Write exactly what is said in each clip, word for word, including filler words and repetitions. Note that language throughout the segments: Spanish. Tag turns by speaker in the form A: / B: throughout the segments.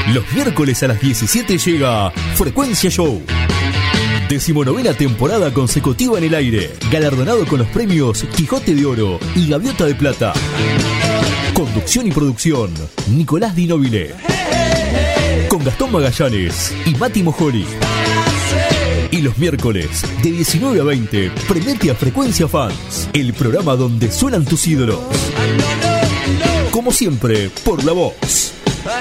A: Los miércoles a las diecisiete llega Frecuencia Show. Decimonovena temporada consecutiva en el aire, galardonado con los premios Quijote de Oro y Gaviota de Plata. Conducción y producción, Nicolás Di Nobile. Con Gastón Magallanes y Mati Mojori. Y los miércoles, de diecinueve a veinte, prendete a Frecuencia Fans, el programa donde suenan tus ídolos. Como siempre, por La Vox.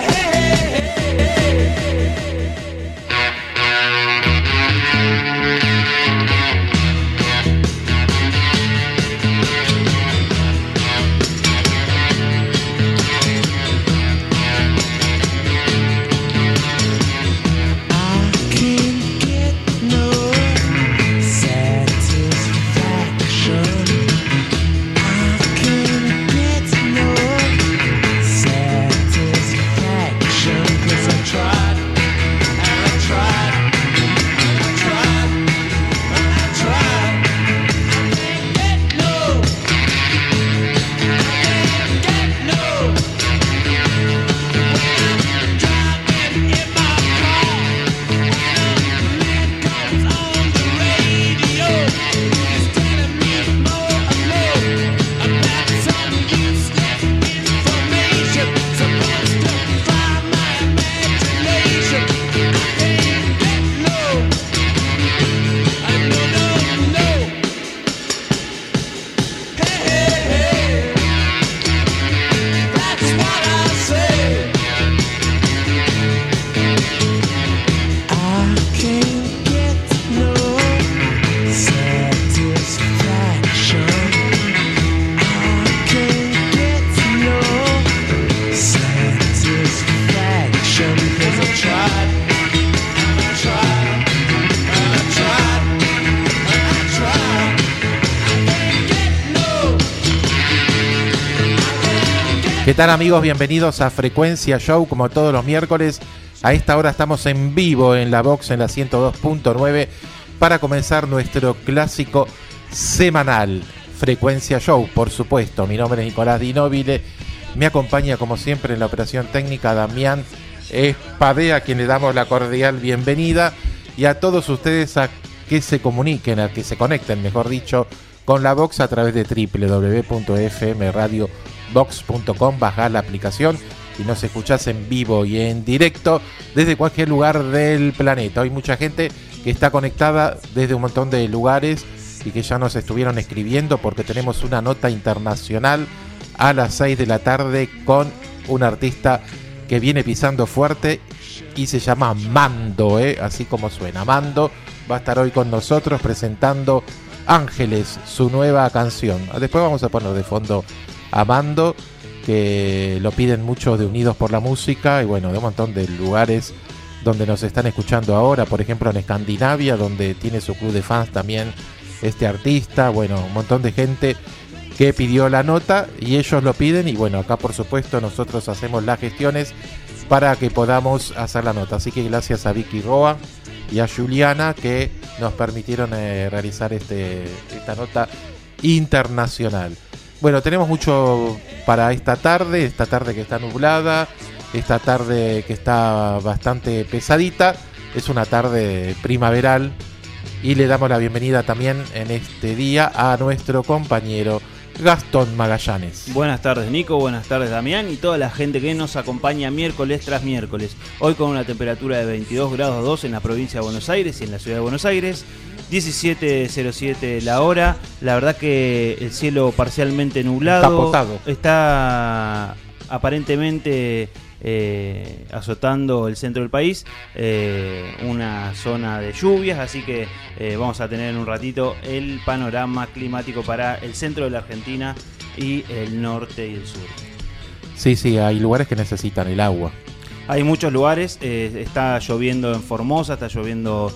B: ¿Qué tal, amigos? Bienvenidos a Frecuencia Show, como todos los miércoles. A esta hora estamos en vivo en La Vox, en la ciento dos punto nueve, para comenzar nuestro clásico semanal, Frecuencia Show, por supuesto. Mi nombre es Nicolás Di Nobile. Me acompaña, como siempre, en la operación técnica Damián Espadea, a quien le damos la cordial bienvenida. Y a todos ustedes a que se comuniquen, a que se conecten, mejor dicho, con La Vox a través de doble u doble u doble u punto f m radio vox punto com. Bajá la aplicación y nos escuchás en vivo y en directo desde cualquier lugar del planeta. Hay mucha gente que está conectada desde un montón de lugares y que ya nos estuvieron escribiendo porque tenemos una nota internacional a las seis de la tarde con un artista que viene pisando fuerte y se llama Mando, ¿eh? Así como suena. Mando va a estar hoy con nosotros presentando Ángeles, su nueva canción. Después vamos a poner de fondo a Mando, que lo piden muchos de Unidos por la Música y bueno, de un montón de lugares donde nos están escuchando ahora, por ejemplo en Escandinavia, donde tiene su club de fans también este artista. Bueno, un montón de gente que pidió la nota y ellos lo piden y bueno, acá por supuesto nosotros hacemos las gestiones para que podamos hacer la nota. Así que gracias a Vicky Roa y a Juliana que nos permitieron eh, realizar este, esta nota internacional. Bueno, tenemos mucho para esta tarde, esta tarde que está nublada, esta tarde que está bastante pesadita, es una tarde primaveral y le damos la bienvenida también en este día a nuestro compañero Gastón Magallanes.
C: Buenas tardes, Nico, buenas tardes, Damián, y toda la gente que nos acompaña miércoles tras miércoles. Hoy con una temperatura de veintidós grados dos en la provincia de Buenos Aires y en la ciudad de Buenos Aires. diecisiete cero siete la hora. La verdad que el cielo parcialmente nublado.
B: Tapotado.
C: Está aparentemente eh, azotando el centro del país, eh, una zona de lluvias, así que eh, vamos a tener en un ratito el panorama climático para el centro de la Argentina y el norte y el sur.
B: Sí, sí, hay lugares que necesitan el agua.
C: Hay muchos lugares, eh, está lloviendo en Formosa, está lloviendo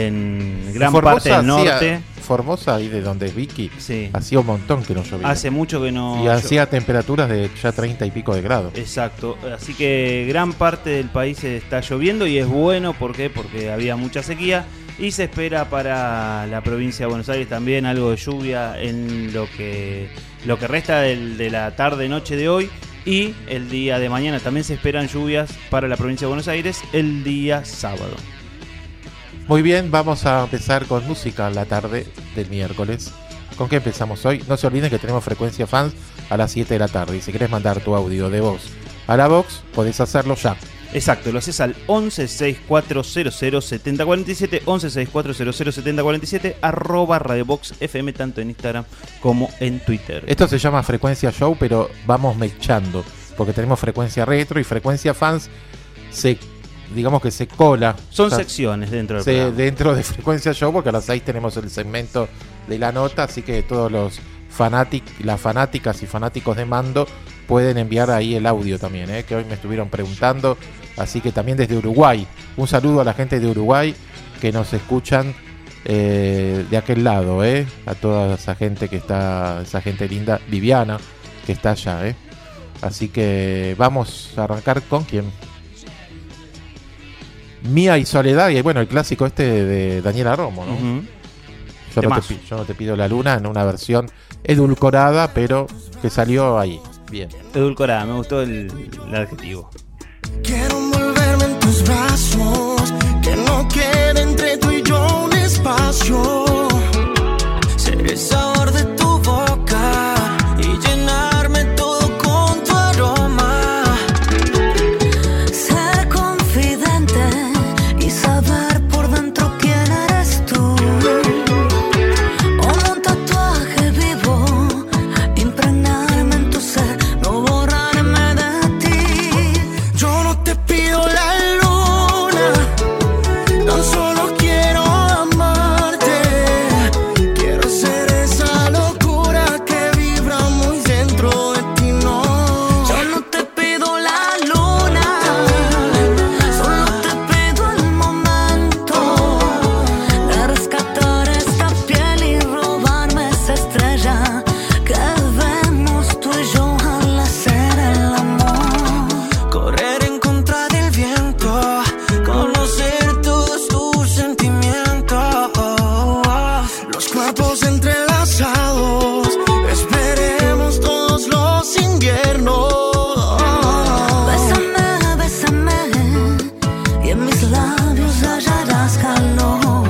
C: en gran
B: Formosa
C: parte del norte.
B: Hacía, Formosa, ahí de donde es Vicky,
C: sí.
B: Hacía un montón que no llovía.
C: Hace mucho que no...
B: Y hacía temperaturas de ya treinta y pico de grados.
C: Exacto, así que gran parte del país está lloviendo y es bueno, ¿por qué? Porque había mucha sequía y se espera para la provincia de Buenos Aires también algo de lluvia en lo que, lo que resta del, de la tarde-noche de hoy. Y el día de mañana también se esperan lluvias para la provincia de Buenos Aires el día sábado.
B: Muy bien, vamos a empezar con música la tarde del miércoles. ¿Con qué empezamos hoy? No se olviden que tenemos Frecuencia Fans a las siete de la tarde. Y si querés mandar tu audio de voz a la box, podés hacerlo ya.
C: Exacto, lo haces al once sesenta y cuatro cero cero setenta cuarenta y siete, once sesenta y cuatro cero cero setenta cuarenta y siete, arroba Radiobox F M, tanto en Instagram como en Twitter.
B: Esto se llama Frecuencia Show, pero vamos mechando, porque tenemos Frecuencia Retro y Frecuencia Fans, se, digamos que se cola.
C: Son
B: o sea,
C: secciones dentro del
B: se,
C: programa.
B: Dentro de Frecuencia Show, porque a las seis tenemos el segmento de la nota, así que todos los fanáticos, las fanáticas y fanáticos de Mando pueden enviar ahí el audio también, ¿eh? Que hoy me estuvieron preguntando. Así que también desde Uruguay, un saludo a la gente de Uruguay que nos escuchan eh, de aquel lado, ¿eh? A toda esa gente que está, esa gente linda, Viviana, que está allá, ¿eh? Así que vamos a arrancar con quién. Mía y Soledad, y bueno, el clásico este de Daniela Romo, ¿no? Uh-huh. Yo, no te, yo no te pido la luna, en una versión edulcorada, pero que salió ahí, bien.
C: Edulcorada, me gustó el, el adjetivo.
D: Quiero envolverme en tus brazos, que no quede entre tú y yo un espacio. Ser el sabor de tu boca y llenarme todo con tu aroma.
E: Ser confidente y saber por dentro quién eres tú. Como un tatuaje vivo, impregnarme en tu ser, no borrarme de ti.
D: Yo no te pido la luna, tan solo quiero amarte. Quiero ser esa locura que vibra muy dentro de ti, no.
E: Yo no te pido la luna, solo te pido el momento de rescatar esta piel y robarme esa estrella que vemos tú y yo al hacer el amor.
D: Correr en contra del viento, conocer todos tus sentimientos. Los cuerpos entrelazados, esperemos todos los inviernos.
E: Bésame, bésame, y en mis labios hallarás calor.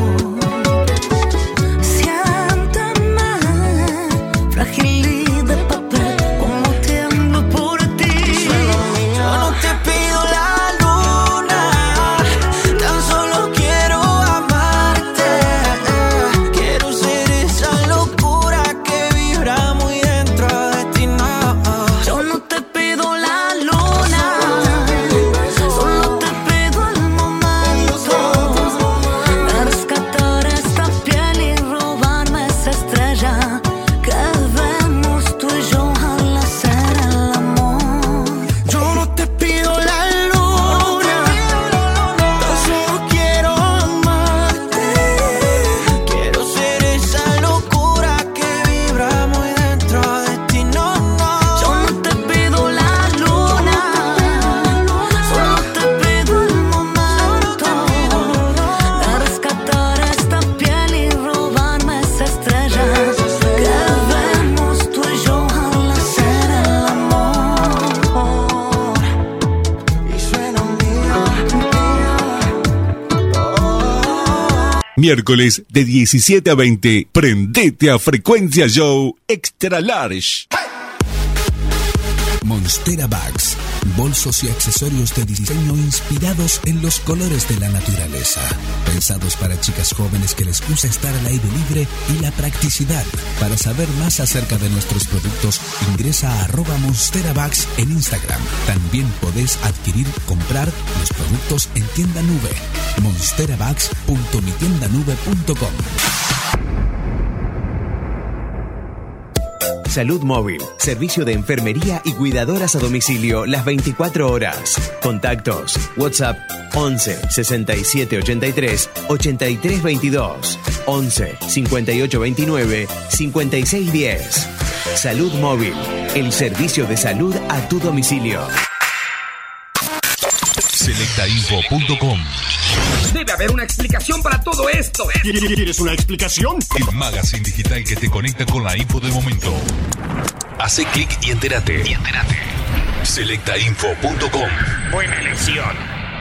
E: Siénteme, frágil y de papel, como tiemblo por ti.
D: Yo no te pido la luna, tan solo quiero amarte. Quiero ser esa locura que vibra muy dentro de ti, no.
E: Yo no te pido la luna, solo te pido el momento de rescatar esta piel y robarme esa estrella que vemos tú y yo al hacer el amor.
D: Yo no te pido la luna, tan solo quiero amarte. Quiero ser esa locura que vibra muy dentro de ti, no, no.
E: Yo no te pido la luna, solo te pido el momento de rescatar esta piel y robarme esa estrella que vemos tú y yo al hacer el amor.
D: Y suena mía,
A: Miércoles de diecisiete a veinte, prendete a Frecuencia Show Extra Large.
F: Monstera Bags, bolsos y accesorios de diseño inspirados en los colores de la naturaleza. Pensados para chicas jóvenes que les gusta estar al aire libre y la practicidad. Para saber más acerca de nuestros productos, ingresa a arroba Monstera Bags en Instagram. También podés adquirir, comprar los productos en tienda nube. monsterabags punto mi tienda nube punto com.
G: Salud Móvil, servicio de enfermería y cuidadoras a domicilio las veinticuatro horas. Contactos: WhatsApp once sesenta y siete ochenta y tres ochenta y tres veintidós, once cincuenta y ocho veintinueve cincuenta y seis diez. Salud Móvil, el servicio de salud a tu domicilio.
A: selecta info punto com.
H: Debe haber una explicación para todo esto.
I: ¿Quieres una explicación?
A: El magazine digital que te conecta con la info del momento. Hace clic y entérate. Y entérate. selecta info punto com.
H: Buena elección.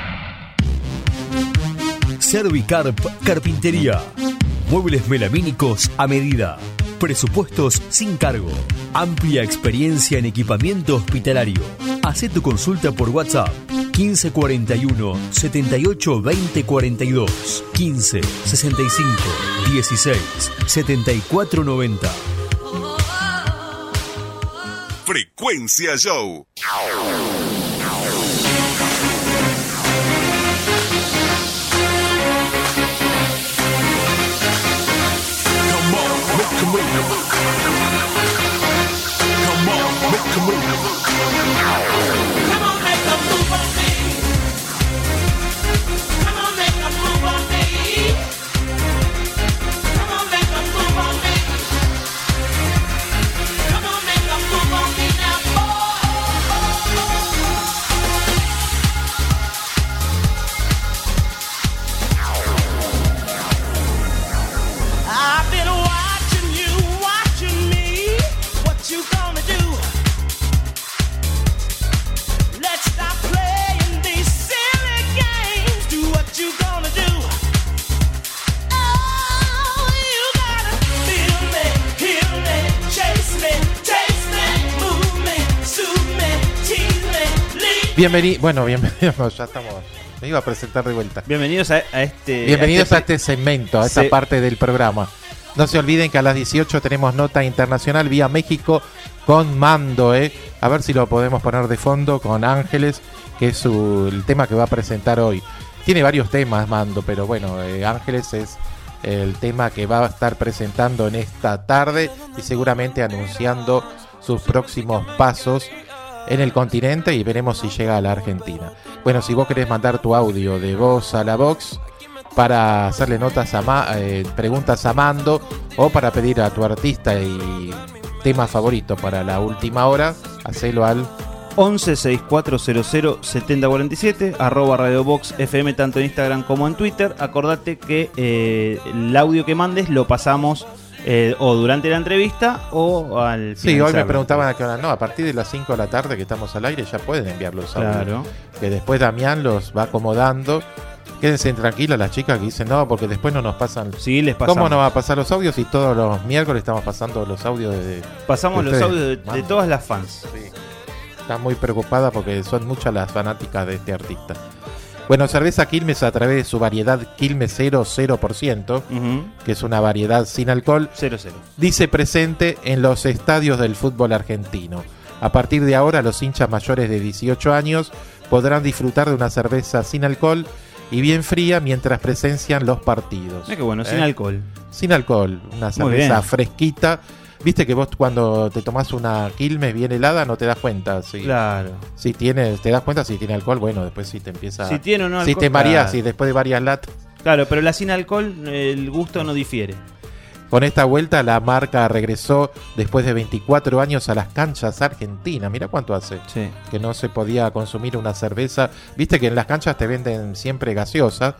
A: Servicarp Carpintería. Muebles melamínicos a medida. Presupuestos sin cargo. Amplia experiencia en equipamiento hospitalario. Hacé tu consulta por WhatsApp. quince cuarenta y uno, setenta y ocho, veinte cuarenta y dos. quince sesenta y cinco, dieciséis, setenta y cuatro noventa.
J: Frecuencia Show.
D: Come on, make a move. Come on, make a move on me. Come on, make a move on me. Come on, make a move on me. Come on, make a move on me now. Oh, oh, oh. I've been watching you, watching me. What you gonna do? Let's stop playing these silly games. Do what you gonna do. Oh, you gotta feel me, heal me, chase me, taste me, move me, soothe me, tease me, leave.
B: Bienvenido, bueno, bienvenidos, no, ya estamos. Me iba a presentar de vuelta.
C: Bienvenidos a, a este.
B: Bienvenidos a
C: este,
B: este segmento, a esta
C: se-
B: parte del programa. No se olviden que a las dieciocho tenemos nota internacional vía México con Mando, ¿eh? A ver si lo podemos poner de fondo con Ángeles, que es su, el tema que va a presentar hoy. Tiene varios temas Mando, pero bueno, eh, Ángeles es el tema que va a estar presentando en esta tarde y seguramente anunciando sus próximos pasos en el continente y veremos si llega a la Argentina. Bueno, si vos querés mandar tu audio de voz a la box para hacerle notas a Ma- eh, preguntas a Mando o para pedir a tu artista y tema favorito para la última hora, hacelo al
C: once sesenta y cuatro cero cero setenta cuarenta y siete, arroba Radio Box F M, tanto en Instagram como en Twitter. Acordate que eh, el audio que mandes lo pasamos eh, o durante la entrevista o al
B: Sí, hoy
C: finalizar
B: me
C: la
B: preguntaban a qué hora. No, a partir de las cinco de la tarde que estamos al aire ya pueden enviar los audios.
C: Claro.
B: Que después Damián los va acomodando. Quédense tranquilas las chicas que dicen no, porque después no nos pasan.
C: Sí, les pasamos.
B: ¿Cómo no va a pasar los audios si todos los miércoles estamos pasando los audios de.
C: Pasamos
B: de
C: los
B: ustedes?
C: audios de, de
B: Mando.
C: todas las fans.
B: Sí. Está muy preocupada porque son muchas las fanáticas de este artista. Bueno, cerveza Quilmes a través de su variedad Quilmes cero cero por ciento,
C: Ujú.
B: que es una variedad sin alcohol,
C: Cero cero.
B: dice presente en los estadios del fútbol argentino. A partir de ahora, los hinchas mayores de dieciocho años podrán disfrutar de una cerveza sin alcohol y bien fría mientras presencian los partidos.
C: Mira qué bueno, sin
B: ¿Eh?
C: alcohol.
B: Sin alcohol, una
C: Muy
B: cerveza
C: bien.
B: fresquita. Viste que vos cuando te tomás una Quilmes bien helada no te das cuenta. Si,
C: Claro.
B: si tiene, te das cuenta si tiene alcohol, bueno, después si te empieza...
C: Si tiene o no
B: Si
C: alcohol,
B: te mareas,
C: claro.
B: si después de varias latas...
C: Claro, pero la sin alcohol, el gusto no difiere.
B: Con esta vuelta la marca regresó después de veinticuatro años a las canchas argentinas. Mira cuánto hace
C: Sí.
B: que no se podía consumir una cerveza. Viste que en las canchas te venden siempre gaseosa,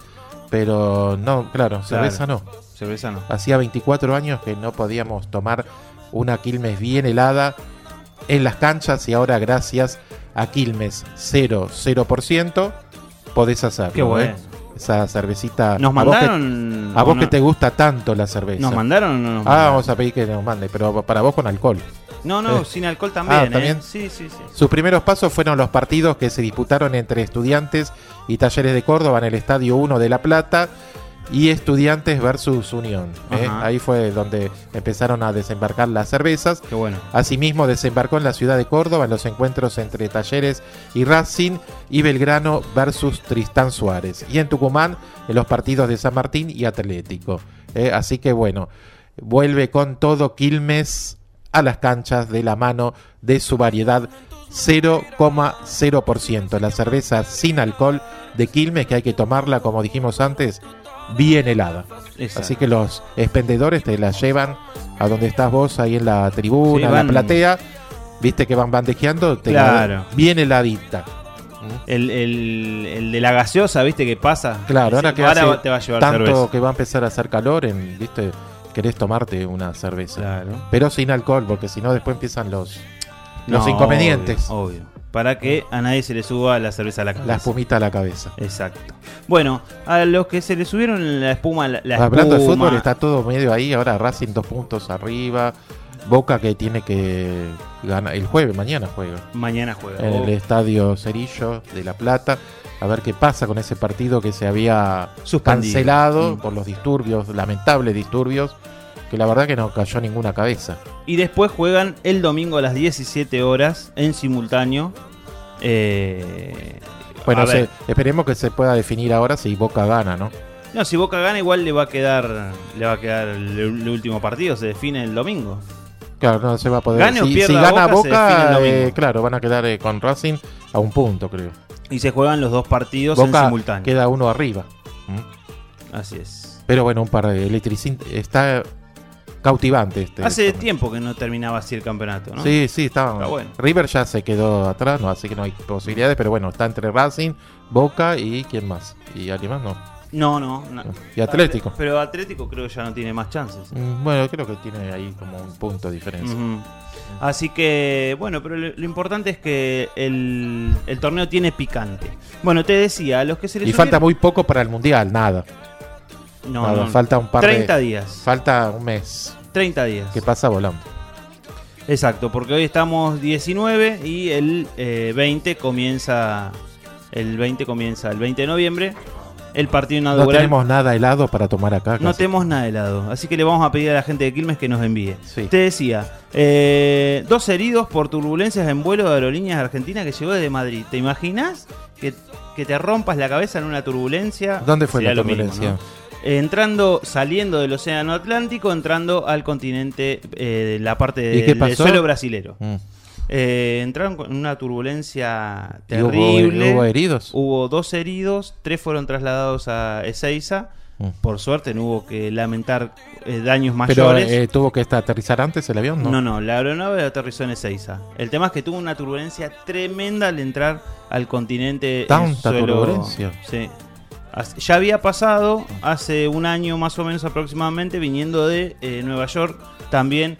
B: pero no, claro, cerveza no.
C: Cerveza no.
B: Hacía veinticuatro años que no podíamos tomar una Quilmes bien helada en las canchas y ahora gracias a Quilmes cero cero por ciento podés hacerlo.
C: Qué bueno.
B: ¿eh? Esa cervecita.
C: Nos
B: a vos que-
C: mandaron.
B: A vos
C: o
B: que
C: no?
B: te gusta tanto la cerveza.
C: ¿Nos mandaron o no nos
B: Ah,
C: mandaron?
B: vamos a pedir que nos mande, pero para vos con alcohol.
C: No, no,
B: Eh.
C: sin alcohol también,
B: Ah,
C: ¿eh?
B: ¿también?
C: Sí, sí, sí.
B: Sus primeros pasos fueron los partidos que se disputaron entre Estudiantes y Talleres de Córdoba en el Estadio uno de La Plata y Estudiantes versus Unión. ¿eh?
C: Ajá.
B: Ahí fue donde empezaron a desembarcar las cervezas.
C: Qué bueno.
B: Asimismo desembarcó en la ciudad de Córdoba en los encuentros entre Talleres y Racing y Belgrano versus Tristán Suárez. Y en Tucumán en los partidos de San Martín y Atlético. ¿eh? Así que bueno, vuelve con todo Quilmes a las canchas de la mano de su variedad cero coma cero por ciento. La cerveza sin alcohol de Quilmes que hay que tomarla, como dijimos antes, bien helada.
C: Exacto.
B: Así que los expendedores te la llevan a donde estás vos, ahí en la tribuna,
C: Sí,
B: en
C: van-
B: la platea. Viste que van bandejeando, te
C: Claro.
B: la bien heladita.
C: El, el, el de la gaseosa, ¿viste? Que pasa.
B: Claro, ahora que
C: ahora
B: hace
C: te va a llevar
B: tanto
C: cerveza.
B: que va a empezar a hacer calor, en, viste, querés tomarte una cerveza.
C: Claro.
B: Pero sin alcohol, porque si no después empiezan los, los
C: No,
B: inconvenientes.
C: Obvio. obvio. para que a nadie se le suba la cerveza a la cabeza.
B: La espumita a la cabeza.
C: Exacto. Bueno, a los que se le subieron la espuma, la, la
B: Hablando
C: espuma,
B: de fútbol, está todo medio ahí. Ahora Racing dos puntos arriba. Boca que tiene que ganar el jueves, mañana juega.
C: Mañana juega.
B: En
C: oh.
B: el Estadio Cerillo de La Plata. A ver qué pasa con ese partido que se había
C: Suspendido.
B: cancelado
C: mm.
B: por los disturbios, lamentables disturbios, que la verdad que no cayó ninguna cabeza.
C: Y después juegan el domingo a las diecisiete horas en simultáneo. Eh,
B: Bueno,
C: a
B: se,
C: ver.
B: esperemos que se pueda definir ahora si Boca gana, ¿no?
C: No, si Boca gana igual le va a quedar le va a quedar el, el último partido, se define el domingo.
B: Claro, no se va a poder.
C: Gane o
B: si,
C: pierda
B: si gana
C: Boca, se define el
B: Boca,
C: domingo.
B: eh, claro, van a quedar eh, con Racing a un punto, creo.
C: Y se juegan los dos partidos
B: Boca
C: en simultáneo.
B: queda uno arriba. ¿Mm?
C: Así es.
B: Pero bueno, un par de Electricín está cautivante este.
C: Hace
B: este
C: tiempo que no terminaba así el campeonato, ¿no?
B: Sí, sí, estaba.
C: Está bueno.
B: River ya se quedó atrás, no, así que no hay posibilidades, pero bueno, está entre Racing, Boca y quién más. Y alguien más no.
C: No, no, no.
B: Y Atlético.
C: Pero Atlético creo que ya no tiene más chances.
B: Mm, Bueno, creo que tiene ahí como un punto de diferencia.
C: Ujú. Así que, bueno, pero lo, lo importante es que el, el torneo tiene picante. Bueno, te decía, a los que se les
B: Y falta muy poco para el Mundial, nada.
C: No,
B: Nada,
C: no,
B: falta un par
C: treinta
B: de...
C: días.
B: Falta un mes.
C: treinta días.
B: Que pasa volando.
C: Exacto, porque hoy estamos diecinueve y el eh, veinte comienza. El veinte comienza el veinte de noviembre. El partido inaugural.
B: No tenemos nada helado para tomar acá.
C: No
B: casi.
C: tenemos nada helado, así que le vamos a pedir a la gente de Quilmes que nos envíe.
B: Sí.
C: Te decía, eh, dos heridos por turbulencias en vuelo de Aerolíneas Argentinas que llegó desde Madrid. ¿Te imaginas que, que te rompas la cabeza en una turbulencia?
B: ¿Dónde fue
C: Sería
B: la
C: lo mismo,
B: turbulencia?
C: ¿no? Eh, entrando, saliendo del Océano Atlántico, entrando al continente, eh, la parte de-
B: ¿Y qué
C: del
B: pasó?
C: suelo brasilero.
B: Mm.
C: Eh, entraron con una turbulencia
B: ¿Y hubo-
C: terrible.
B: hubo heridos?
C: Hubo dos heridos, tres fueron trasladados a Ezeiza.
B: Mm.
C: Por suerte no hubo que lamentar eh, daños
B: Pero
C: mayores.
B: eh, tuvo que estar aterrizar antes el avión, ¿no?
C: no, no, la aeronave aterrizó en Ezeiza. El tema es que tuvo una turbulencia tremenda al entrar al continente. en
B: ¿Tanta
C: suelo-
B: turbulencia?
C: Sí. As- Ya había pasado hace un año más o menos aproximadamente, viniendo de eh, Nueva York, también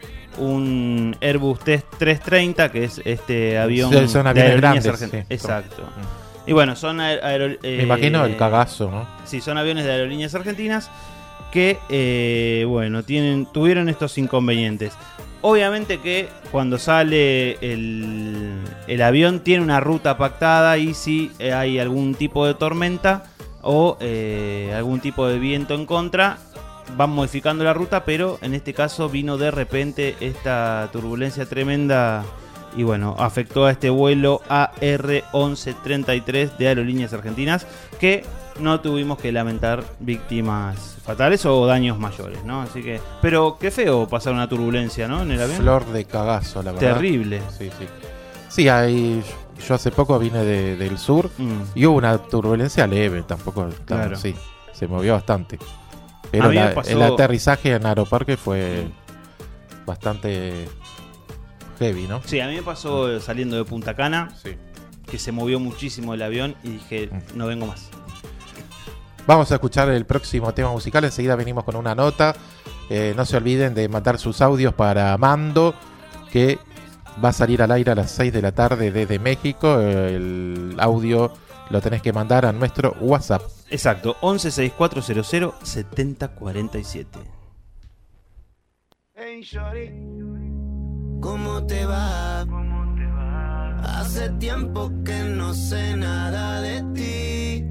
C: un Airbus trescientos treinta, que es este avión
B: Sí, son
C: de
B: aviones
C: Aerolíneas
B: grandes,
C: Argentinas.
B: sí.
C: Exacto.
B: Mm.
C: Y bueno, son aer- aero- eh,
B: Me imagino el cagazo, ¿no?
C: Sí, son aviones de Aerolíneas Argentinas que, eh, bueno, tienen, tuvieron estos inconvenientes. Obviamente que cuando sale el, el avión tiene una ruta pactada y si eh, hay algún tipo de tormenta o eh, algún tipo de viento en contra, van modificando la ruta, pero en este caso vino de repente esta turbulencia tremenda y bueno, afectó a este vuelo A R once treinta y tres de Aerolíneas Argentinas, que no tuvimos que lamentar víctimas fatales o daños mayores, ¿no? Así que, pero qué feo pasar una turbulencia, ¿no? En el avión.
B: Flor de cagazo, la verdad.
C: Terrible.
B: Sí, sí. Sí, hay... Yo hace poco vine de- del sur
C: Mm.
B: y hubo una turbulencia leve, tampoco tan-
C: Claro.
B: sí, se movió bastante.
C: A
B: Pero
C: mí me
B: la-
C: pasó-
B: el aterrizaje en Aeroparque fue bastante heavy, ¿no?
C: Sí, a mí me pasó saliendo de Punta Cana,
B: Sí.
C: que se movió muchísimo el avión y dije, no vengo más.
B: Vamos a escuchar el próximo tema musical, enseguida venimos con una nota. Eh, no se olviden de mandar sus audios para Mando, que va a salir al aire a las seis de la tarde desde México. El audio lo tenés que mandar a nuestro WhatsApp.
C: Exacto, once sesenta y cuatro cero cero setenta cuarenta y siete.
D: Hey, shorty, ¿cómo te va? Hace tiempo que no sé nada de ti.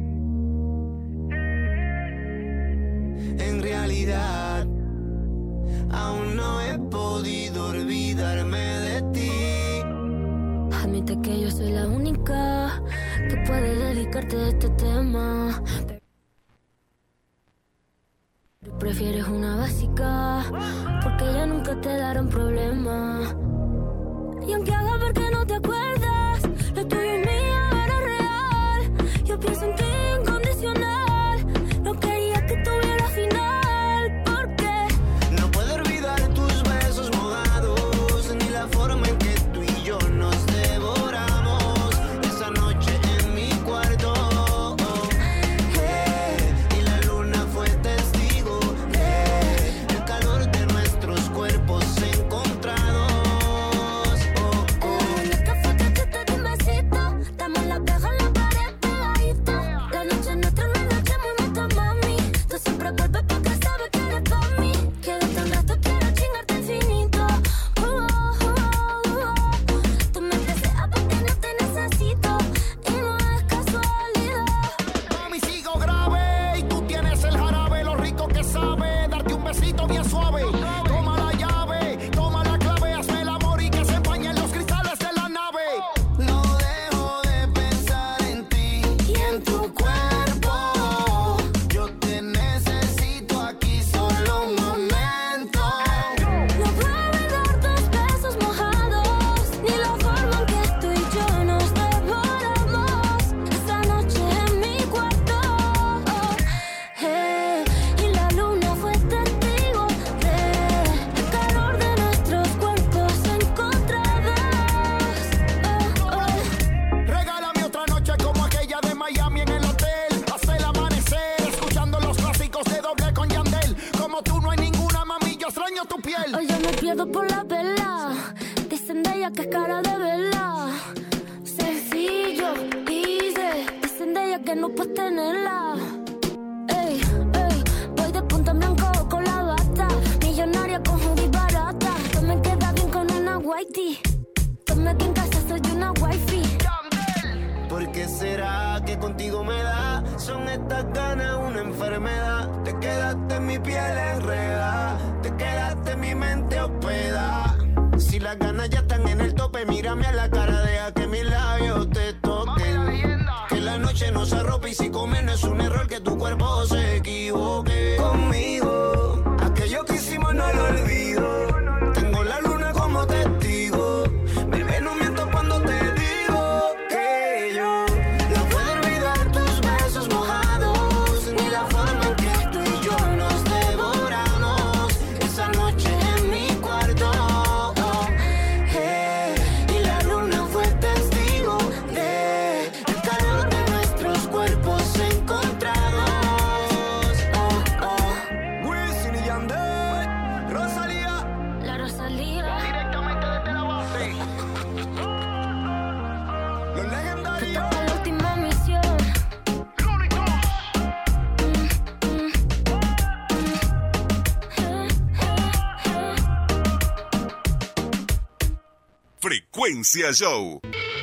D: En realidad, aún no he podido olvidarme de ti.
E: Admite que yo soy la única que puede dedicarte a este tema. Pero prefieres una básica, porque ya nunca te darán problema. Y aunque haga ver que no te acuerdas, lo tuyo y mío era real. Yo pienso en ti incondicional. No quería que tuviera final, porque
D: No puedo olvidar tus besos mojados, ni la forma en que tú y yo nos devoramos esa noche en mi cuarto. Eh, y la luna fue testigo de el calor de nuestros cuerpos encontrados. Oh, oh.
E: en esta foto te quedo por la vela. Dicen de ella que es cara de vela. Sencillo, easy. Dicen de ella que no puedes tenerla. Ey, ey, voy de punta en blanco con la bata. Millonaria con hoodie barata. Todo me queda bien con una whitey. Tome que en casa soy una wifi.
D: ¿Por qué será que contigo me da? Son estas ganas una enfermedad. Te quedaste en mi piel enredada. Te quedaste en mi mente hospedada. Si las ganas ya están en el tope, mírame a la cara, deja que mis labios te toquen. Que la noche no se arrope y si comer no es un error, que tu cuerpo se equivoque. Conmigo, aquello que hicimos no lo olvido. Tengo la luna como testigo. Bebé, no miento cuando te digo que yo no puedo olvidar tus besos mojados, ni la forma en que tú y yo nos devoramos esa noche en mi cuarto. Oh, eh, y la luna fue testigo de el calor de nuestros cuerpos encontrados. Oh, oh. Wisin y Yandel, Rosalía,
E: La Rosalía.
D: directamente desde la base. Los legendarios.
E: Esta es la última misión.
J: Frecuencia Show.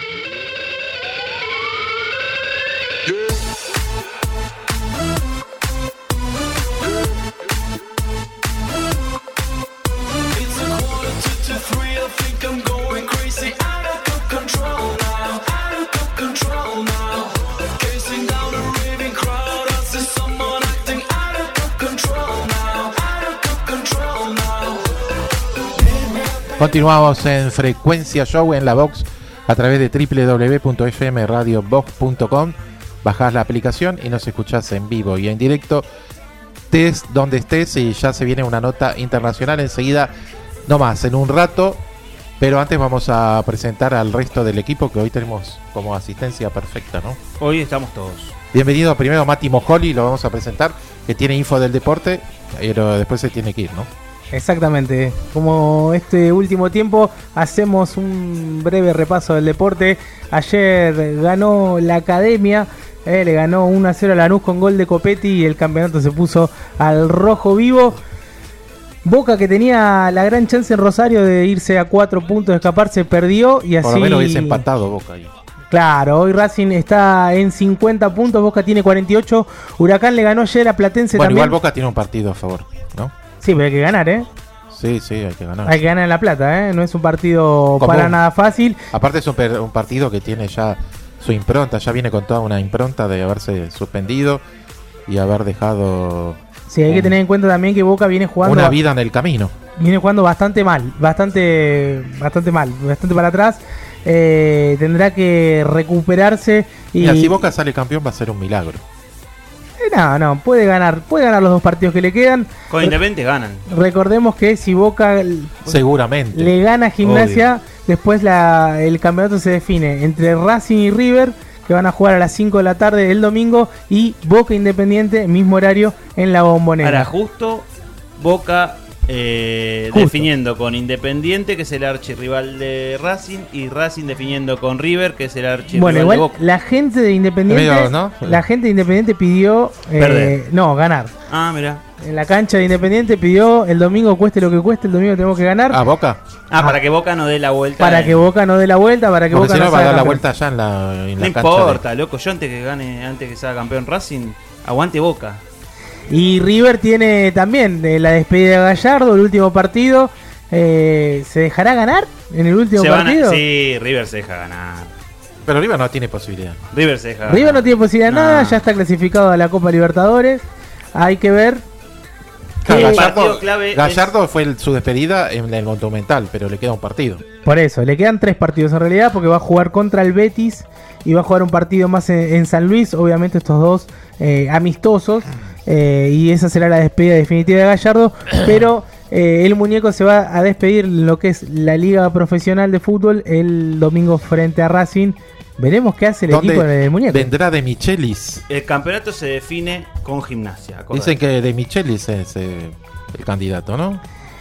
D: It's a quarter to, to three, I think I'm going crazy. Out of control now, out of control now. Chasing down a raving crowd, I see someone acting out of control now, out of control now.
B: Continuamos en Frecuencia Show en la Box a través de doble u doble u doble u punto f m radio box punto com. Bajás la aplicación y nos escuchás en vivo y en directo. Estés donde estés y ya se viene una nota internacional enseguida, no más, en un rato. Pero antes vamos a presentar al resto del equipo que hoy tenemos como asistencia perfecta, ¿no?
C: Hoy estamos todos.
B: Bienvenido primero Mati Mojoli, lo vamos a presentar, que tiene info del deporte, pero después se tiene que ir, ¿no?
K: Exactamente, como este último tiempo hacemos un breve repaso del deporte. Ayer ganó la Academia, eh, le ganó uno a cero a Lanús con gol de Copetti y el campeonato se puso al rojo vivo. Boca, que tenía la gran chance en Rosario de irse a cuatro puntos de escaparse, perdió y así...
B: Por lo menos hubiese empatado Boca ahí.
K: Claro, hoy Racing está en cincuenta puntos, Boca tiene cuarenta y ocho, Huracán le ganó ayer a Platense
B: Bueno,
K: también.
B: igual Boca tiene un partido a favor, ¿no?
K: Sí, pero hay que ganar, ¿eh?
B: Sí, sí, hay que ganar.
K: Hay que ganar en La Plata, ¿eh? No es un partido
B: Como
K: para
B: un-
K: nada fácil.
B: Aparte es un, per- un partido que tiene ya su impronta, ya viene con toda una impronta de haberse suspendido y haber dejado
K: Sí, hay
B: un-
K: que tener en cuenta también que Boca viene jugando
B: una vida en el camino.
K: viene jugando bastante mal, bastante bastante mal, bastante para atrás. Eh, tendrá que recuperarse y,
B: Y así Boca sale campeón va a ser un milagro.
K: Eh, no, no, puede ganar, puede ganar los dos partidos que le quedan.
C: Con
K: Re-
C: Independiente ganan.
K: Recordemos que si Boca l-
B: Seguramente.
K: le gana a Gimnasia, después la, el campeonato se define entre Racing y River, que van a jugar a las cinco de la tarde el domingo, y Boca Independiente, mismo horario en la Bombonera.
C: Ahora justo Boca eh,
K: Justo.
C: definiendo con Independiente, que es el archirrival de Racing, y Racing definiendo con River, que es el archirrival
K: Bueno,
C: de
K: igual
C: Boca.
K: la gente de Independiente,
B: Medio, ¿no?
K: la gente de Independiente pidió eh,
C: Perder.
K: no, ganar.
C: Ah, mira.
K: En la cancha de Independiente pidió el domingo, cueste lo que cueste, el domingo tenemos que ganar.
B: ¿A Boca?
C: Ah,
K: Ah.
C: para que Boca no dé la vuelta.
K: Para
C: en-
K: que Boca no dé la vuelta, para que
B: Porque
K: Boca
B: si no
K: no
B: va a
K: salga
B: dar la
K: campeón.
B: vuelta allá en la, en
C: No
B: la cancha.
C: importa, loco. Yo antes que gane, antes que sea campeón Racing, aguante Boca.
K: Y River tiene también eh, la despedida de Gallardo, el último partido. Eh, ¿Se dejará ganar en el último
C: Se van a-
K: partido?
C: Sí, River se deja ganar.
B: de... Pero River no tiene posibilidad.
C: River se deja ganar.
K: River no tiene posibilidad de
C: No.
K: nada, ya está clasificado a la Copa Libertadores. Hay que ver.
B: Claro,
K: Eh,
C: El
B: Gallardo,
C: partido clave
B: Gallardo fue el- su despedida en el Monumental, pero le queda un partido.
K: Por eso, le quedan tres partidos en realidad, porque va a jugar contra el Betis y va a jugar un partido más en, en San Luis. Obviamente estos dos eh, amistosos. eh, y esa será la despedida definitiva de Gallardo. Pero eh, el muñeco se va a despedir en lo que es la Liga Profesional de Fútbol el domingo frente a Racing. Veremos qué hace el
B: ¿Dónde
K: equipo del muñeco.
B: vendrá de Michelis?
C: El campeonato se define con Gimnasia. acordate.
B: Dicen que de Michelis es eh, el candidato, ¿no?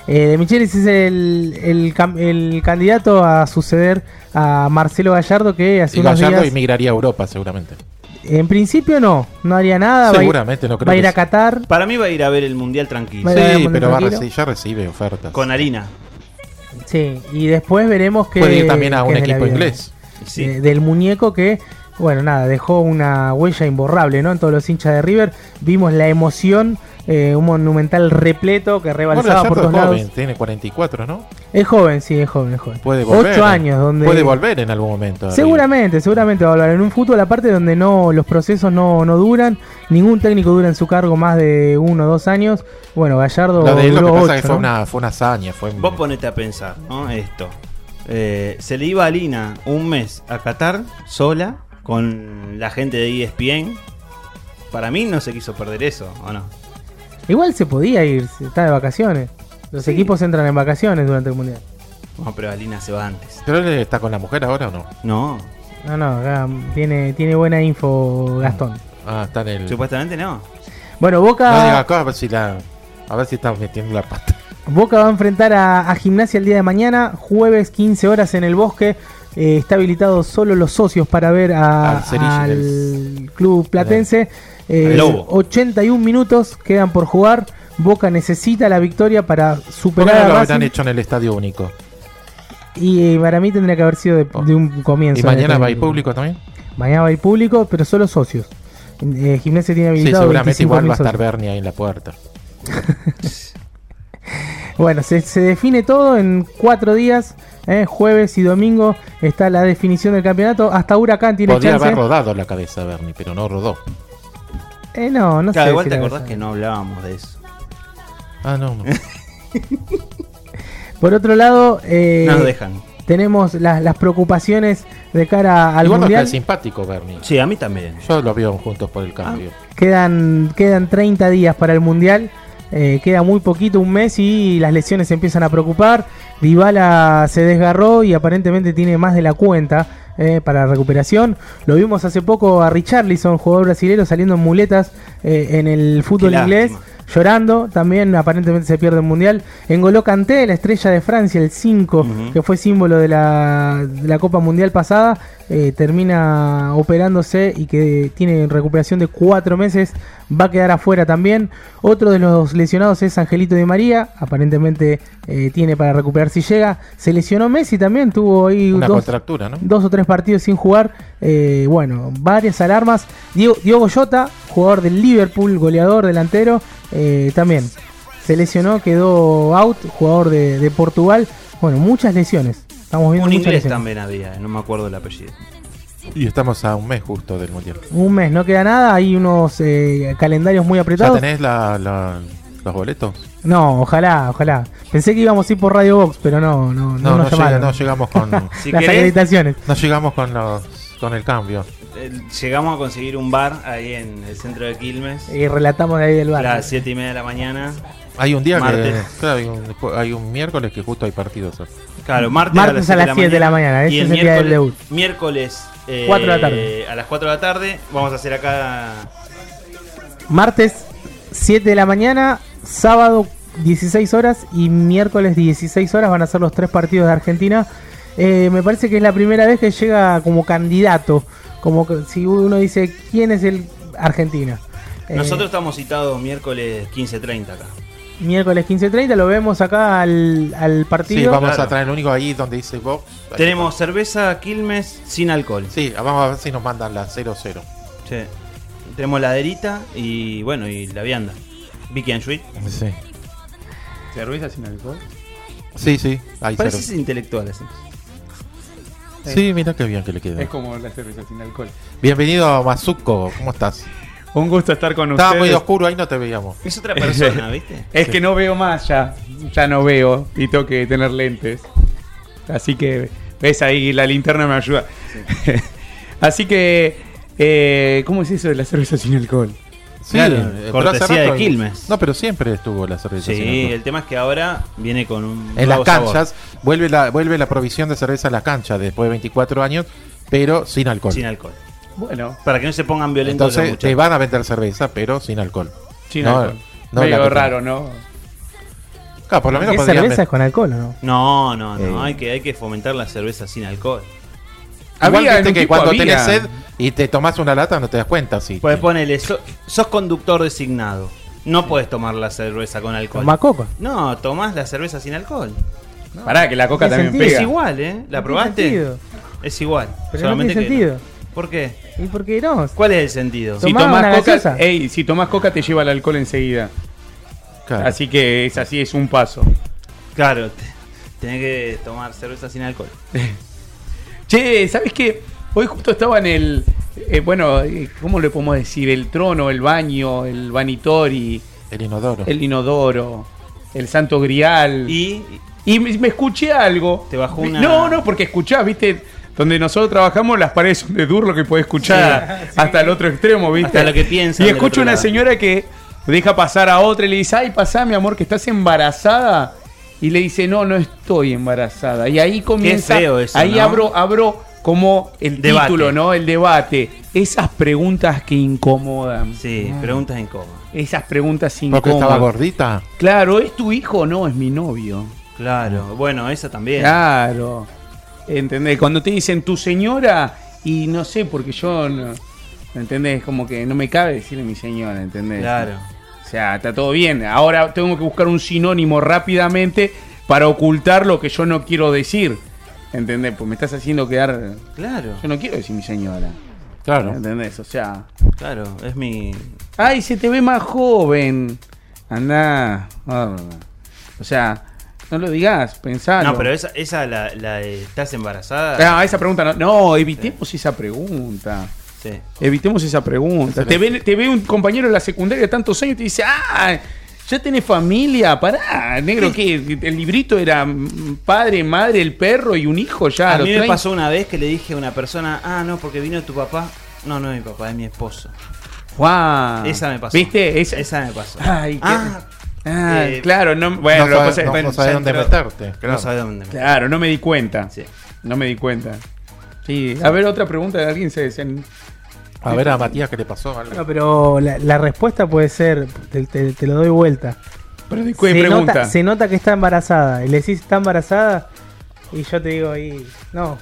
K: Eh, De Michelis es el, el, cam- el candidato a suceder a Marcelo Gallardo, que hace
B: Y
K: unos
B: Gallardo
K: días...
B: emigraría a Europa seguramente.
K: En principio no, no haría nada.
B: Seguramente,
K: va a ir,
B: no creo
K: va a ir
B: que
K: a
B: sí.
K: Qatar.
C: Para mí va a ir a ver el Mundial tranquilo.
K: Va a ir a ver el
B: Sí,
K: Mundial
B: pero va a
K: tranquilo.
B: reci- ya recibe ofertas.
C: Con harina.
K: Sí, y después veremos que...
B: Puede ir también a
K: qué
B: un
K: es de la
B: equipo
K: vida.
B: inglés.
C: Sí.
K: Eh, del muñeco que, bueno, nada, dejó una huella imborrable, ¿no? En todos los hinchas de River. Vimos la emoción, eh, un monumental repleto que
B: Bueno,
K: rebalsaba por
B: Gallardo
K: todos
B: es
K: lados.
B: joven, tiene cuarenta y cuatro, ¿no?
K: Es joven, sí, es joven, es joven.
B: Puede volver.
K: Ocho años, donde...
B: Puede volver en algún momento. a
K: Seguramente, seguramente va a volver. En un fútbol aparte donde no los procesos no, no duran, ningún técnico dura en su cargo más de uno o dos años. Bueno, Gallardo
B: River. Lo de él, lo
K: duró
B: que pasa
K: ocho,
B: es que fue,
K: ¿no?
B: una, fue una hazaña. Fue un-
C: Vos ponete a pensar, ¿no? Esto. Eh, se le iba a Lina un mes a Qatar sola con la gente de E S P N. Para mí no se quiso perder eso, ¿o no?
K: Igual se podía ir, si está de vacaciones. Los
C: Sí.
K: equipos entran en vacaciones durante el Mundial.
C: No, pero Alina se va antes.
B: ¿Pero él está con la mujer ahora o no?
C: No,
K: No, no, acá tiene, tiene buena info Gastón.
B: Ah, está en el.
C: supuestamente no.
K: Bueno,
B: No diga
K: Boca,
B: acá a ver si la. A ver si está metiendo la pata.
K: Boca va a enfrentar a, a Gimnasia el día de mañana, jueves quince horas en el Bosque. Eh, está habilitado solo los socios para ver a-
B: Al Cerilli
K: al
B: del-
K: club platense. Eh,
C: Al Lobo.
K: ochenta y un minutos quedan por jugar. Boca necesita la victoria para
B: ¿Por qué
K: superar
B: no
K: a
B: lo
K: Racing.
B: habrán hecho en el estadio único?
K: Y eh, para mí tendría que haber sido de, de un comienzo.
B: ¿Y
K: en
B: mañana
K: este-
B: va a ir público también?
K: Mañana va a ir público, pero solo socios. Eh, Gimnasia tiene
B: Sí,
K: habilitado
B: seguramente
K: veinticinco
B: igual
K: mil
B: va a estar
K: socios.
B: Bernie ahí en la puerta.
K: Bueno, se, se define todo en cuatro días. eh, jueves y domingo está la definición del campeonato. Hasta Huracán tiene
B: Podría
K: chance.
B: haber rodado la cabeza Bernie, pero no rodó.
K: Eh, no, no
C: Claro,
K: sé.
C: igual
K: si
C: te
K: la
C: acordás
K: verdad.
C: que no hablábamos de eso.
B: Ah, no, no.
K: Por otro lado, eh,
C: No nos dejan.
K: tenemos las, las preocupaciones de cara al
B: Igual no
K: mundial.
B: es simpático Bernie.
C: Sí, a mí también.
B: Yo lo veo juntos por el cambio.
K: Quedan, quedan treinta días para el mundial. Eh, queda muy poquito, un mes, y las lesiones se empiezan a preocupar. Dybala se desgarró y aparentemente tiene más de la cuenta eh, para recuperación. Lo vimos hace poco a Richarlison, jugador brasileño, saliendo en muletas eh, en el fútbol
C: Qué
K: inglés.
C: lástima.
K: Llorando, también aparentemente se pierde el mundial. N'Golo Kanté, la estrella de Francia, el cinco,
C: Ujú.
K: que fue símbolo de la, de la Copa Mundial pasada, eh, termina operándose y que tiene recuperación de cuatro meses, va a quedar afuera también. Otro de los lesionados es Angelito Di María, aparentemente eh, tiene para recuperar si llega. Se lesionó Messi también, tuvo ahí
B: Una
K: dos,
B: contractura, ¿no?
K: dos o tres partidos sin jugar. Eh, bueno, varias alarmas. Diego, Diogo Jota, jugador del Liverpool, goleador, delantero, eh, también se lesionó, quedó out, jugador de, de Portugal. Bueno, muchas lesiones. Estamos viendo
C: Un
K: muchas
C: inglés
K: lesiones.
C: también había, no me acuerdo el apellido.
B: Y estamos a un mes justo del mundial.
K: Un mes, no queda nada. Hay unos eh, calendarios muy
B: ¿Ya
K: apretados.
B: tenés la, la- los boletos?
K: No, ojalá, ojalá. Pensé que íbamos a ir por Radio Box, pero no, no, no,
B: No, no,
K: nos
B: llega-
K: llamaron.
B: no llegamos con
C: Si
K: Las
C: querés,
K: acreditaciones.
B: no llegamos con los con el cambio.
C: eh, llegamos a conseguir un bar ahí en el centro de Quilmes.
K: Y relatamos de ahí del
C: A
K: bar.
C: las siete y media de la mañana.
B: Hay un día
C: Martes.
B: que claro, hay, un, hay un miércoles que justo hay partidos.
C: Claro, martes,
K: Martes a las siete de la mañana,
C: Y
K: ese
C: el
K: es el día del
C: miércoles,
K: debut.
C: miércoles eh,
K: Cuatro de la tarde.
C: a las cuatro de la tarde vamos a hacer acá.
K: Martes siete de la mañana, sábado dieciséis horas y miércoles dieciséis horas van a ser los tres partidos de Argentina. Eh, me parece que es la primera vez que llega como candidato, como que si uno dice quién es el Argentina. Eh,
C: Nosotros estamos citados miércoles quince treinta acá.
K: miércoles quince treinta lo vemos acá al, al
B: Sí,
K: partido.
B: vamos
C: Claro.
B: a traer el único ahí donde dice box. Ahí
C: Tenemos cerveza Quilmes sin alcohol.
B: está. Sí, vamos a ver si nos mandan la cero cero.
C: Sí. Tenemos laderita y bueno, y la vianda. Vicky and Sweet.
B: Sí.
L: ¿Cerveza sin alcohol?
B: Sí, sí, ahí
C: Pareces
B: cero.
C: intelectual así.
B: Sí, mira qué bien que le queda.
L: Es como la cerveza sin alcohol.
B: Bienvenido a Mazuco, ¿cómo estás?
L: Un gusto estar con
B: Estaba
L: ustedes.
B: muy oscuro, ahí no te veíamos.
C: Es otra persona, ¿viste?
L: Es
B: Sí.
L: que no veo más ya. Ya no veo y tengo que tener lentes. Así que, ves ahí, la linterna me ayuda. Así que, eh, ¿cómo es eso de la cerveza sin alcohol?
B: Sí,
C: Claro,
B: eh, pero
C: cortesía
B: hace
C: de
B: rato-
C: Quilmes.
B: No, pero siempre estuvo la cerveza sin
C: Sí,
B: alcohol.
C: el tema es que ahora viene con un
B: En las
C: nuevo sabor.
B: canchas vuelve la vuelve la provisión de cerveza a las canchas después de veinticuatro años, pero sin alcohol.
C: Sin alcohol.
L: Bueno,
C: Para que no se pongan violentos los
B: Entonces te
C: muchachos.
B: van a vender cerveza, pero sin alcohol.
L: sin
B: No,
L: alcohol.
B: no la
L: Medio
B: que
L: raro, ¿no?
B: Claro, por lo menos
K: ¿Qué
B: podrían
K: cerveza
B: ver-
K: es con alcohol o no?
C: No, no, no.
K: Eh.
C: Hay, que, hay que fomentar la cerveza sin alcohol.
B: Igual
L: Había, en
B: viste
L: un
B: que
L: tiempo
B: cuando
L: había.
B: tenés sed y te tomás una lata no te das cuenta, sí.
C: Pues ponele, so- sos conductor designado. No puedes tomar la cerveza con alcohol.
K: Toma coca.
C: No, tomás la cerveza sin alcohol.
L: Pará, que la coca
K: Tiene
L: también
K: sentido.
L: pega.
C: Es igual, ¿eh? ¿La
K: No
C: probaste?
K: tiene sentido.
C: Es igual.
K: Pero no
C: solamente
K: tiene
C: que
K: sentido.
C: ¿Por qué?
K: ¿Y por qué no?
C: ¿Cuál es el sentido?
L: Si
K: Tomá
L: tomás
K: una
L: coca,
K: gaseosa.
L: ey, si tomás coca te lleva el alcohol enseguida.
B: Claro.
L: Así que es así, es un paso.
C: Claro, te- tenés que tomar cerveza sin alcohol.
L: Che, ¿sabes qué? Hoy justo estaba en el, eh, bueno, eh, ¿cómo le podemos decir? El trono, el baño, el vanitori,
B: El inodoro.
L: el inodoro, el santo grial.
C: Y
L: Y me, me escuché algo.
C: Te bajó una-
L: No, no, porque escuchás, viste, donde nosotros trabajamos las paredes son de Durlo que podés escuchar hasta el otro extremo, viste.
C: Hasta lo que piensan
L: Y
C: del
L: escucho
C: otro
L: una
C: lado.
L: señora que deja pasar a otra y le dice, ay, pasá, mi amor, que estás embarazada. Y le dice, no, no estoy embarazada. Y ahí comienza,
C: feo eso,
L: ahí
C: ¿no?
L: abro, abro como el
C: Debate.
L: título, ¿no? El debate. Esas preguntas que incomodan.
C: sí, preguntas incómodas.
L: Esas preguntas
B: Porque
L: incómodas.
B: estaba gordita.
L: Claro, ¿es tu hijo o no? Es mi novio.
C: Claro, bueno, esa también.
L: Claro. ¿Entendés? Cuando te dicen tu señora, y no sé, porque yo no. ¿Entendés? Como que no me cabe decirle mi señora, ¿entendés?
C: Claro.
L: O sea, está todo bien. Ahora tengo que buscar un sinónimo rápidamente para ocultar lo que yo no quiero decir. ¿Entendés? Pues me estás haciendo quedar.
C: Claro,
L: Yo no quiero decir mi señora.
B: Claro.
L: ¿Entendés? O sea.
C: claro, es mi...
L: Ay, se te ve más joven. Andá. Ah, O sea, no lo digas, pensalo.
C: No, pero esa, esa la, la de, ¿estás embarazada?
L: Ah, esa pregunta no. No, evitemos esa pregunta.
C: Sí.
L: Evitemos esa pregunta. Te ve, te ve un compañero de la secundaria de tantos años y te dice, ah, ya tenés familia, pará, negro, ¿qué? El librito era mm, padre, madre, el perro y un hijo ya.
C: A
L: los
C: mí me
L: treinta.
C: pasó una vez que le dije a una persona, ah, no, porque vino tu papá. No, no es mi papá, es mi esposo.
L: Guau.
C: Esa me pasó.
L: ¿Viste? Esa,
C: Esa me pasó.
L: Ay, qué-
C: Ah,
L: Ah,
C: eh,
L: claro, no, bueno,
B: no
L: lo que
B: sabe-
L: pasa es-
B: no-
L: bueno,
B: no sabe
L: ya
B: dónde
L: entró-
B: meterte. Claro.
C: No sabe dónde me...
L: Claro, no me di cuenta.
C: Sí.
L: No me di cuenta. Sí, a ver, otra pregunta de alguien se, se-
B: A ver a Matías qué le pasó. Algo.
K: Bueno, pero la, la respuesta puede ser, te, te- te lo doy vuelta.
L: Pero de
K: Se
L: qué pregunta.
K: nota, se nota que está embarazada. Y le decís, ¿está embarazada? Y yo te digo ahí, no.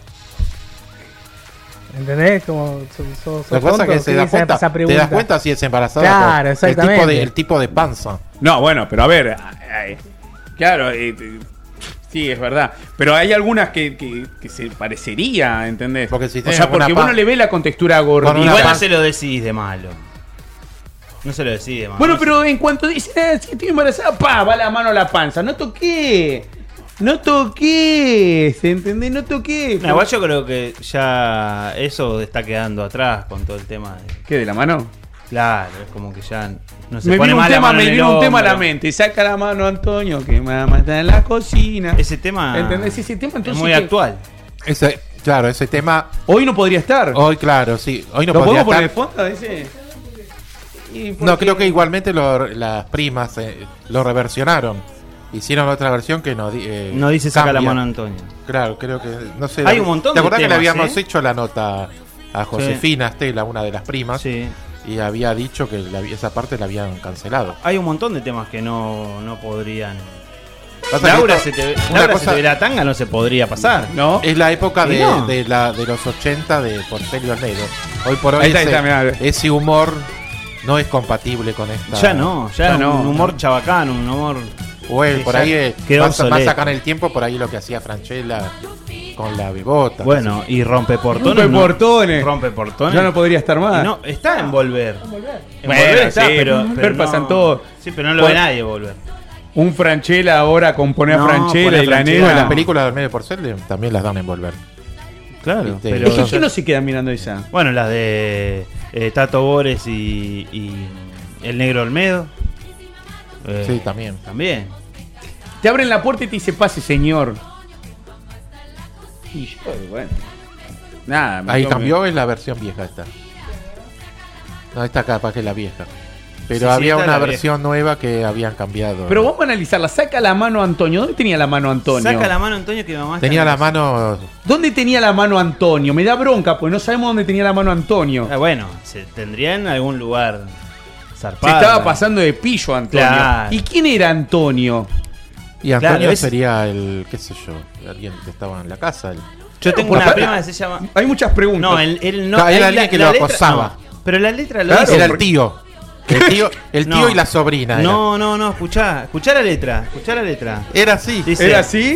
K: ¿Entendés? Como sos, sos, sos
B: Lo que pasa es
K: tonto,
B: que se
K: ¿qué
B: da
K: esa-
B: cuenta,
K: esa
B: te
K: pregunta?
B: das cuenta si es embarazada.
K: Claro,
B: por
K: exactamente.
B: El tipo de, el tipo de panza.
L: No, bueno, pero a ver. ay, claro, eh, eh, sí, es verdad. Pero hay algunas que, que, que se parecería, ¿entendés?
B: Porque si
L: o
B: tenés
L: sea,
B: alguna
L: porque
B: pa-
L: vos no le ves la contextura
B: Con
L: gordita.
B: una
C: Igual no
B: pan-
C: se lo decís de malo. No se lo decís de malo.
L: Bueno,
C: No
L: pero en cuanto dice, ah, si estoy embarazada, pa, va la mano a la panza. No toqué. No toqué. ¿Se entendés? No toqué.
C: se- No, igual yo creo que ya eso está quedando atrás con todo el tema de...
L: ¿Qué, de la mano?
C: Claro, es como que ya no se
L: Me
C: pone
L: vino un
C: más la
L: tema,
C: mano
L: me
C: en el
L: vino un tema a la
C: hombro.
L: mente. Saca la mano, Antonio, que mamá está en la cocina.
C: Ese tema
L: ¿Entendés? Ese tema
C: es
L: entonces
C: muy
L: que-
C: actual.
B: Ese, claro, ese tema.
L: Hoy no podría estar.
B: Hoy, claro, sí. Hoy no
L: ¿Lo
B: podría
L: podemos poner de
B: estar.
L: fondo ese? Y
B: No,
L: porque-
B: creo que igualmente lo- las primas eh, lo reversionaron. Hicieron otra versión que no, di- eh,
C: No dice saca la
B: cambia.
C: mano Antonio.
B: Claro, creo que. No sé.
C: Hay un montón
B: ¿Te
C: de
B: acordás que le
C: temas,
B: habíamos
C: eh?
B: hecho la nota a Josefina Estela, una de las primas?
C: Sí.
B: Y había dicho que la- esa parte la habían cancelado.
C: Hay un montón de temas que no, no podrían.
B: Pasa
C: Laura,
B: que
C: se
B: esto-
C: te, ve-
B: una
C: Laura
B: cosa-
C: se te ve la tanga, no se podría pasar.
L: ¿No?
B: Es la época
C: ¿Y
B: de,
C: no?
B: de, la, de los ochenta de Porcelio al Negro. Hoy por hoy
L: Ahí está,
B: ese,
L: ahí está, mirá.
B: ese humor no es compatible con esta.
C: Ya no, ya,
L: Ya
C: es
L: no.
C: un humor chabacano, un humor.
B: O él,
C: Sí,
B: por
C: ya
B: ahí eh,
C: quedó
B: más, más
C: obsoleto.
B: acá en el tiempo, por ahí lo que hacía Franchella con la bebota.
C: Bueno, y rompe portones.
L: Rompe portones.
C: Rompe portones.
L: Ya no podría estar más.
C: Y no, está en volver. En
L: Bueno,
C: volver está,
L: sí,
C: pero,
L: en
C: pero
L: Volver pasan
C: no-
L: todo.
C: Sí, pero no lo
L: Por-
C: ve nadie volver.
L: Un Franchella ahora compone
C: No,
L: a Franchella
C: pone a
L: y la
C: Franchella.
B: Bueno,
L: negra.
B: las películas del medio Porcelio también las dan en volver.
C: Claro,
B: Viste,
C: pero
L: Es que
B: Yo-
L: ¿quién no se queda mirando esa?
C: bueno, las de eh, Tato Bores y, y El Negro Olmedo. Eh,
B: Sí, también.
C: También.
L: Te abren la puerta y te dice, pase, señor. Y yo, bueno. Nada, me
B: Ahí
L: tomo-
B: cambió, es la versión vieja esta. No, esta capaz que es la vieja. Pero
C: Sí, sí,
B: había
C: esta es
B: una
C: la
B: versión nueva que habían cambiado.
L: Pero vamos a analizarla. Saca la mano Antonio. ¿Dónde tenía la mano Antonio?
C: Saca la mano, Antonio, que mi mamá está
B: Tenía
C: en
B: la
C: casa.
B: mano.
L: ¿Dónde tenía la mano Antonio? Me da bronca, pues no sabemos dónde tenía la mano Antonio.
C: Ah, bueno, se tendría en algún lugar
L: Se
C: zarpado.
L: estaba pasando de pillo Antonio.
C: Claro.
L: ¿Y quién era Antonio?
B: Y Antonio
C: Claro, es-
B: sería el, qué sé yo, alguien que estaba en la casa. el-
C: Yo tengo
L: Por
C: una
L: acá-
C: prima que se llama.
L: Hay muchas preguntas.
C: No, él, él no.
B: Claro, era
C: ahí
B: alguien que lo acosaba.
C: no, pero la letra lo
L: Claro,
C: dice.
B: Era el tío. El tío, el tío
C: No.
B: y la sobrina. era.
C: No, no, no, escuchá, escuchá la letra, escuchá la letra.
B: Era así.
C: Dice-
L: ¿Era así?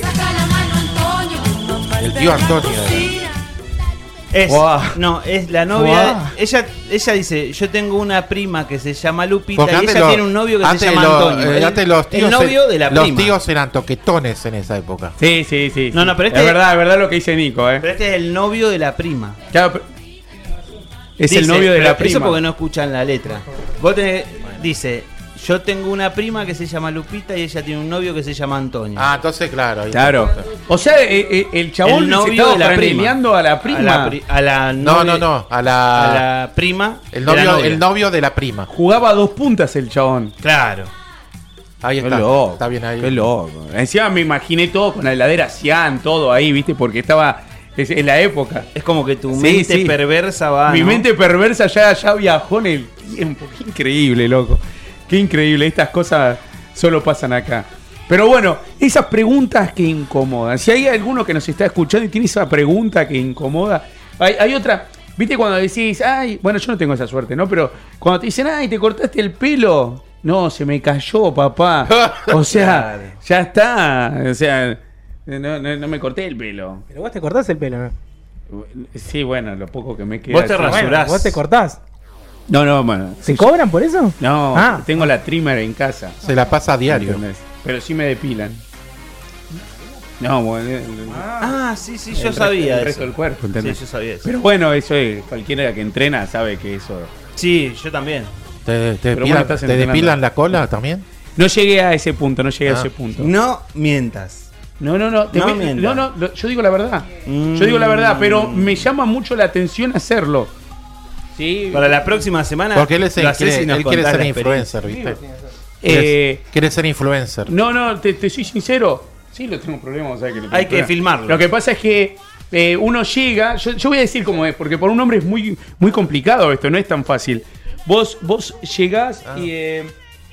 B: El tío Antonio. era.
C: Es,
L: Guau.
C: no, es la novia.
L: Guau.
C: Ella, ella dice, yo tengo una prima que se llama Lupita
B: Porque
C: y
B: antes
C: ella
B: lo-
C: tiene un novio que se
B: antes
C: llama
B: lo-
C: Antonio.
B: eh,
C: El-
B: antes los tíos
C: el novio
B: se-
C: de la
B: los
C: prima.
B: tíos eran toquetones en esa época.
L: Sí, sí, sí.
C: No,
L: sí.
C: no, pero este-
L: Es verdad, es verdad lo que dice Nico, ¿eh?
C: Pero este es el novio de la prima.
L: Claro, pero- es
C: Dice,
L: el novio de
C: pero
L: la prima.
C: Eso porque no escuchan la letra. Vos tenés, dice, yo tengo una prima que se llama Lupita y ella tiene un novio que se llama Antonio.
B: Ah, entonces claro. ahí
L: Claro.
B: está.
L: O sea, eh, eh, el chabón
C: El
L: se
C: novio
L: estaba
C: de la prima.
L: franeleando a la prima.
C: A la, pri- a la
B: No,
C: novia-
B: no, no. A la,
C: a la prima.
B: el,
C: de la
B: novio,
C: novia.
B: el novio de la prima.
L: Jugaba a dos puntas el chabón.
C: Claro.
B: Ahí
L: Qué
B: está.
L: loco.
B: Está bien ahí.
L: Qué loco. Encima me imaginé todo con la heladera Cian, todo ahí, ¿viste? Porque estaba. Es, es la época.
C: Es como que tu
L: Sí,
C: mente
L: sí.
C: perversa va.
L: Mi
C: ¿no?
L: mente perversa ya, ya viajó en el tiempo. Qué increíble, loco. Qué increíble. Estas cosas solo pasan acá. Pero bueno, esas preguntas que incomodan. Si hay alguno que nos está escuchando y tiene esa pregunta que incomoda, hay, hay otra. ¿Viste cuando decís, ay, bueno, yo no tengo esa suerte, ¿no? Pero cuando te dicen, ay, te cortaste el pelo. No, se me cayó, papá. O sea,
C: Claro.
L: ya está. O sea, no, no, no me corté el pelo.
K: Pero vos te cortás el pelo, ¿no?
L: Sí, bueno, lo poco que me queda.
C: Vos te
L: sí.
C: rasurás.
K: Bueno, vos te cortás.
L: No, no, bueno.
K: ¿Se cobran por eso?
L: No,
K: Ah.
L: tengo la trimmer en casa.
B: Se la pasa a diario.
L: ¿Entendés? Pero sí me depilan. No, bueno. el- el-
C: Ah, sí, sí,
L: el
C: yo
L: resto-
C: sabía
L: el
C: eso.
L: resto del cuerpo, ¿entendés?
C: Sí, yo sabía eso.
L: Pero bueno, eso es. Cualquiera que entrena sabe que eso.
C: Sí, yo también.
B: ¿Te, te,
L: Pero
B: depilan,
L: bueno, estás
B: te
L: entrenando.
B: depilan la cola también?
L: No llegué a ese punto, no llegué a
B: Ah.
L: ese punto.
C: No mientas.
L: No, no, no. te
C: No
L: voy-
C: mientas.
L: no, no, lo- yo digo la verdad.
C: Mm.
L: Yo digo la verdad, pero me llama mucho la atención hacerlo. Sí.
C: Para la próxima semana.
B: Porque él, es,
C: lo haces
B: quiere,
C: y nos
B: él quiere
C: contás
B: ser
C: la
B: influencer, ¿viste?
L: Eh,
B: Quiere- quiere ser influencer.
L: No, no, te, te soy sincero. Sí, lo tengo problemas. ¿sabes? Que lo tengo
C: Hay que
L: problemas.
C: filmarlo.
L: Lo que pasa es que eh, uno llega. Yo, yo voy a decir cómo es, porque por un hombre es muy, muy complicado esto, no es tan fácil. Vos, vos llegás y. Eh,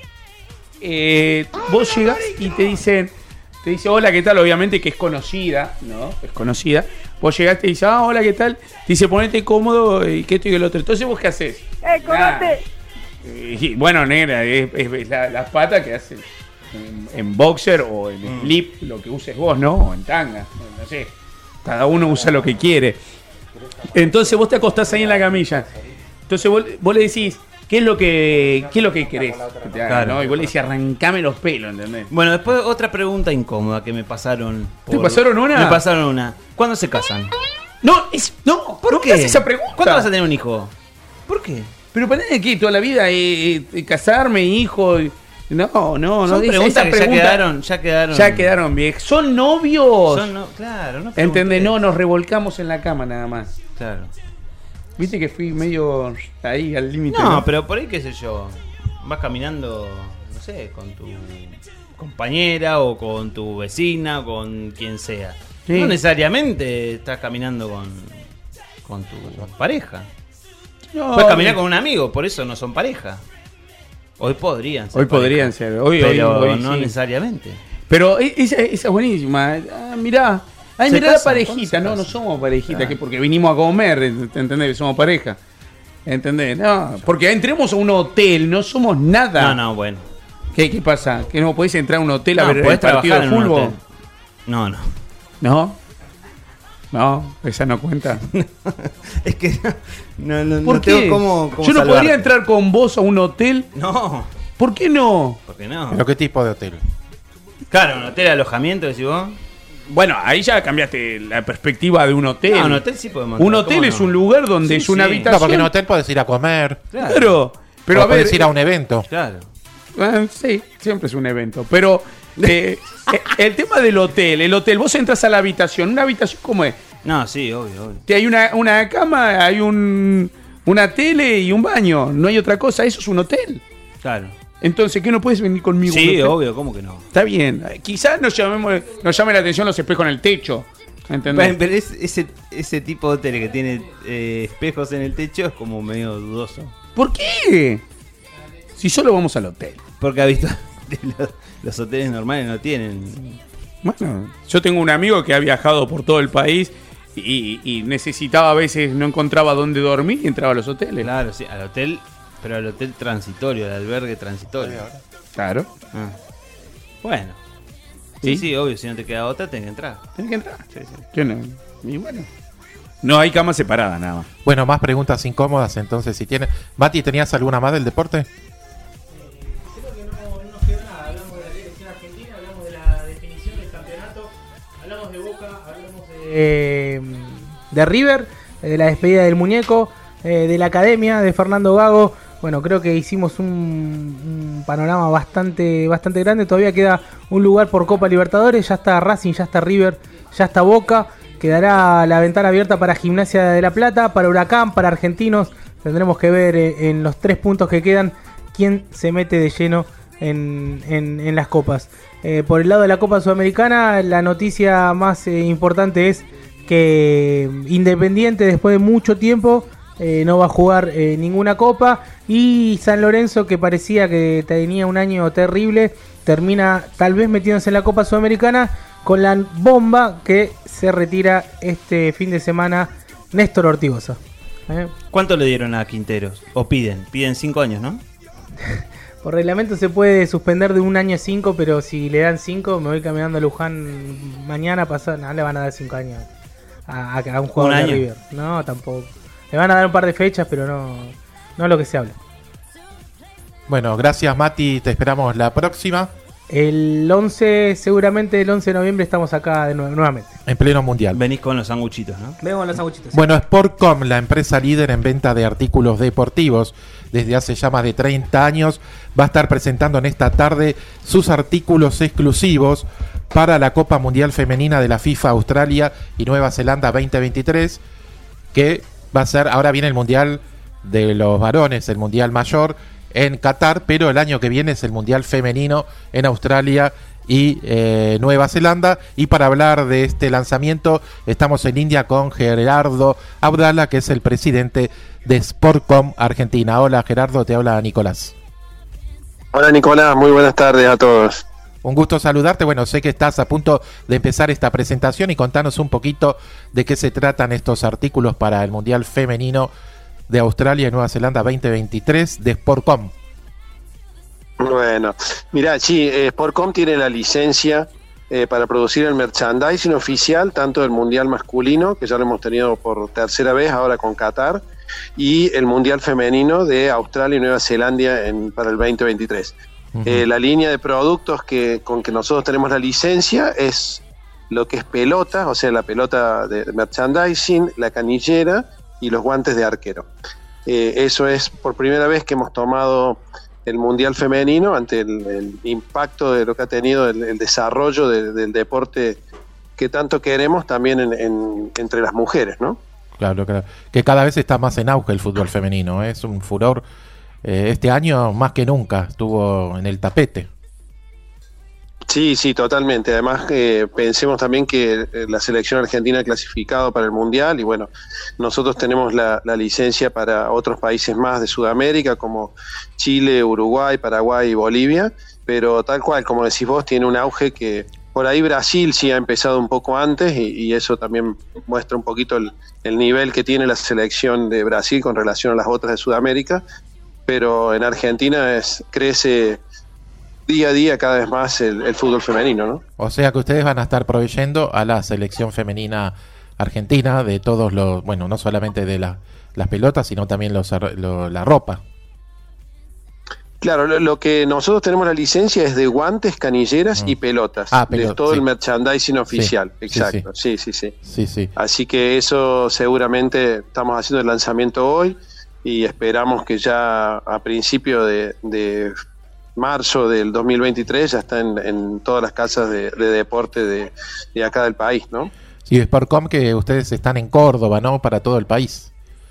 L: eh, vos llegás y te dicen. Te dice, hola, ¿qué tal? Obviamente que es conocida, ¿no? Es conocida. Vos llegás y te dice, ah, hola, ¿qué tal? Te dice, ponete cómodo y que esto y que el otro. Entonces, ¿vos qué haces?
E: ¡Eh, cómate!
L: Y, bueno, negra, es, es- es la, la pata que hace en, en boxer o en
C: Mm.
L: slip, lo que uses vos, ¿no? O en tanga, no sé. Cada uno usa lo que quiere. Entonces vos te acostás ahí en la camilla. Entonces vos, vos le decís, ¿qué es lo que, qué es lo que querés que te haga,
C: Claro.
L: ¿no? Y vos le decís, arrancame los pelos, ¿entendés?
C: Bueno, después otra pregunta incómoda que me pasaron.
L: ¿Te pasaron una?
C: Me pasaron una. ¿Cuándo se casan?
L: No, es, no,
C: ¿Por
L: no
C: qué?
L: hagas esa pregunta.
C: ¿Cuándo vas a tener un hijo? ¿Por qué?
L: Pero para que toda la vida eh, eh, casarme, hijo. y- No, no, no.
C: Son
L: esa-
C: preguntas
L: esa
C: que
L: pregunta-
C: ya quedaron, ya quedaron.
L: Ya quedaron viejos. Son novios.
C: Son no- claro, no pregunté.
L: ¿Entendés? No, nos revolcamos en la cama nada más.
C: Claro.
L: Viste que fui medio ahí al límite.
C: No, pero por ahí, qué sé yo. Vas caminando, no sé, con tu compañera o con tu vecina o con quien sea.
L: Sí.
C: No necesariamente estás caminando con, con tu pareja.
L: No,
C: Puedes caminar con un amigo, por eso no son pareja. Hoy podrían ser.
L: Hoy
C: pareja,
L: podrían ser. Hoy,
C: pero
L: hoy, hoy
C: no
L: sí.
C: necesariamente.
L: Pero e- esa, esa es buenísima. Ah, mirá. Ay,
C: Se
L: mirá la
C: casan,
L: parejita.
C: ¿cuándo se
L: No, no
C: casan?
L: somos parejita,
C: Ah.
L: que porque vinimos a comer, ¿entendés? Que somos pareja. ¿Entendés? No, porque entremos a un hotel, no somos nada.
C: No, no, bueno.
L: ¿Qué, qué pasa? ¿Que no podés entrar a un hotel a
C: No,
L: ver el
C: podés
L: partido de
C: trabajar en un
L: fútbol?
C: hotel. No, no.
L: ¿No? No, esa no cuenta.
C: Es que no, no,
L: ¿Por
C: no
L: qué?
C: tengo cómo, cómo
L: Yo no
C: salvarte.
L: podría entrar con vos a un hotel.
C: No,
L: ¿Por qué no?
C: ¿por qué no?
B: ¿Pero qué tipo de hotel?
C: Claro, un hotel de alojamiento, decís vos.
L: Bueno, ahí ya cambiaste la perspectiva de un hotel.
C: No, un hotel sí podemos
L: Un
C: entrar,
L: hotel
C: ¿cómo
L: es
C: no?
L: un lugar donde
C: Sí,
L: es una
C: sí.
L: habitación.
B: No, porque en un hotel puedes ir a comer.
C: Claro.
L: Claro. Pero
B: o
L: a ver,
B: puedes ir a un evento.
C: Claro.
L: eh, sí, siempre es un evento. Pero eh, eh, el tema del hotel, el hotel, vos entras a la habitación. ¿Una habitación cómo es?
C: No, sí, obvio, obvio.
L: Que hay una, una cama, hay un, una tele y un baño. No hay otra cosa. Eso es un hotel.
C: Claro.
L: Entonces, ¿qué no puedes venir conmigo? a un
C: Sí,
L: hotel?
C: obvio, ¿cómo que no?
L: Está bien. Eh, Quizás nos, llamemos, nos llame la atención los espejos en el techo. ¿Entendés?
C: Pero, pero es- ese, ese tipo de hotel que tiene eh, espejos en el techo es como medio dudoso.
L: ¿Por qué? Si solo vamos al hotel.
C: Porque habitu- los, los hoteles normales no tienen.
L: Bueno, yo tengo un amigo que ha viajado por todo el país y, y necesitaba a veces, no encontraba dónde dormir y entraba a los hoteles.
C: Claro, sí, al hotel, pero al hotel transitorio, al albergue transitorio.
L: Claro.
C: Ah. Bueno. Sí, sí, sí, obvio, si no te queda otra, tenés que entrar.
L: Tenés que entrar.
C: Sí, sí.
L: Yo no. Y bueno. No hay cama separada, nada más.
B: Bueno, más preguntas incómodas, entonces, si tienes... Mati, ¿tenías alguna más del deporte?
K: Eh, de River, eh, de la despedida del muñeco, eh, de la academia de Fernando Gago. Bueno, creo que hicimos un, un panorama bastante, bastante grande. Todavía queda un lugar por Copa Libertadores. Ya está Racing, ya está River, ya está Boca. Quedará la ventana abierta para Gimnasia de La Plata, para Huracán, para Argentinos. Tendremos que ver eh, en los tres puntos que quedan quién se mete de lleno en, en, en las copas. Eh, por el lado de la Copa Sudamericana, la noticia más eh, importante es que Independiente, después de mucho tiempo, eh, no va a jugar eh, ninguna copa. Y San Lorenzo, que parecía que tenía un año terrible, termina tal vez metiéndose en la Copa Sudamericana con la bomba que se retira este fin de semana Néstor Ortigosa. ¿Eh?
C: ¿Cuánto le dieron a Quinteros? ¿O piden? Piden cinco años, ¿no?
K: Por reglamento se puede suspender de un año a cinco, pero si le dan cinco, me voy caminando a Luján mañana pasado, no le van a dar cinco años a, a, a un jugador de River. No, tampoco. Le van a dar un par de fechas, pero no, no lo que se habla.
B: Bueno, gracias Mati, te esperamos la próxima.
K: El once, seguramente el once de noviembre estamos acá de nuevo, nuevamente.
B: En pleno mundial.
C: Venís con los sanguchitos, ¿no?
K: Vengo con los sanguchitos.
B: Bueno, Sportcom, la empresa líder en venta de artículos deportivos desde hace ya más de treinta años, va a estar presentando en esta tarde sus artículos exclusivos para la Copa Mundial Femenina de la FIFA Australia y Nueva Zelanda veinte veintitrés, que va a ser, ahora viene el Mundial de los varones, el Mundial mayor en Qatar, pero el año que viene es el Mundial Femenino en Australia y eh, Nueva Zelanda. Y para hablar de este lanzamiento estamos en India con Gerardo Abdala, que es el presidente de Sportcom Argentina. Hola Gerardo, te habla Nicolás.
M: Hola Nicolás, muy buenas tardes a todos.
B: Un gusto saludarte. Bueno, sé que estás a punto de empezar esta presentación y contanos un poquito de qué se tratan estos artículos para el Mundial Femenino de Australia y Nueva Zelanda veinte veintitrés de Sportcom.
M: Bueno, mira, sí, eh, Sportcom tiene la licencia eh, para producir el merchandising oficial, tanto del Mundial masculino, que ya lo hemos tenido por tercera vez ahora con Qatar, y el Mundial femenino de Australia y Nueva Zelanda en, para el veinte veintitrés. Uh-huh. Eh, la línea de productos que con que nosotros tenemos la licencia es lo que es pelota, o sea, la pelota de merchandising, la canillera y los guantes de arquero. Eh, eso es por primera vez que hemos tomado el Mundial femenino ante el, el impacto de lo que ha tenido el, el desarrollo de, del deporte que tanto queremos también en, en, entre las mujeres, ¿no?
B: Claro, claro. Que cada vez está más en auge el fútbol femenino, ¿eh? Es un furor. Eh, este año más que nunca estuvo en el tapete.
M: Sí, sí, totalmente. Además, eh, pensemos también que la selección argentina ha clasificado para el Mundial y bueno, nosotros tenemos la, la licencia para otros países más de Sudamérica como Chile, Uruguay, Paraguay y Bolivia, pero tal cual, como decís vos, tiene un auge que por ahí Brasil sí ha empezado un poco antes y, y eso también muestra un poquito el, el nivel que tiene la selección de Brasil con relación a las otras de Sudamérica, pero en Argentina es, crece día a día cada vez más el, el fútbol femenino, ¿no?
B: O sea que ustedes van a estar proveyendo a la selección femenina argentina de todos los, bueno, no solamente de la, las pelotas, sino también los, lo, la ropa.
M: Claro, lo, lo que nosotros tenemos la licencia es de guantes, canilleras mm. y pelotas, ah, pelot, de todo sí. el merchandising oficial, sí, exacto, sí sí. Sí, sí,
B: sí, sí.
M: Así que eso seguramente estamos haciendo el lanzamiento hoy y esperamos que ya a principio de, de marzo del dos mil veintitrés ya está en, en todas las casas de, de deporte de, de acá del país, ¿no?
B: Sí, Sportcom, que ustedes están en Córdoba, ¿no? Para todo el país.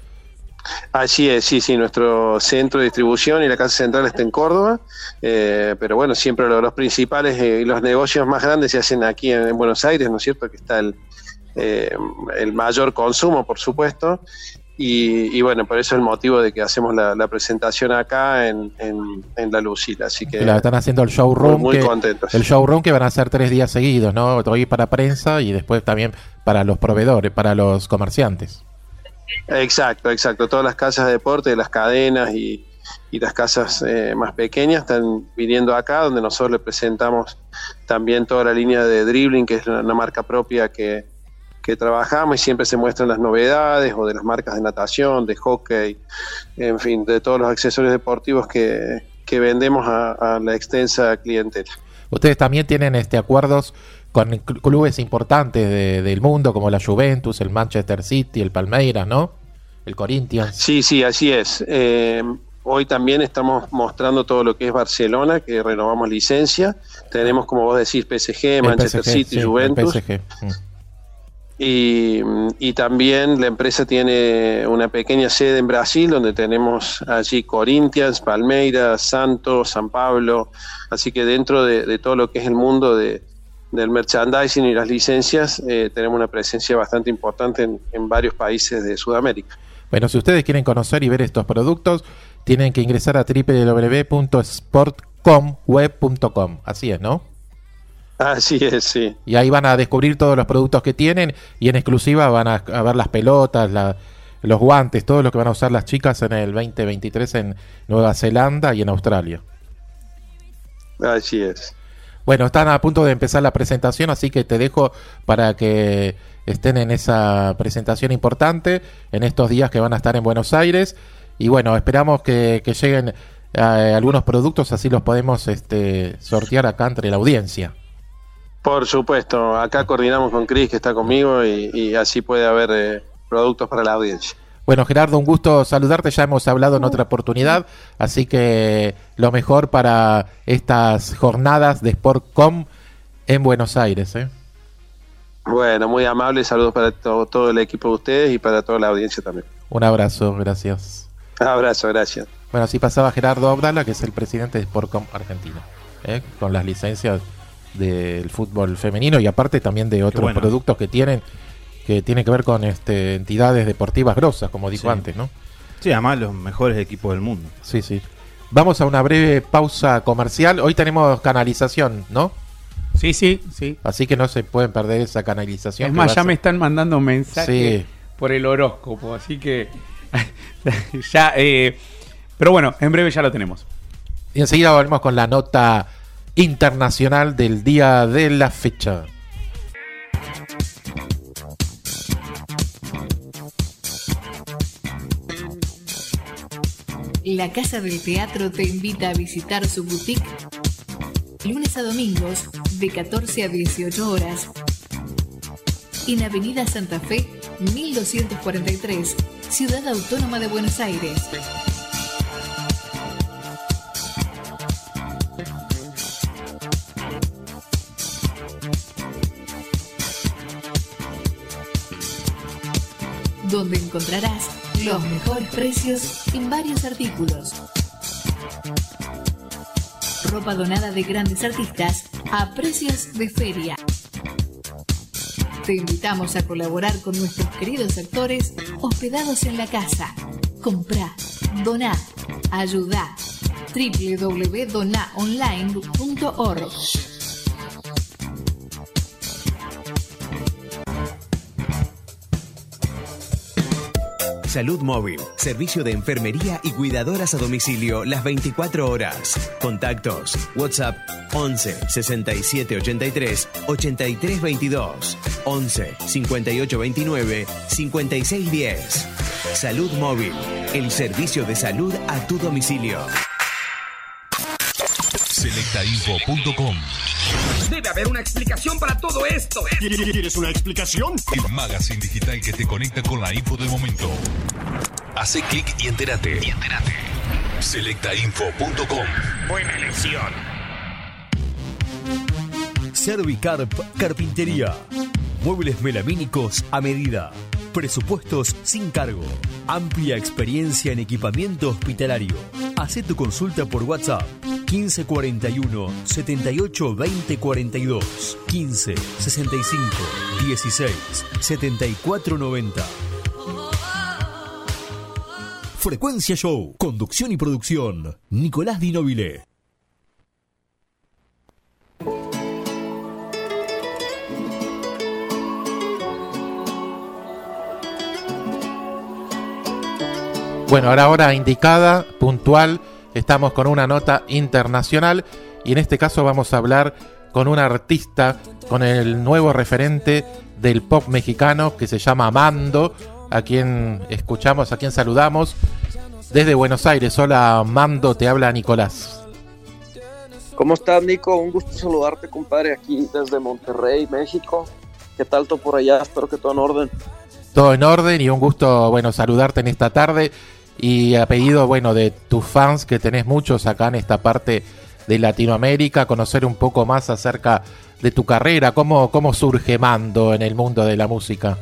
M: Así es, sí, sí, nuestro centro de distribución y la casa central está en Córdoba, eh, pero bueno, siempre los, los principales y eh, los negocios más grandes se hacen aquí en, en Buenos Aires, ¿no es cierto? Que está el, eh, el mayor consumo, por supuesto, Y, y bueno, por eso es el motivo de que hacemos la, la presentación acá en, en, en La Lucila. Así que,
B: que la están haciendo el showroom.
M: Muy, muy
B: que,
M: contentos.
B: El showroom que van a hacer tres días seguidos, ¿no? Hoy para prensa y después también para los proveedores, para los comerciantes.
M: Exacto, exacto. Todas las casas de deporte, las cadenas y, y las casas eh, más pequeñas están viniendo acá, donde nosotros le presentamos también toda la línea de dribbling, que es una, una marca propia que, que trabajamos, y siempre se muestran las novedades, o de las marcas de natación, de hockey, en fin, de todos los accesorios deportivos que, que vendemos a, a la extensa clientela.
B: Ustedes también tienen este acuerdos con clubes importantes de, del mundo, como la Juventus, el Manchester City, el Palmeiras, ¿no? El Corinthians.
M: Sí, sí, así es. Eh, hoy también estamos mostrando todo lo que es Barcelona, que renovamos licencia. Tenemos, como vos decís, P S G, Manchester
B: P S G,
M: City,
B: sí,
M: Juventus.
B: P S G. Mm.
M: Y, y también la empresa tiene una pequeña sede en Brasil, donde tenemos allí Corinthians, Palmeiras, Santos, San Pablo. Así que dentro de, de todo lo que es el mundo de, del merchandising y las licencias, eh, tenemos una presencia bastante importante en, en varios países de Sudamérica.
B: Bueno, si ustedes quieren conocer y ver estos productos, tienen que ingresar a doble u doble u doble u punto sportcom web punto com. Así es, ¿no?
M: Así es, sí.
B: Y ahí van a descubrir todos los productos que tienen, y en exclusiva van a, a ver las pelotas, la, los guantes, todo lo que van a usar las chicas en el veinte veintitrés en Nueva Zelanda y en Australia.
M: Así es.
B: Bueno, están a punto de empezar la presentación, así que te dejo para que estén en esa presentación importante en estos días que van a estar en Buenos Aires. Y bueno, esperamos que, que lleguen eh, algunos productos, así los podemos este, sortear acá entre la audiencia.
M: Por supuesto, acá coordinamos con Cris, que está conmigo, y, y así puede haber eh, productos para la audiencia.
B: Bueno, Gerardo, un gusto saludarte, ya hemos hablado en otra oportunidad, así que lo mejor para estas jornadas de Sportcom en Buenos Aires, ¿eh?
M: Bueno, muy amable, saludos para to- todo el equipo de ustedes y para toda la audiencia también.
B: Un abrazo, gracias.
M: Un abrazo, gracias.
B: Bueno, así pasaba Gerardo Abdala, que es el presidente de Sportcom Argentina, ¿eh? Con las licencias del fútbol femenino y aparte también de otros
C: bueno.
B: productos que tienen que tienen que ver con este entidades deportivas grosas, como dijo
C: Sí.
B: antes, ¿no?
C: Sí, además los mejores equipos del mundo.
B: Sí, sí. Vamos a una breve pausa comercial. Hoy tenemos canalización, ¿no?
L: Sí, sí, sí.
B: Así que no se pueden perder esa canalización.
L: Es
B: que
L: más,
B: va a
L: ya
B: ser-
L: me están mandando mensajes
B: Sí.
L: por el horóscopo, así que ya, eh, pero bueno, en breve ya lo tenemos.
B: Y enseguida volvemos con la nota internacional del día de la fecha.
N: La Casa del Teatro te invita a visitar su boutique lunes a domingos de catorce a dieciocho horas en Avenida Santa Fe mil doscientos cuarenta y tres, Ciudad Autónoma de Buenos Aires. Donde encontrarás los mejores precios en varios artículos. Ropa donada de grandes artistas a precios de feria. Te invitamos a colaborar con nuestros queridos actores hospedados en la casa. Comprá, doná, ayudá. doble u doble u doble u punto doná online punto org.
G: Salud Móvil, servicio de enfermería y cuidadoras a domicilio las veinticuatro horas. Contactos: WhatsApp once sesenta y siete ochenta y tres ochenta y tres veintidós, once cincuenta y ocho veintinueve cincuenta y seis diez. Salud Móvil, el servicio de salud a tu domicilio.
J: selecta info punto com.
H: Debe haber una explicación para todo esto.
I: ¿Quieres una explicación?
J: El magazine digital que te conecta con la info del momento. Hace clic y entérate. Y entérate. selecta info punto com.
H: Buena elección.
A: Servicarp Carpintería. Muebles melamínicos a medida. Presupuestos sin cargo. Amplia experiencia en equipamiento hospitalario. Hacé tu consulta por WhatsApp. quince cuarenta y uno setenta y ocho veinte cuarenta y dos, quince sesenta y cinco dieciséis setenta y cuatro noventa. Frecuencia Show. Conducción y producción. Nicolás Di Nobile.
B: Bueno, ahora hora indicada, puntual, estamos con una nota internacional y en este caso vamos a hablar con un artista, con el nuevo referente del pop mexicano que se llama Mando, a quien escuchamos, a quien saludamos desde Buenos Aires. Hola Mando, te habla Nicolás.
O: ¿Cómo estás, Nico? Un gusto saludarte, compadre, aquí desde Monterrey, México. ¿Qué tal todo por allá? Espero que todo en orden.
B: Todo en orden y un gusto, bueno, saludarte en esta tarde. Y a pedido, bueno, de tus fans, que tenés muchos acá en esta parte de Latinoamérica, conocer un poco más acerca de tu carrera, cómo, cómo surge Mando en el mundo de la música.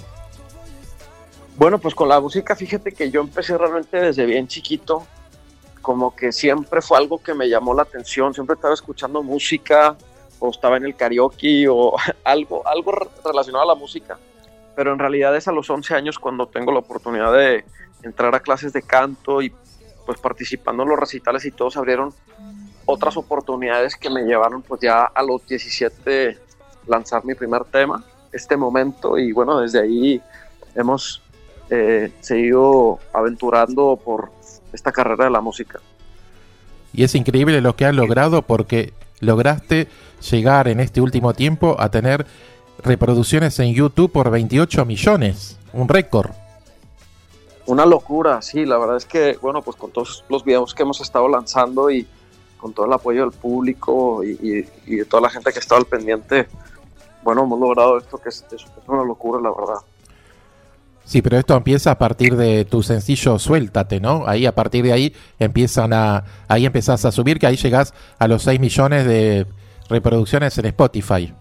O: Bueno, pues con la música, fíjate que yo empecé realmente desde bien chiquito, como que siempre fue algo que me llamó la atención, siempre estaba escuchando música, o estaba en el karaoke, o algo, algo relacionado a la música, pero en realidad es a los once años cuando tengo la oportunidad de entrar a clases de canto y pues participando en los recitales y todo, se abrieron otras oportunidades que me llevaron pues ya a los diecisiete lanzar mi primer tema, este momento, y bueno, desde ahí hemos eh, seguido aventurando por esta carrera de la música.
B: Y es increíble lo que has logrado, porque lograste llegar en este último tiempo a tener reproducciones en YouTube por veintiocho millones, un récord.
O: Una locura, sí, la verdad es que, bueno, pues con todos los videos que hemos estado lanzando y con todo el apoyo del público y, y, y de toda la gente que ha estado al pendiente, bueno, hemos logrado esto que es, es, es una locura, la verdad.
B: Sí, pero esto empieza a partir de tu sencillo Suéltate, ¿no? Ahí, a partir de ahí, empiezan a, ahí empezás a subir, que ahí llegás a los seis millones de reproducciones en Spotify.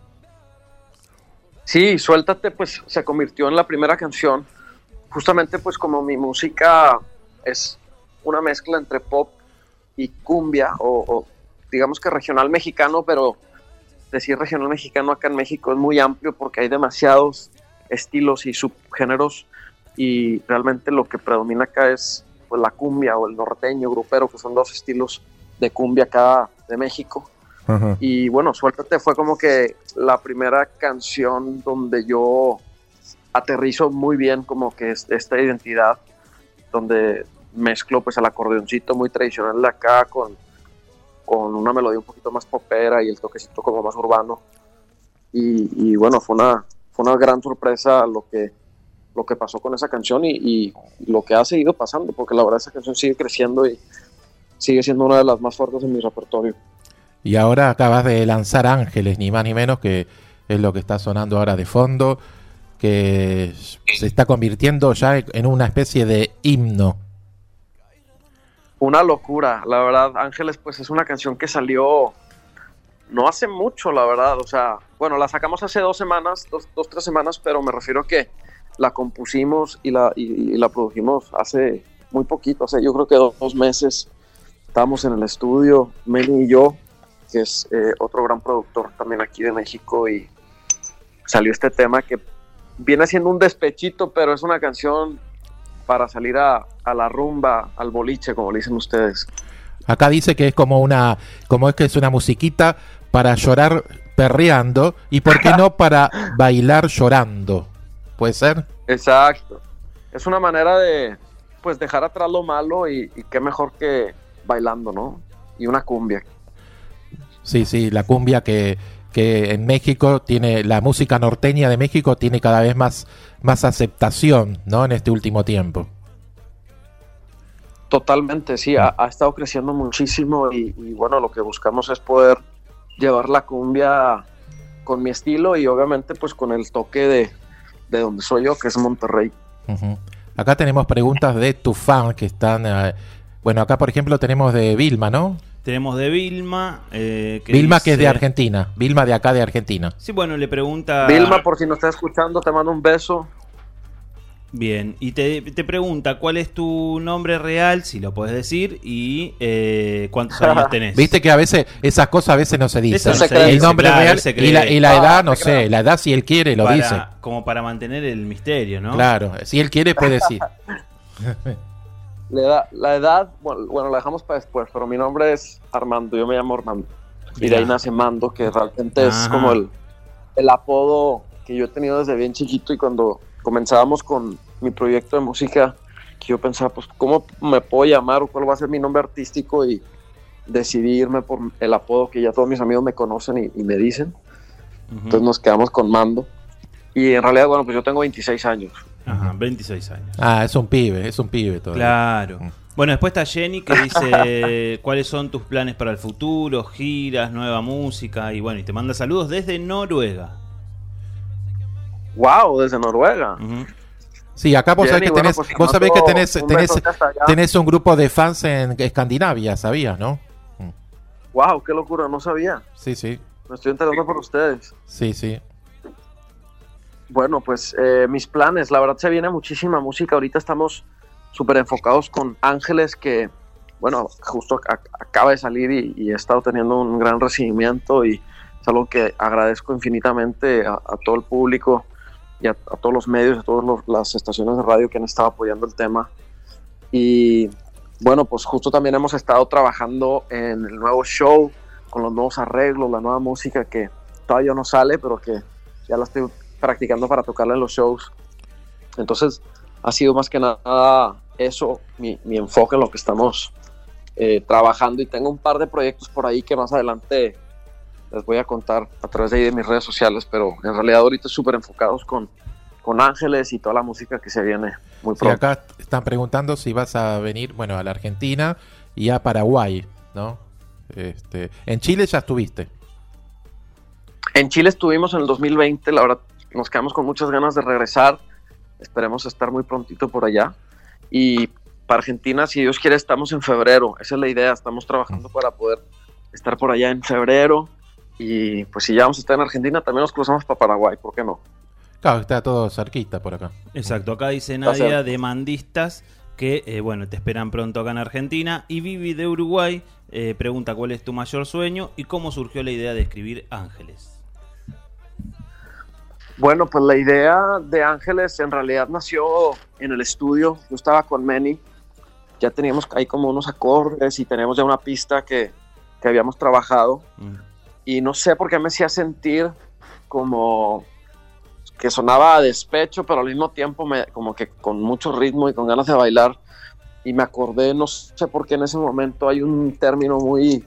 O: Sí, Suéltate, pues, se convirtió en la primera canción. Justamente pues como mi música es una mezcla entre pop y cumbia, o, o digamos que regional mexicano, pero decir regional mexicano acá en México es muy amplio porque hay demasiados estilos y subgéneros, y realmente lo que predomina acá es pues la cumbia o el norteño grupero, que son dos estilos de cumbia acá de México. Uh-huh. Y bueno, Suéltate fue como que la primera canción donde yo aterrizo muy bien como que es esta identidad, donde mezclo pues el acordeoncito muy tradicional de acá con, con una melodía un poquito más popera y el toquecito como más urbano, y, y bueno, fue una, fue una gran sorpresa lo que, lo que pasó con esa canción y, y lo que ha seguido pasando, porque la verdad esa canción sigue creciendo y sigue siendo una de las más fuertes en mi repertorio.
B: Y ahora acabas de lanzar Ángeles, ni más ni menos, que es lo que está sonando ahora de fondo, que se está convirtiendo ya en una especie de himno.
O: Una locura, la verdad. Ángeles pues es una canción que salió no hace mucho, la verdad, o sea, bueno, la sacamos hace dos semanas, dos, dos tres semanas, pero me refiero a que la compusimos y la, y, y la produjimos hace muy poquito, o sea, yo creo que dos, dos meses estábamos en el estudio, Meli y yo, que es eh, otro gran productor también aquí de México, y salió este tema que viene siendo un despechito, pero es una canción para salir a, a la rumba, al boliche, como le dicen ustedes.
B: Acá dice que es como una, como es que es una musiquita para llorar perreando, y por qué no para bailar llorando, ¿puede ser?
O: Exacto, es una manera de pues dejar atrás lo malo, y, y qué mejor que bailando, ¿no? Y una cumbia.
B: Sí, sí, la cumbia que que en México tiene, la música norteña de México tiene cada vez más, más aceptación, ¿no? En este último tiempo.
O: Totalmente, sí, ha, ha estado creciendo muchísimo y, y bueno, lo que buscamos es poder llevar la cumbia con mi estilo y obviamente pues con el toque de, de donde soy yo, que es Monterrey.
B: Uh-huh. Acá tenemos preguntas de tu fan que están, eh, bueno, acá por ejemplo tenemos de Vilma, ¿no?
C: Tenemos de Vilma. Eh, que
B: Vilma,
C: dice...
B: que es de Argentina. Vilma de acá de Argentina.
C: Sí, bueno, le pregunta...
O: Vilma, por si nos está escuchando, te mando un beso.
C: Bien, y te, te pregunta cuál es tu nombre real, si lo puedes decir, y eh, cuántos años tenés.
B: Viste que a veces, esas cosas a veces no se dicen.
C: No se
B: el
C: dice,
B: nombre
C: claro,
B: real
C: se
B: y la, y la
O: Ah,
B: edad, no sé, la edad si él quiere lo
C: para,
B: dice.
C: Como para mantener el misterio, ¿no?
B: Claro, si él quiere puede decir.
O: La edad, la edad bueno, bueno, la dejamos para después, pero mi nombre es Armando, yo me llamo Armando. Y de ahí nace Mando, que realmente es
C: Ajá.
O: como el, el apodo que yo he tenido desde bien chiquito. Y cuando comenzábamos con mi proyecto de música, que yo pensaba, pues, ¿cómo me puedo llamar o cuál va a ser mi nombre artístico? Y decidí irme por el apodo que ya todos mis amigos me conocen y, y me dicen.
C: Ujú.
O: Entonces nos quedamos con Mando. Y en realidad, bueno, pues yo tengo veintiséis años.
C: Ajá, veintiséis años.
B: Ah, es un pibe, es un pibe todavía.
C: Claro. Bueno, después está Jenny que dice cuáles son tus planes para el futuro, giras, nueva música y bueno, y te manda saludos desde Noruega.
O: ¡Wow! Desde Noruega.
C: Uh-huh.
B: Sí, acá vos
O: Jenny,
B: sabés que
O: bueno,
B: tenés,
O: pues te
B: vos sabés que
O: mando
B: tenés,
O: un
B: tenés,
O: besote hasta allá.
B: tenés un grupo de fans en Escandinavia, ¿sabías, no?
O: ¡Wow! ¡Qué locura! No sabía.
B: Sí, sí,
O: Me estoy enterando por ustedes.
B: sí, sí.
O: Bueno, pues eh, mis planes, la verdad se viene muchísima música. Ahorita estamos súper enfocados con Ángeles, que, bueno, justo ac- acaba de salir y, y he estado teniendo un gran recibimiento y es algo que agradezco infinitamente a, a todo el público y a, a todos los medios, a todas los- las estaciones de radio que han estado apoyando el tema. Y bueno, pues justo también hemos estado trabajando en el nuevo show, con los nuevos arreglos, la nueva música que todavía no sale, pero que ya la estoy practicando para tocarla en los shows. Entonces ha sido más que nada eso, mi, mi enfoque en lo que estamos eh, trabajando, y tengo un par de proyectos por ahí que más adelante les voy a contar a través de, ahí de mis redes sociales, pero en realidad ahorita súper enfocados con, con Ángeles y toda la música que se viene muy
B: Sí,
O: pronto.
B: acá están preguntando si vas a venir, bueno, a la Argentina y a Paraguay, ¿no? Este, en Chile ya estuviste.
O: En Chile estuvimos en el dos mil veinte, la verdad nos quedamos con muchas ganas de regresar, esperemos estar muy prontito por allá. Y para Argentina, si Dios quiere, estamos en febrero, esa es la idea, estamos trabajando para poder estar por allá en febrero. Y pues si ya vamos a estar en Argentina, también nos cruzamos para Paraguay, ¿por qué no?
B: Claro, está todo cerquita por acá.
C: Exacto, acá dice
O: Está
C: Nadia
O: cerca.
C: de Mandistas que, eh, bueno, te esperan pronto acá en Argentina. Y Vivi de Uruguay eh, pregunta cuál es tu mayor sueño y cómo surgió la idea de escribir Ángeles.
O: Bueno, pues la idea de Ángeles en realidad nació en el estudio. Yo estaba con Manny, ya teníamos ahí como unos acordes y teníamos ya una pista que, que habíamos trabajado.
C: Mm.
O: Y no sé por qué me hacía sentir como que sonaba a despecho, pero al mismo tiempo me, como que con mucho ritmo y con ganas de bailar. Y me acordé, no sé por qué en ese momento hay un término muy,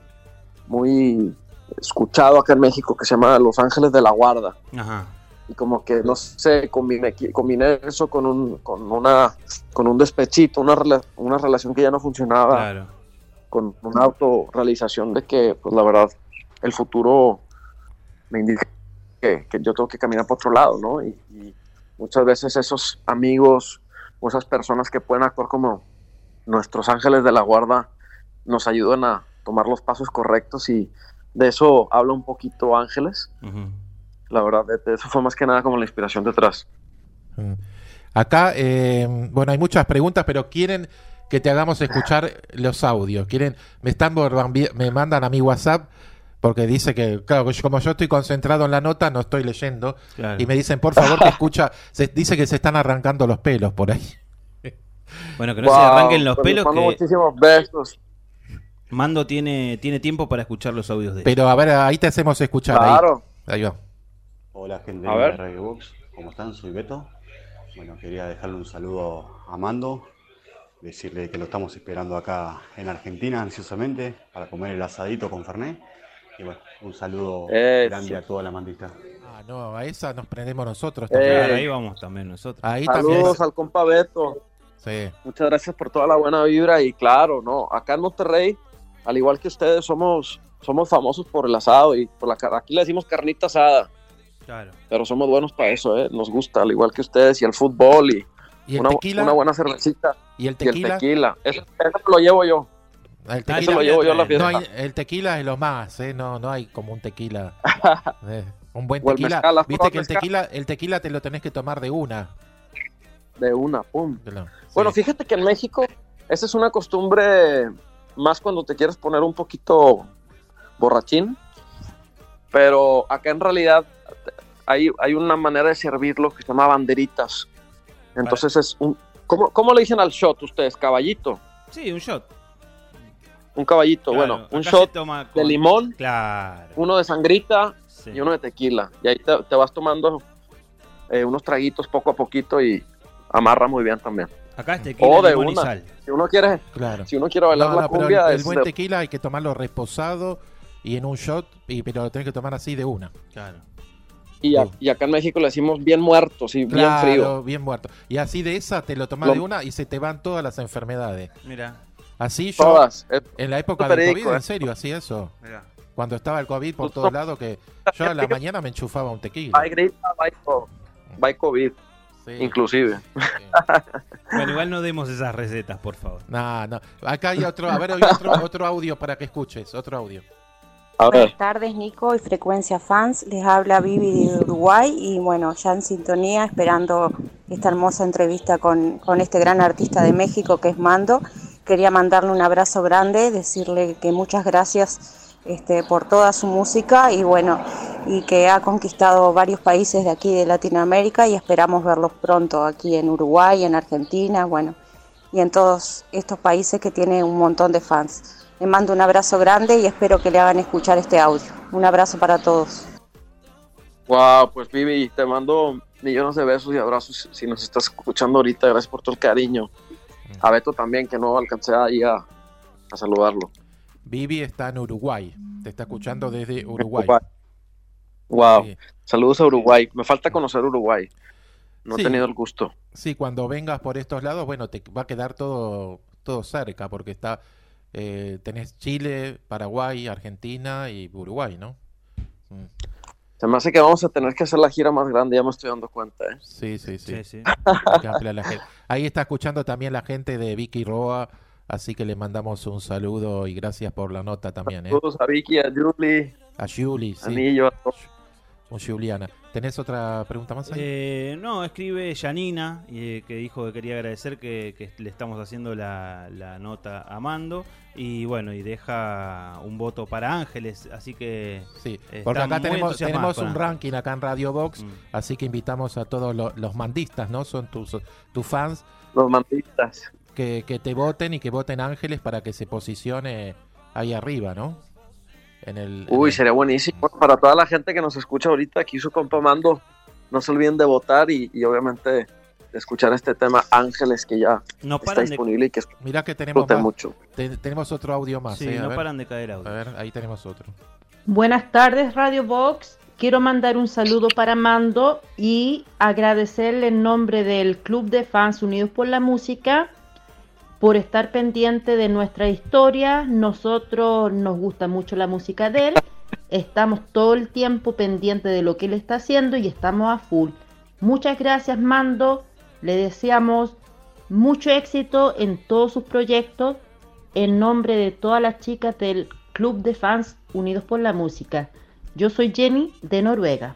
O: muy escuchado acá en México que se llama Los Ángeles de la Guarda.
C: Ajá.
O: Y como que, no sé, combiné, combiné eso con un, con una, con un despechito, una, rela- una relación que ya no funcionaba,
C: Claro.
O: con una autorrealización de que, pues la verdad, el futuro me indica que, que yo tengo que caminar por otro lado, ¿no? Y, y muchas veces esos amigos o esas personas que pueden actuar como nuestros ángeles de la guarda nos ayudan a tomar los pasos correctos, y de eso habla un poquito Ángeles.
C: Ujú.
O: La verdad, de, de eso fue más que nada como la inspiración detrás.
B: Mm. Acá, eh, bueno, hay muchas preguntas, pero quieren que te hagamos escuchar los audios. Quieren, me están borrambi- me mandan a mi WhatsApp porque dice que, claro, que yo- como yo estoy concentrado en la nota, no estoy leyendo.
C: Claro.
B: Y me dicen, por favor, que escucha. Se dice que se están arrancando los pelos por ahí.
C: Bueno, que no se arranquen los
O: pues les
C: pelos,
O: mando
C: que
O: muchísimos besos.
C: Mando tiene, tiene tiempo para escuchar los audios de él.
B: Pero a ver, ahí te hacemos escuchar.
O: Claro.
B: Ahí, ahí va.
P: Hola gente
O: A
P: de
O: ver.
P: Radio Box, ¿cómo están? Soy Beto. Bueno, quería dejarle un saludo a Mando, decirle que lo estamos esperando acá en Argentina ansiosamente para comer el asadito con Fernet. Y bueno, un saludo
O: Eso.
P: grande a toda la mandista.
B: Ah, no, a esa nos prendemos nosotros
O: Eh,
B: también.
C: Claro, ahí vamos también nosotros.
B: Ahí también.
O: Saludos al compa Beto.
B: Sí.
O: Muchas gracias por toda la buena vibra. Y claro, no, acá en Monterrey, al igual que ustedes, somos, somos famosos por el asado y por la car- aquí le decimos carnita asada,
C: Claro.
O: pero somos buenos para eso, ¿eh? Nos gusta, al igual que ustedes, y el fútbol y,
B: ¿Y el
O: una,
B: tequila?
O: una buena cervecita.
B: ¿Y el
O: Y el
B: tequila?
O: tequila. Eso, eso lo llevo yo.
B: El
O: Eso
B: tequila,
O: lo llevo yo a la
B: no
O: fiesta.
B: hay- el tequila es lo más, ¿eh? No, no hay como un tequila. eh, un buen
O: O el
B: tequila.
O: mezcal, ¿has
B: Viste
O: probado
B: que el
O: mezcal?
B: tequila, el tequila te lo tenés que tomar de una.
O: De una, pum.
B: De la-
O: Bueno,
B: sí.
O: fíjate que en México esa es una costumbre más cuando te quieres poner un poquito borrachín, pero acá en realidad hay, hay una manera de servirlo que se llama banderitas. Entonces es un... ¿Cómo, cómo le dicen al shot ustedes? ¿Caballito?
C: Sí, un shot.
O: Un caballito,
C: Claro,
O: bueno, un
C: acá
O: shot
C: se toma
O: de
C: con-
O: limón,
C: Claro.
O: uno de sangrita
C: Sí.
O: y uno de tequila. Y ahí te, te vas tomando eh, unos traguitos poco a poquito y amarra muy bien también.
C: Acá es tequila,
O: O de
C: limón y
O: una.
C: sal.
O: Si uno quiere,
B: Claro.
O: si uno quiere bailar
B: No,
O: la
B: no, pero
O: cumbia,
B: el, el
O: es
B: buen
O: de-
B: tequila hay que tomarlo reposado y en un shot, y, pero lo tenés que tomar así de una.
C: Claro.
O: y, a- y acá en México le decimos bien muerto, sí, bien
B: Claro,
O: frío.
B: bien muerto. Y así de esa te lo tomas
O: Lo-
B: de una y se te van todas las enfermedades.
C: Mira.
B: Así yo,
O: Todas. Es
B: en la época del
O: verídico,
B: COVID,
O: ¿eh?
B: en serio, así eso.
C: Mira.
B: Cuando estaba el COVID por
O: Justo-
B: todos lados, que yo a la mañana me enchufaba un tequila.
O: Hay gripa, hay co- hay COVID, inclusive.
C: Bueno, igual no demos esas recetas, por favor.
B: No, no. Acá hay otro, a ver, hay otro, otro audio para que escuches, otro audio.
O: A
Q: Buenas tardes, Nico y Frecuencia Fans. Les habla Vivi de Uruguay y bueno, ya en sintonía, esperando esta hermosa entrevista con, con este gran artista de México que es Mando. Quería mandarle un abrazo grande, decirle que muchas gracias este, por toda su música y bueno, y que ha conquistado varios países de aquí de Latinoamérica y esperamos verlos pronto aquí en Uruguay, en Argentina, bueno, y en todos estos países que tiene un montón de fans. Le mando un abrazo grande y espero que le hagan escuchar este audio. Un abrazo para todos.
O: Wow, pues Vivi, te mando millones de besos y abrazos si nos estás escuchando ahorita. Gracias por todo el cariño. A Beto también, que no alcancé ahí a, a saludarlo.
B: Vivi está en Uruguay, te está escuchando desde Uruguay.
O: Wow,
B: Sí.
O: saludos a Uruguay. Me falta conocer Uruguay. No
B: Sí.
O: he tenido el gusto.
B: Sí, cuando vengas por estos lados, bueno, te va a quedar todo, todo cerca, porque está, eh, tenés Chile, Paraguay, Argentina y Uruguay, ¿no? Mm.
O: Se me hace que vamos a tener que hacer la gira más grande, ya me estoy dando cuenta, ¿eh?
B: Sí, sí, sí.
C: Sí, sí.
B: Hay que ampliar la gente. Ahí está escuchando también la gente de Vicky Roa, así que le mandamos un saludo y gracias por la nota también, ¿eh?
O: Saludos a Vicky, a Julie,
B: A Julie, sí.
O: Anillo, a todos.
B: O Juliana. ¿Tenés otra pregunta más ahí?
C: Eh, no, escribe Janina, eh, que dijo que quería agradecer que, que le estamos haciendo la, la nota a Mando. Y bueno, y deja un voto para Ángeles, así que...
B: Sí,
C: está
B: porque acá
C: muy
B: tenemos,
C: entusiasmada
B: tenemos
C: con
B: un
C: Ángeles.
B: ranking acá en Radio Box,
C: Mm.
B: así que invitamos a todos los, los mandistas, ¿no? Son tus, tus fans.
O: Los mandistas.
B: Que, que te voten y que voten Ángeles para que se posicione ahí arriba, ¿no? En el, en
O: Uy,
B: el-
O: sería buenísimo. Para toda la gente que nos escucha ahorita, aquí su compa Mando, no se olviden de votar y, y obviamente de escuchar este tema Ángeles, que ya
C: No
O: está
C: paran de-
O: disponible y que
B: Mirá que tenemos
O: disfruten
B: más-
O: mucho.
B: te- tenemos otro audio más.
C: Sí,
B: eh, a
C: no
B: ver.
C: paran de caer audio.
B: A ver, ahí tenemos otro.
R: Buenas tardes, Radio Box. Quiero mandar un saludo para Mando y agradecerle en nombre del Club de Fans Unidos por la Música por estar pendiente de nuestra historia. Nosotros nos gusta mucho la música de él. Estamos todo el tiempo pendientes de lo que él está haciendo y estamos a full. Muchas gracias, Mando. Le deseamos mucho éxito en todos sus proyectos en nombre de todas las chicas del Club de Fans Unidos por la Música. Yo soy Jenny de Noruega.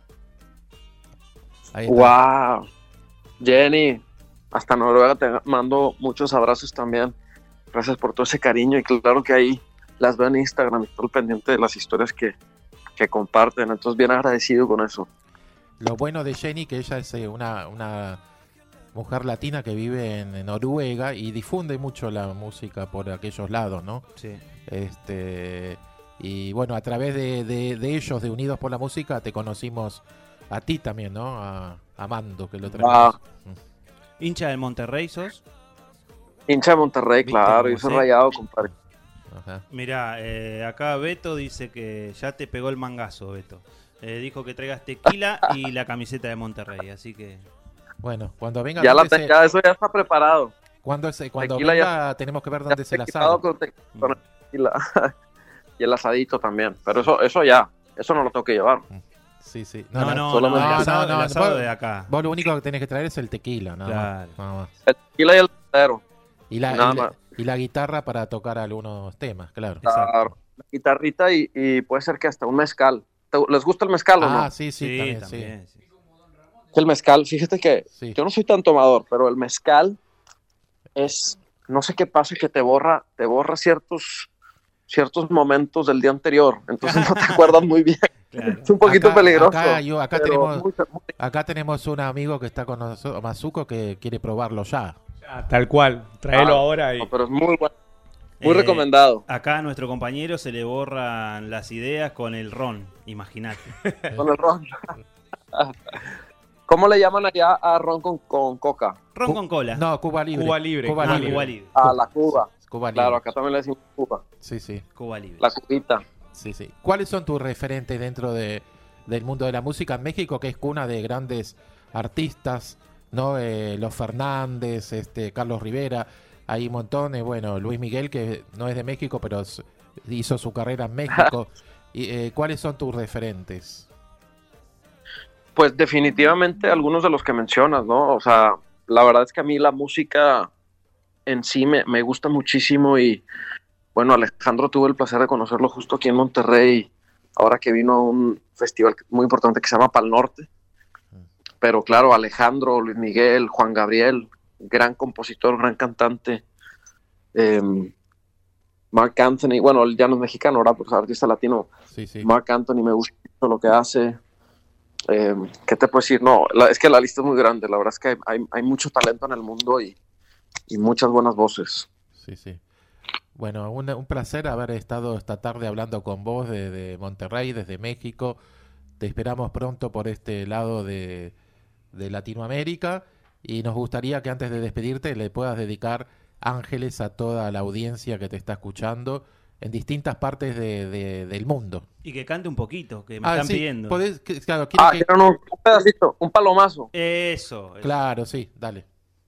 B: Ahí está.
O: Wow, Jenny, hasta Noruega te mando muchos abrazos también. Gracias por todo ese cariño y claro que ahí las veo en Instagram y estoy pendiente de las historias que, que comparten. Entonces bien agradecido con eso.
B: Lo bueno de Jenny que ella es eh, una, una mujer latina que vive en, en Noruega y difunde mucho la música por aquellos lados, ¿no?
C: Sí.
B: Este, y bueno, a través de, de, de ellos, de Unidos por la Música, te conocimos a ti también, ¿no? A, a Mando, que lo traemos.
O: Ah.
C: ¿Hincha del Monterrey sos?
O: Hincha de Monterrey,
C: ¿Viste
O: claro,
C: cómo
O: yo soy
C: sé?
O: rayado, compadre.
C: Mirá, eh, acá Beto dice que ya te pegó el mangazo, Beto. Eh, dijo que traigas tequila y la camiseta de Monterrey, así que...
B: Bueno, cuando venga...
O: Ya, la
B: ¿dónde
O: te-
B: se-
O: ya eso ya está preparado.
B: Cuando, se- cuando
O: Tequila
B: venga
O: ya-
B: tenemos que ver
O: ya
B: dónde se la
O: equipado
B: sabe.
O: con te- con el tequila. Y el asadito también. Pero eso, eso ya, eso no lo tengo que llevar.
B: Sí, sí.
C: No, no,
O: solamente-
C: no, el asado- el asado
B: vos-
C: de acá.
B: Vos lo único que tenés que traer es el tequila, nada
C: Claro.
B: más, nada más.
O: El tequila y el cero.
B: Y la,
O: Nada
B: y, la,
O: más.
B: y la guitarra para tocar algunos temas, claro.
O: Claro, la guitarrita y, y puede ser que hasta un mezcal. ¿Te- ¿Les gusta el mezcal o no?
B: Ah, sí, sí,
C: Sí,
B: también, sí.
O: El mezcal, fíjate que
B: Sí.
O: yo no soy tan tomador, pero el mezcal es, no sé qué pasa, que te borra, te borra ciertos, ciertos momentos del día anterior, entonces no te acuerdas muy bien. Es un poquito
B: Acá-
O: peligroso.
B: Acá, yo- acá
O: pero
B: tenemos,
O: muy-
B: acá tenemos un amigo que está con nosotros, Mazuco, que quiere probarlo ya.
L: Ah, tal cual, tráelo
O: Ah,
L: ahora y...
O: no, pero es muy bueno. Muy
C: Eh,
O: recomendado.
C: Acá a nuestro compañero se le borran las ideas con el ron, imagínate.
O: Con el ron. ¿Cómo le llaman allá a ron con, con coca?
C: Ron con cola.
B: No, Cuba Libre.
L: Cuba Libre.
B: Cuba
C: Ah,
B: Libre.
C: Cuba Libre.
O: Ah, la Cuba.
B: Cuba Libre.
O: Claro, acá también le decimos Cuba.
B: Sí, sí.
C: Cuba Libre.
O: La cubita.
B: Sí, sí. ¿Cuáles son tus referentes dentro de, del mundo de la música en México, que es cuna de grandes artistas, ¿no? Eh, Los Fernández, este, Carlos Rivera, hay montones, bueno, Luis Miguel, que no es de México, pero s- hizo su carrera en México. y, eh, ¿Cuáles son tus referentes?
O: Pues definitivamente algunos de los que mencionas, ¿no? O sea, la verdad es que a mí la música en sí me, me gusta muchísimo y bueno, Alejandro tuve el placer de conocerlo justo aquí en Monterrey, ahora que vino a un festival muy importante que se llama Pal Norte. Pero claro, Alejandro, Luis Miguel, Juan Gabriel, gran compositor, gran cantante. Eh, Marc Anthony, bueno, él ya no es mexicano, ahora pues artista latino.
B: Sí, sí.
O: Marc Anthony me gusta mucho lo que hace. Eh, ¿Qué te puedo decir? No, la- es que la lista es muy grande. La verdad es que hay, hay, hay mucho talento en el mundo y, y muchas buenas voces.
B: Sí, sí. Bueno, un, un placer haber estado esta tarde hablando con vos desde Monterrey, desde México. Te esperamos pronto por este lado de, de Latinoamérica y nos gustaría que antes de despedirte le puedas dedicar ángeles a toda la audiencia que te está escuchando en distintas partes de, de- del mundo.
C: Y que cante un poquito, que me
B: Ah,
C: están
B: sí,
C: pidiendo.
B: podés- que- claro, quiero
O: Ah,
B: que-
O: quiero un, un pedacito, un palomazo.
C: Eso. eso.
B: Claro, sí, dale.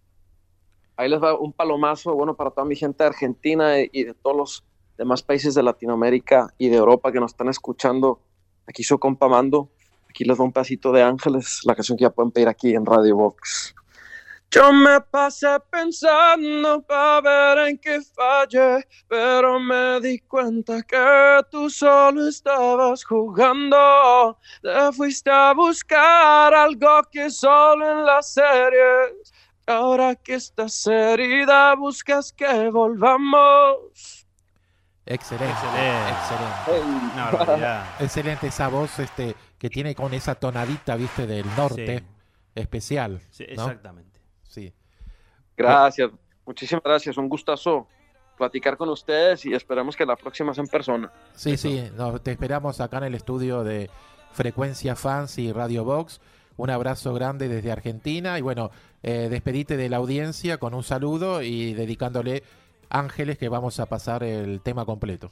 O: Ahí les va un palomazo, bueno, para toda mi gente de Argentina y, y de todos los demás países de Latinoamérica y de Europa que nos están escuchando. Aquí su compa Mando. Aquí les va un pedacito de Ángeles, la canción que ya pueden pedir aquí en Radio Box. Yo me pasé pensando para ver en qué fallé, pero me di cuenta que tú solo estabas jugando. Te fuiste a buscar algo que solo en las series. Ahora que estás herida, buscas que volvamos.
B: Excelente,
C: Excelente.
B: excelente.
C: Una barbaridad.
B: Excelente esa voz este que tiene con esa tonadita, viste, del norte,
C: Sí.
B: especial.
C: Sí,
B: ¿no?
C: exactamente.
B: Sí.
O: Gracias, muchísimas gracias. Un gustazo platicar con ustedes y esperemos que la próxima sea en persona.
B: Sí, sí, nos, te esperamos acá en el estudio de Frecuencia Fans y Radio Box. Un abrazo grande desde Argentina y bueno, eh, despedite de la audiencia con un saludo y dedicándole Ángeles, que vamos a pasar el tema completo.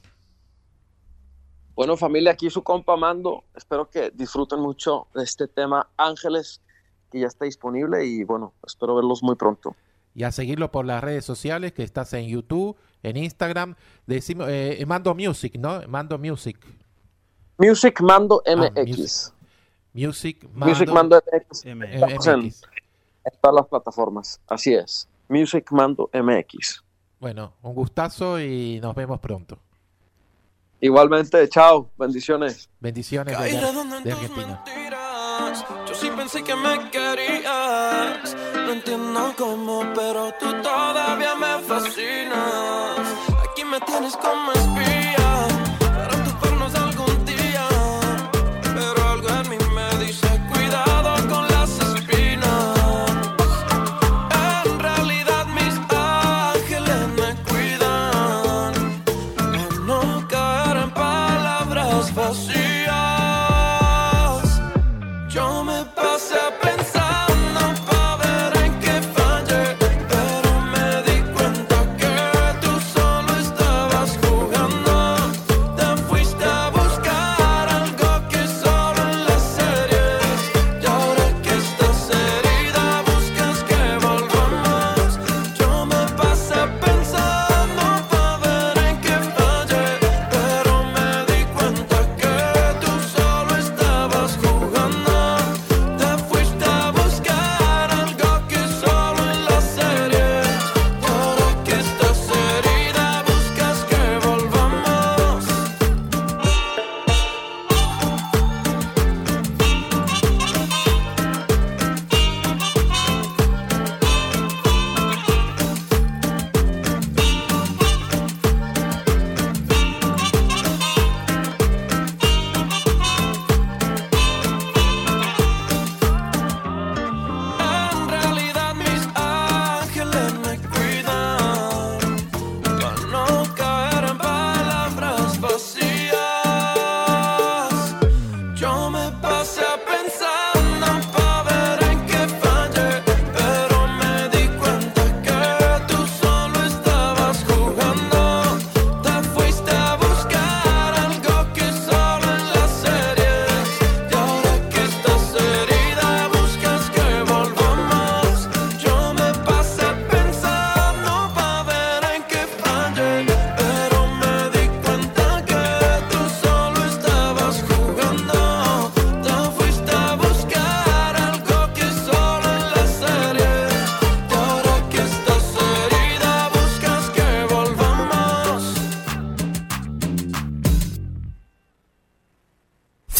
O: Bueno, familia, aquí su compa Mando. Espero que disfruten mucho de este tema Ángeles, que ya está disponible y bueno, espero verlos muy pronto.
B: Y a seguirlo por las redes sociales, que estás en YouTube, en Instagram. Decimos, eh, Mando Music, ¿no? Mando Music.
O: Music Mando
B: Ah,
O: M X.
B: Music Mando,
O: Music Mando M X.
B: M-
O: Estamos en,
B: MX.
O: en todas las plataformas. Así es. Music Mando M X.
B: Bueno, un gustazo y nos vemos pronto.
O: Igualmente, chao. Bendiciones.
B: Bendiciones de, de Argentina.
D: Yo sí pensé que me querías. No entiendo cómo, pero tú todavía me fascinas. Aquí me tienes como espía para toparnos algún día. Pero algo en mí me dice cuidado con las espinas. En realidad mis ángeles me cuidan a no caer en palabras vacías. Yo me pasé pensando pa' ver en qué fallé, pero me di cuenta que tú solo estabas jugando.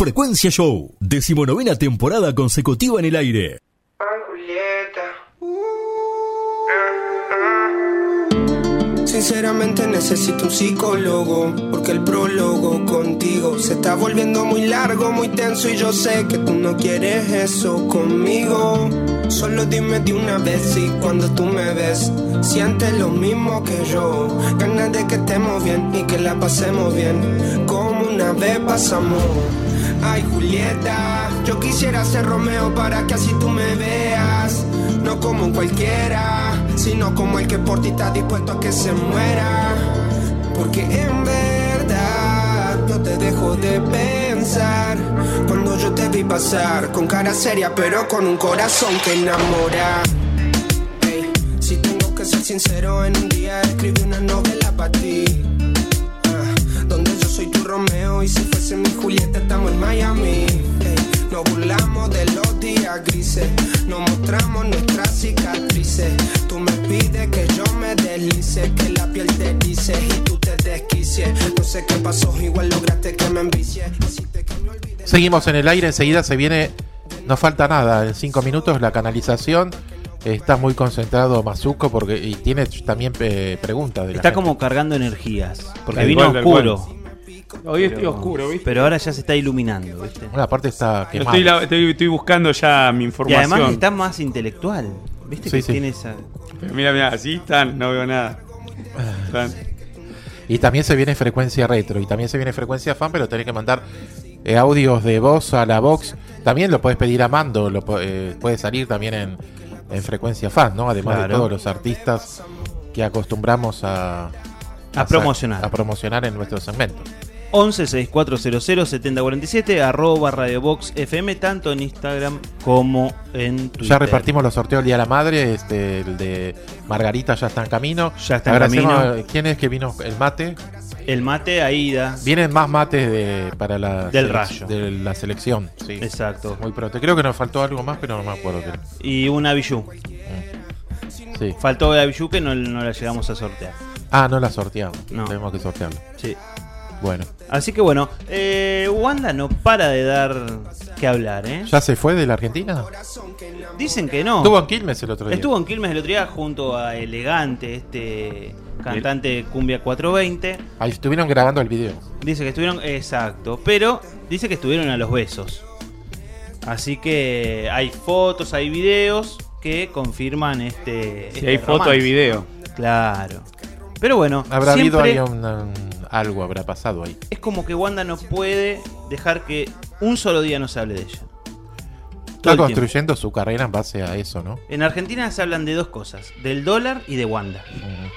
A: Frecuencia Show, decimonovena temporada consecutiva en el aire.
S: Sinceramente necesito un psicólogo, porque el prólogo contigo se está volviendo muy largo, muy tenso, y yo sé que tú no quieres eso conmigo. Solo dime de una vez si cuando tú me ves sientes lo mismo que yo. Ganas de que estemos bien y que la pasemos bien, como una vez pasamos. Ay, Julieta, yo quisiera ser Romeo para que así tú me veas. No como un cualquiera, sino como el que por ti está dispuesto a que se muera. Porque en verdad no te dejo de pensar cuando yo te vi pasar con cara seria pero con un corazón que enamora. Hey, si tengo que ser sincero, en un día escribí una novela para ti, ah, donde yo soy tu Romeo y si fuese mi Julieta estamos en Miami. Hey, nos burlamos de los días grises, nos mostramos nuestras cicatrices. Tú me pides que yo me deslice, que la piel te dice y tú te desquicies. No sé qué pasó, igual lograste que me envicie.
B: Seguimos en el aire, enseguida se viene, no falta nada, en cinco minutos la canalización. Está muy concentrado Mazuco porque y tiene también eh, preguntas de la
C: Está
B: gente.
C: como cargando energías, porque
B: Tal
C: vino
B: cual, tal
C: oscuro.
B: cual.
L: Hoy estoy oscuro, ¿viste?
C: Pero ahora ya se está iluminando, ¿viste?
B: Una parte está quemada.
L: Estoy, la- estoy, estoy buscando ya mi
C: Y
L: información.
C: además está más intelectual, ¿viste?
B: Sí,
C: que
B: sí.
C: tiene esa...
L: Pero mira, mira, así están, no veo nada. Están.
B: Y también se viene frecuencia retro y también se viene frecuencia fan, pero tenés que mandar eh, audios de voz a la box. También lo puedes pedir a Mando, lo po- eh, puede salir también en, en frecuencia fan, ¿no? Además
C: Claro.
B: de todos los artistas que acostumbramos a,
C: A promocionar.
B: a promocionar en nuestro segmento.
C: once sesenta y cuatro cero cero setenta cuarenta y siete, arroba Radiobox F M, tanto en Instagram como en Twitter.
B: Ya repartimos los sorteos del Día de la Madre, este, el de Margarita ya está en camino.
C: Ya está en
B: Agradecemos
C: camino.
B: a- ¿Quién es que vino? El mate.
C: El mate, Aida.
B: Vienen más mates de, para la
C: Del
B: selec-
C: Rayo.
B: de la selección. Sí.
C: Exacto.
B: Muy pronto. Creo que nos faltó algo más, pero no me acuerdo. qué era.
C: Y una Bijou.
B: Sí.
C: Faltó la Bijou que no, no la llegamos a sortear.
B: Ah, no la sorteamos.
C: No.
B: Tenemos que sortearla.
C: Sí.
B: Bueno.
C: Así que bueno, eh, Wanda no para de dar que hablar, ¿eh?
B: ¿Ya se fue de la Argentina?
C: Dicen que no.
B: Estuvo en Quilmes el otro día.
C: Estuvo en Quilmes el otro día junto a Elegante, este cantante de Cumbia cuatrocientos veinte.
B: Ahí estuvieron grabando el video.
C: Dice que estuvieron, exacto, pero dice que estuvieron a los besos. Así que hay fotos, hay videos que confirman este.
L: Si
C: este
L: hay foto,
C: romance.
L: hay video.
C: Claro. Pero bueno,
B: Habrá habido
C: siempre
B: ahí un, un- algo, habrá pasado ahí.
C: es como que Wanda no puede dejar que un solo día no se hable de ella.
B: Está
C: Todo el
B: construyendo su carrera en base a eso, ¿no?
C: En Argentina se hablan de dos cosas, del dólar y de Wanda.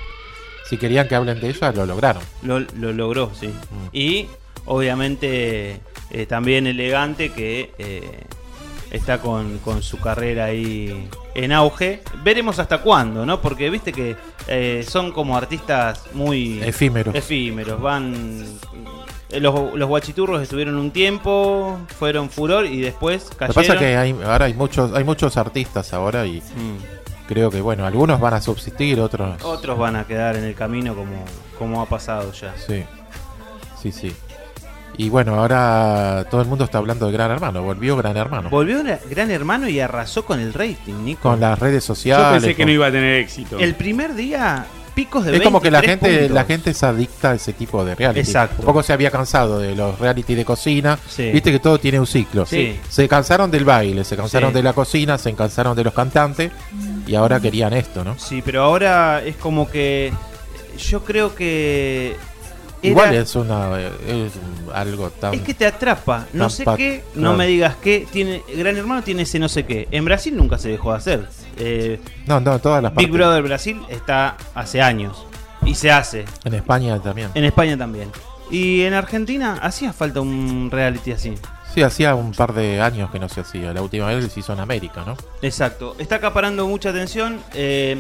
B: Si querían que hablen de ella, lo lograron.
C: Lo, lo logró, sí. Y obviamente eh, también Elegante que eh, está con, con su carrera ahí en auge. Veremos hasta cuándo, ¿no? Porque viste que eh, son como artistas muy
B: Efímeros.
C: efímeros. Van... eh, Los, los guachiturros estuvieron un tiempo, fueron furor y después
B: Lo que
C: cayeron.
B: pasa es que hay, ahora hay muchos, hay muchos artistas ahora y creo que, bueno, algunos van a subsistir, otros...
C: Otros van a quedar en el camino como, como ha pasado ya.
B: Sí, sí, sí. Y bueno, ahora todo el mundo está hablando de Gran Hermano. Volvió Gran Hermano.
C: Volvió Gra- Gran Hermano y arrasó con el rating, Nico.
B: Con las redes
L: Yo
B: sociales.
L: pensé que
B: con-
L: no iba a tener éxito.
C: El primer día, picos de
B: Es como que la
C: veintitrés
B: gente,
C: puntos.
B: la gente es adicta a ese tipo de reality.
C: Exacto.
B: Un poco se había cansado de los reality de cocina.
C: Sí.
B: Viste que todo tiene un ciclo.
C: Sí.
B: Se cansaron del baile, se cansaron
C: Sí.
B: de la cocina, se cansaron de los cantantes y ahora querían esto, ¿no?
C: Sí, pero ahora es como que yo creo que era-
B: Igual es una es algo tan
C: es que te atrapa, no
B: tan
C: sé
B: pat-
C: qué, no
B: claro.
C: me digas qué, tiene Gran Hermano tiene ese no sé qué. En Brasil nunca se dejó de hacer. Eh,
B: No, no, todas las
C: Big
B: partes.
C: Brother Brasil está hace años y se hace.
B: En España también.
C: En España también. Y en Argentina hacía falta un reality así.
B: Sí, hacía un par de años que no se hacía. La última vez se hizo en América, ¿no?
C: Exacto. Está acaparando mucha atención. Eh,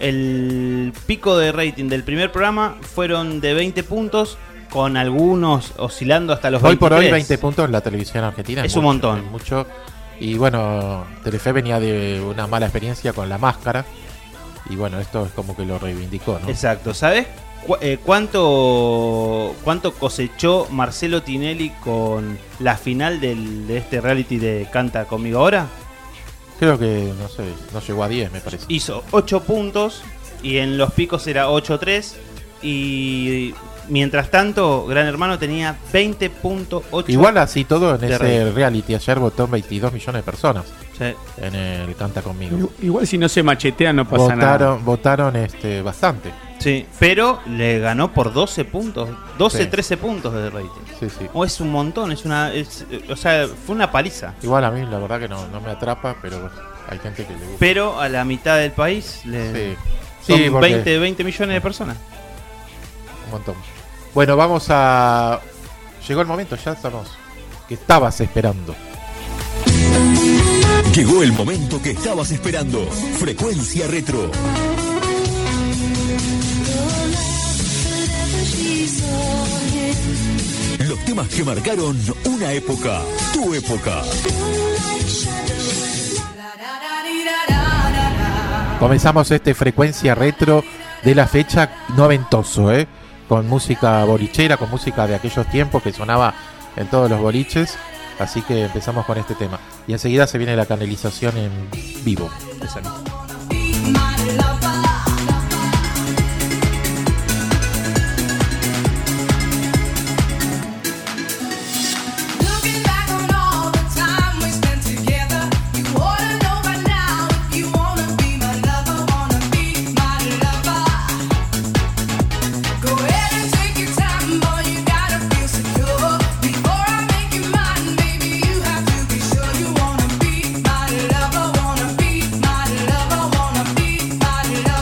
C: el pico de rating del primer programa fueron de veinte puntos, con algunos oscilando hasta los
B: Hoy por hoy
C: veintitrés.
B: veinte puntos en la televisión argentina.
C: Es un
B: mucho,
C: montón.
B: es mucho. Y bueno, Telefe venía de una mala experiencia con La Máscara. Y bueno, esto es como que lo reivindicó, ¿no?
C: Exacto. ¿Sabes cu- eh, ¿cuánto, ¿Cuánto cosechó Marcelo Tinelli con la final del, de este reality de Canta Conmigo Ahora?
B: Creo que, no sé, no llegó a diez, me parece.
C: Hizo ocho puntos y en los picos era ocho tres. Y mientras tanto, Gran Hermano tenía veinte punto ocho.
B: Igual así todo en
C: de
B: ese
C: rating.
B: reality. Ayer votó veintidós millones de personas
C: Sí.
B: en el Canta Conmigo.
L: Igual si no se machetea no pasa
B: votaron,
L: nada.
B: Votaron este, bastante.
C: Sí, pero le ganó por doce puntos, doce,
B: Sí.
C: trece puntos de rating.
B: Sí, sí.
C: O es un montón, es una, es, o sea, fue una paliza.
B: Igual a mí la verdad que no, no me atrapa, pero bueno, hay gente que le gusta.
C: Pero a la mitad del país le
B: Sí.
C: son
B: Sí, porque-
C: veinte, veinte millones de personas.
B: Un montón. Bueno, vamos a... Llegó el momento, ya estamos... Que estabas esperando.
A: Llegó el momento que estabas esperando. Frecuencia Retro. Los temas que marcaron una época, tu época.
B: Comenzamos este Frecuencia Retro de la fecha noventoso, ¿eh? Con música bolichera, con música de aquellos tiempos que sonaba en todos los boliches. Así que empezamos con este tema. Y enseguida se viene la canalización en vivo.
E: Wanna be my lover, wanna be my lover.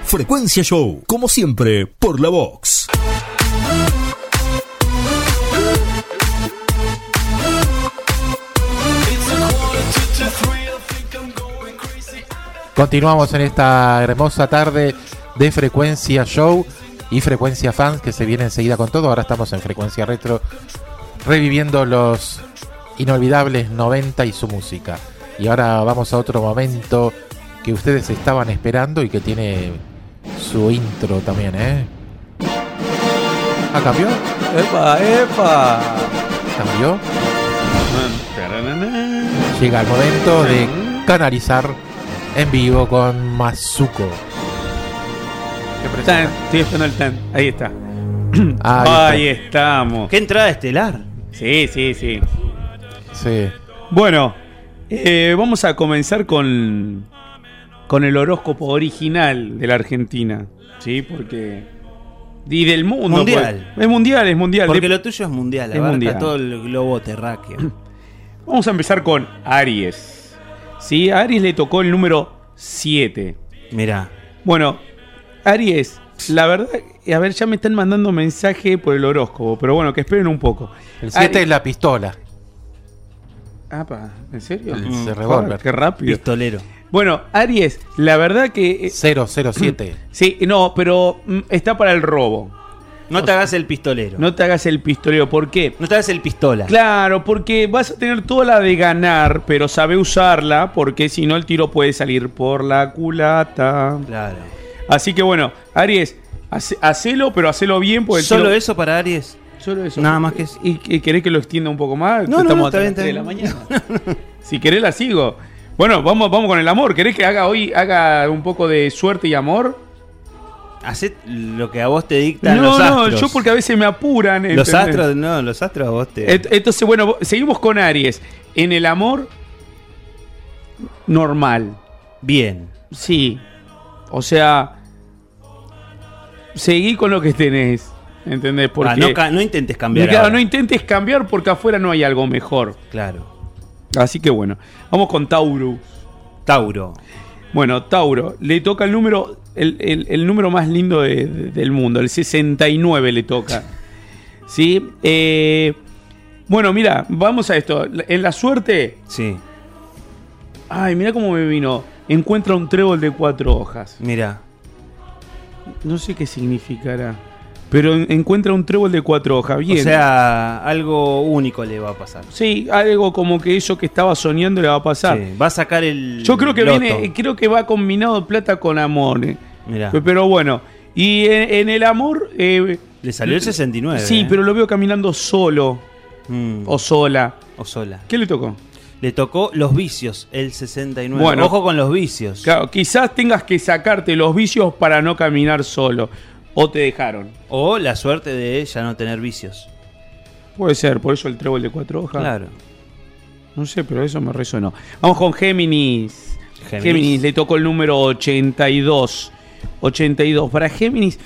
A: Frecuencia Show, como siempre, por la Vox.
B: Continuamos en esta hermosa tarde de Frecuencia Show y Frecuencia Fans, que se viene enseguida con todo. Ahora estamos en Frecuencia Retro, reviviendo los inolvidables noventa y su música. Y ahora vamos a otro momento que ustedes estaban esperando y que tiene su intro también, ¿eh? ¿Ah, cambió?
L: ¡Epa, epa!
B: ¿Cambió? Llega el momento de canalizar en vivo con Mazuko.
L: Tan, estoy esperando el tan. Ahí está.
B: Ahí,
L: Ahí
B: está.
L: estamos.
C: ¿Qué entrada estelar?
L: Sí, sí, sí.
B: Sí.
L: Bueno, eh, vamos a comenzar con, con el horóscopo original de la Argentina. Sí, porque... Y del mundo.
C: Mundial.
L: Pues. Es mundial, es mundial.
C: Porque
L: de...
C: lo tuyo es mundial,
L: es
C: abarca
L: mundial.
C: todo el globo terráqueo.
L: Vamos a empezar con Aries. Sí, a Aries le tocó el número siete.
C: Mirá.
L: Bueno, Aries, la verdad, a ver, ya me están mandando mensaje por el horóscopo, pero bueno, que esperen un poco.
B: El siete es la pistola.
L: Apa, ¿en serio?
B: El
L: Mm,
B: revólver.
L: Qué rápido.
C: Pistolero.
L: Bueno, Aries, la verdad que...
B: cero cero siete.
L: Sí, no, pero mm, está para el robo.
C: No te hagas el pistolero.
L: No te hagas el pistolero, ¿por qué?
C: No te hagas el pistola.
L: Claro, porque vas a tener toda la de ganar, pero sabe usarla, porque si no el tiro puede salir por la culata.
C: Claro.
L: Así que bueno, Aries, hace- hacelo, pero hacelo bien. Porque el
C: ¿Solo
L: tiro-
C: eso para Aries?
L: Solo eso.
C: Nada más que eso.
L: ¿Y, y querés que lo extienda un poco más?
C: No, no,
L: Estamos
C: no,
L: hasta
C: está bien,
L: las
C: está
L: tres de la mañana. Si querés la sigo. Bueno, vamos, vamos con el amor. ¿Querés que haga hoy haga un poco de suerte y amor?
C: Hacé lo que a vos te dictan
L: No,
C: los
L: no,
C: astros.
L: yo porque a veces me apuran.
C: Los
L: ¿entendés?
C: astros, no, los astros a vos te...
L: Et- Entonces, bueno, seguimos con Aries. En el amor, normal.
C: Bien.
L: Sí. O sea, seguí con lo que tenés. ¿Entendés? Porque
C: Ah, no, ca- no intentes cambiar
L: Claro,
C: ahora.
L: no intentes cambiar porque afuera no hay algo mejor.
C: Claro.
L: Así que bueno, vamos con Tauro.
C: Tauro.
L: Bueno, Tauro, le toca el número, el, el- el número más lindo de- de- del mundo, el sesenta y nueve le toca. ¿Sí? Eh, bueno, mira, vamos a esto. En la suerte.
C: Sí.
L: Ay, mira cómo me vino. Encuentra un trébol de cuatro hojas.
C: Mira.
L: No sé qué significará. Pero en- encuentra un trébol de cuatro hojas. Bien.
C: O sea, algo único le va a pasar.
L: Sí, algo como que eso que estaba soñando le va a pasar.
C: Sí, va a sacar el
L: Yo creo que
C: loto.
L: viene, creo que va combinado plata con amor. eh.
C: Mirá.
L: Pero bueno, y en, en el amor... eh,
C: Le salió el sesenta y nueve.
L: Sí,
C: eh.
L: pero lo veo caminando solo.
C: Mm.
L: O sola.
C: O sola.
L: ¿Qué le tocó?
C: Le tocó los vicios, el sesenta y nueve.
L: Bueno.
C: Ojo con los vicios.
L: Claro, quizás tengas que sacarte los vicios para no caminar solo. O te dejaron.
C: O la suerte de ya no tener vicios.
L: Puede ser, por eso el trébol de cuatro hojas.
C: Claro.
L: No sé, pero eso me resonó. Vamos con Géminis.
C: Géminis.
L: Géminis, le tocó el número ochenta y dos. ochenta y dos. Para Géminis.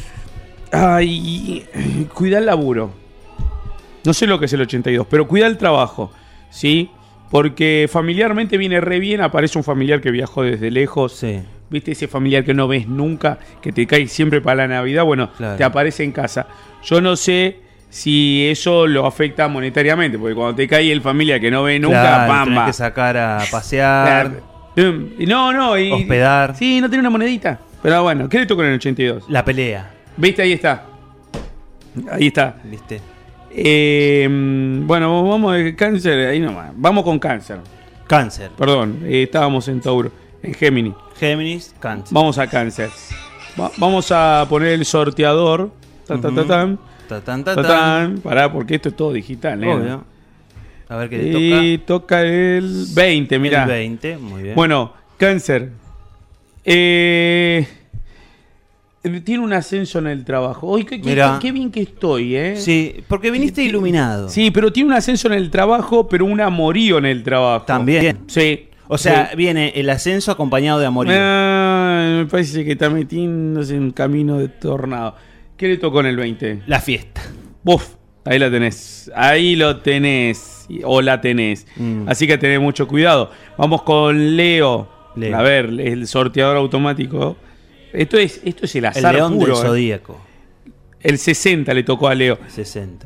L: Ay, cuida el laburo. No sé lo que es el ochenta y dos, pero cuida el trabajo. ¿Sí? Porque familiarmente viene re bien. Aparece un familiar que viajó desde lejos.
C: Sí.
L: ¿Viste ese familiar que no ves nunca? Que te cae siempre para la Navidad. Bueno,
C: Claro.
L: te aparece en casa. Yo no sé si eso lo afecta monetariamente. Porque cuando te cae el familiar que no ve nunca,
C: Claro,
L: pamba.
C: tenés que sacar a pasear,
L: Claro. Y No, no. Y,
C: hospedar.
L: Sí, no tiene una monedita. Pero bueno, ¿qué le tocó en el ochenta y dos?
C: La pelea.
L: ¿Viste? Ahí está. Ahí está.
C: ¿Viste?
L: Eh, bueno, vamos de cáncer. Ahí nomás. Vamos con cáncer.
C: Cáncer.
L: Perdón, eh, estábamos en Tauro. En Géminis.
C: Géminis, cáncer.
L: Vamos a cáncer. Va- vamos a poner el sorteador. Ta, ta, ta,
C: Ujú.
L: tan.
C: Ta, tan, ta,
L: Ta,
C: tan.
L: tan. Pará, porque esto es todo digital, ¿eh?
C: Obvio. A ver qué le toca.
L: Y toca el veinte, mirá.
C: El veinte, muy bien.
L: Bueno, cáncer. Eh, tiene un ascenso en el trabajo. Hoy qué, qué-
C: Mirá.
L: qué bien que estoy, ¿eh?
C: Sí, porque viniste iluminado.
L: Sí, pero tiene un ascenso en el trabajo, pero un amorío en el trabajo.
C: También.
L: Sí.
C: O sea,
L: sí.
C: viene el ascenso acompañado de amorío.
L: Ah, me parece que está metiéndose en un camino de tornado. ¿Qué le tocó en el veinte?
C: La fiesta.
L: Buf, ahí la tenés. Ahí lo tenés. O la tenés.
C: Mm.
L: Así que tenés mucho cuidado. Vamos con Leo.
C: Leo.
L: A ver, el sorteador automático. Esto es, esto es el azar
C: El león
L: puro.
C: del
L: eh.
C: zodíaco.
L: El sesenta le tocó a Leo.
C: sesenta.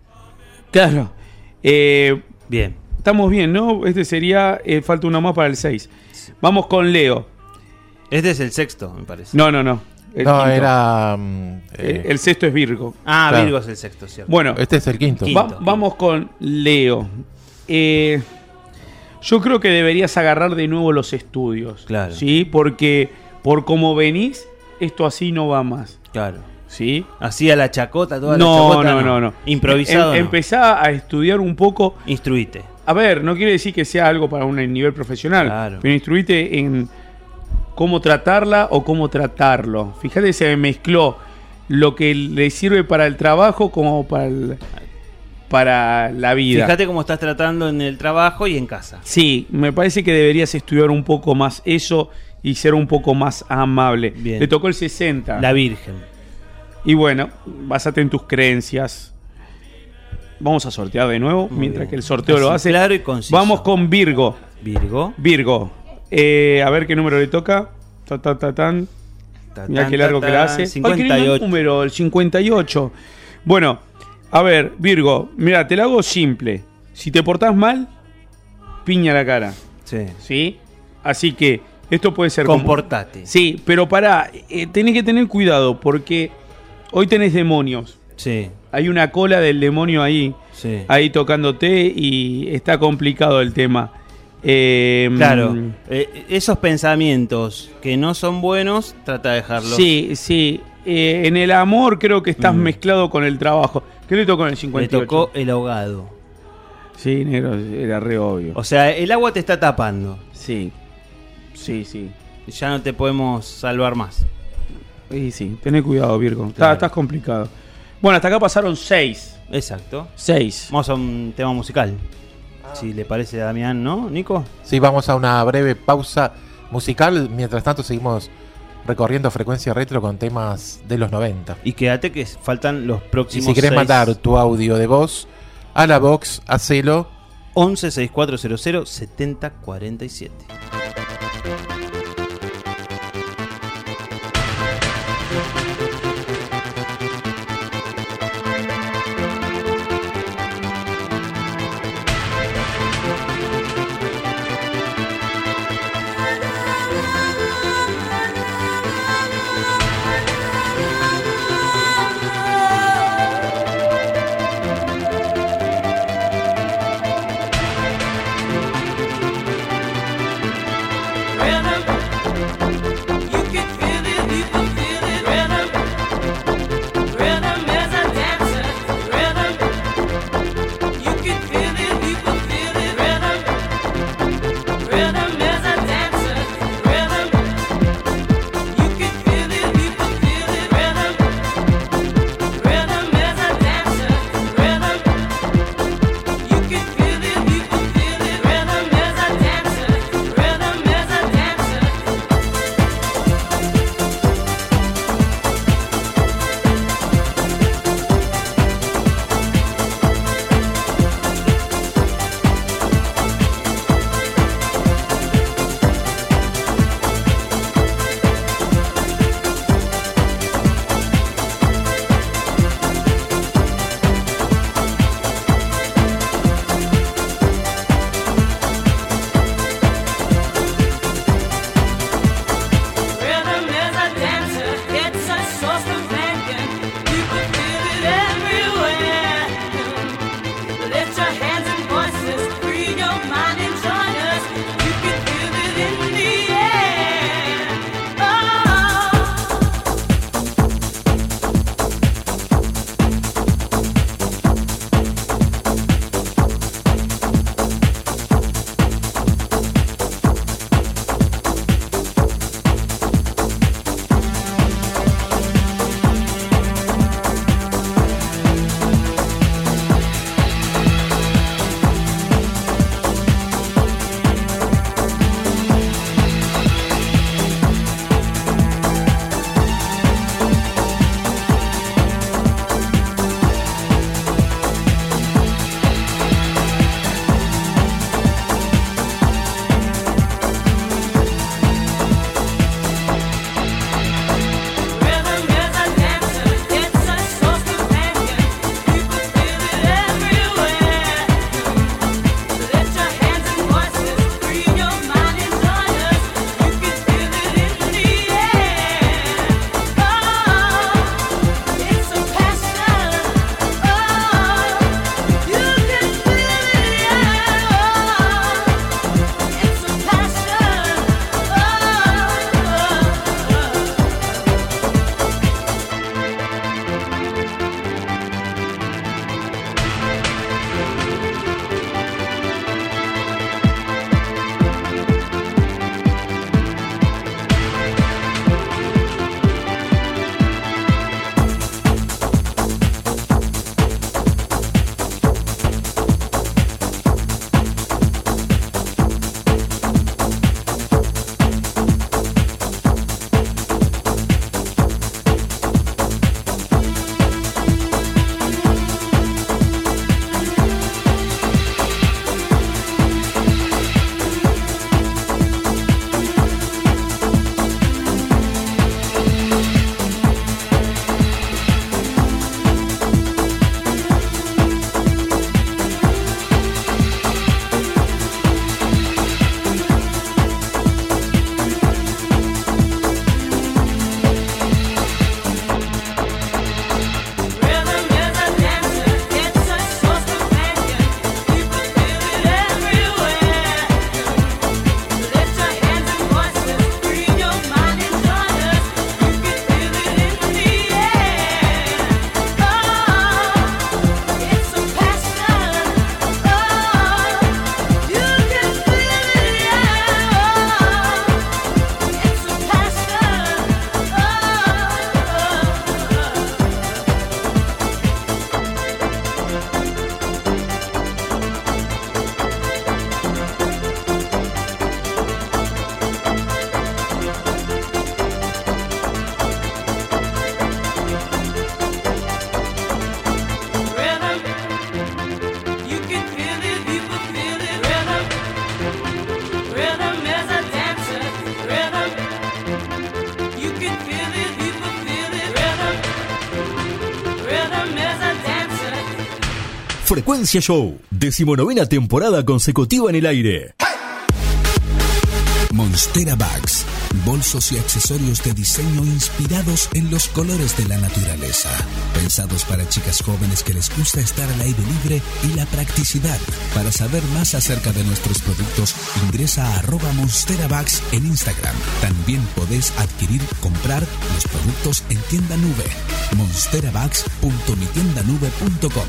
L: Claro. Eh,
C: bien.
L: Estamos bien, ¿no? Este sería... Eh, falta uno más para el seis. Vamos con Leo.
C: Este es el sexto, me parece.
L: No, no, no. El
B: no,
L: quinto.
B: era... um,
L: Eh,
B: eh,
L: el sexto es Virgo.
C: Ah,
B: Claro.
C: Virgo es el sexto, cierto.
L: Bueno,
B: este es el quinto.
L: va- vamos con Leo. Eh, yo creo que deberías agarrar de nuevo los estudios.
C: Claro.
L: ¿Sí? Porque por cómo venís, esto así no va más.
C: Claro.
L: ¿Sí?
C: Así a la chacota, toda
L: No,
C: la chacota.
L: no, no, no.
C: Improvisado.
L: Em-
C: no.
L: Empezá a estudiar un poco.
C: Instruite.
L: A ver, no quiere decir que sea algo para un nivel profesional,
C: Claro.
L: pero instruite en cómo tratarla o cómo tratarlo. Fíjate, se mezcló lo que le sirve para el trabajo como para, el- para la vida.
C: Fíjate cómo estás tratando en el trabajo y en casa.
L: Sí, me parece que deberías estudiar un poco más eso y ser un poco más amable.
C: Bien.
L: Le tocó el sesenta.
C: La Virgen.
L: Y bueno, basate en tus creencias. Vamos a sortear de nuevo,
C: Muy
L: mientras
C: bien.
L: que el sorteo lo
C: Así,
L: hace.
C: claro y conciso.
L: Vamos con Virgo.
C: Virgo.
L: Virgo. Eh, a ver qué número le toca. Ta, ta, ta, tan.
C: Ta,
L: Mirá
C: tan,
L: qué largo
C: ta,
L: que la
C: tan.
L: hace.
C: cincuenta y
L: Ay, qué lindo
C: ocho.
L: número, el cincuenta y ocho. Bueno, a ver, Virgo, mira, te lo hago simple. Si te portás mal, piña la cara.
C: Sí.
L: ¿Sí? Así que esto puede ser... como-
C: Comportate.
L: Sí, pero pará, eh, tenés que tener cuidado porque hoy tenés demonios.
C: Sí.
L: Hay una cola del demonio ahí,
C: Sí.
L: ahí tocándote y está complicado el tema. Eh,
C: Claro. Eh, esos pensamientos que no son buenos, trata de dejarlos.
L: Sí, sí. Eh, en el amor creo que estás
C: Mm.
L: mezclado con el trabajo. ¿Qué le tocó en el
C: Le
L: cincuenta y ocho?
C: tocó el ahogado.
L: Sí, negro, era re obvio.
C: O sea, el agua te está tapando.
L: Sí. Sí, sí.
C: Ya no te podemos salvar más.
L: Sí, sí. Tené cuidado, Virgo. Está-
C: Claro.
L: Estás complicado. Bueno, hasta acá pasaron seis.
C: Exacto.
L: Seis.
C: Vamos a un tema musical. Si le parece a Damián, ¿no, Nico?
B: Sí, vamos a una breve pausa musical. Mientras tanto seguimos recorriendo Frecuencia Retro con temas de los noventa.
C: Y quédate que faltan los
B: Y
C: próximos
B: si querés
C: seis.
B: mandar tu audio de voz a la box, hacelo.
C: once sesenta y cuatro cero cero setenta cuarenta y siete.
E: Rhythm
A: Frecuencia Show, decimonovena temporada consecutiva en el aire.
F: Monstera Bags, bolsos y accesorios de diseño inspirados en los colores de la naturaleza. Pensados para chicas jóvenes que les gusta estar al aire libre y la practicidad. Para saber más acerca de nuestros productos, ingresa a arroba Monstera Bags en Instagram. También podés adquirir, comprar los productos en tienda nube. monstera bags punto mi tienda nube punto com.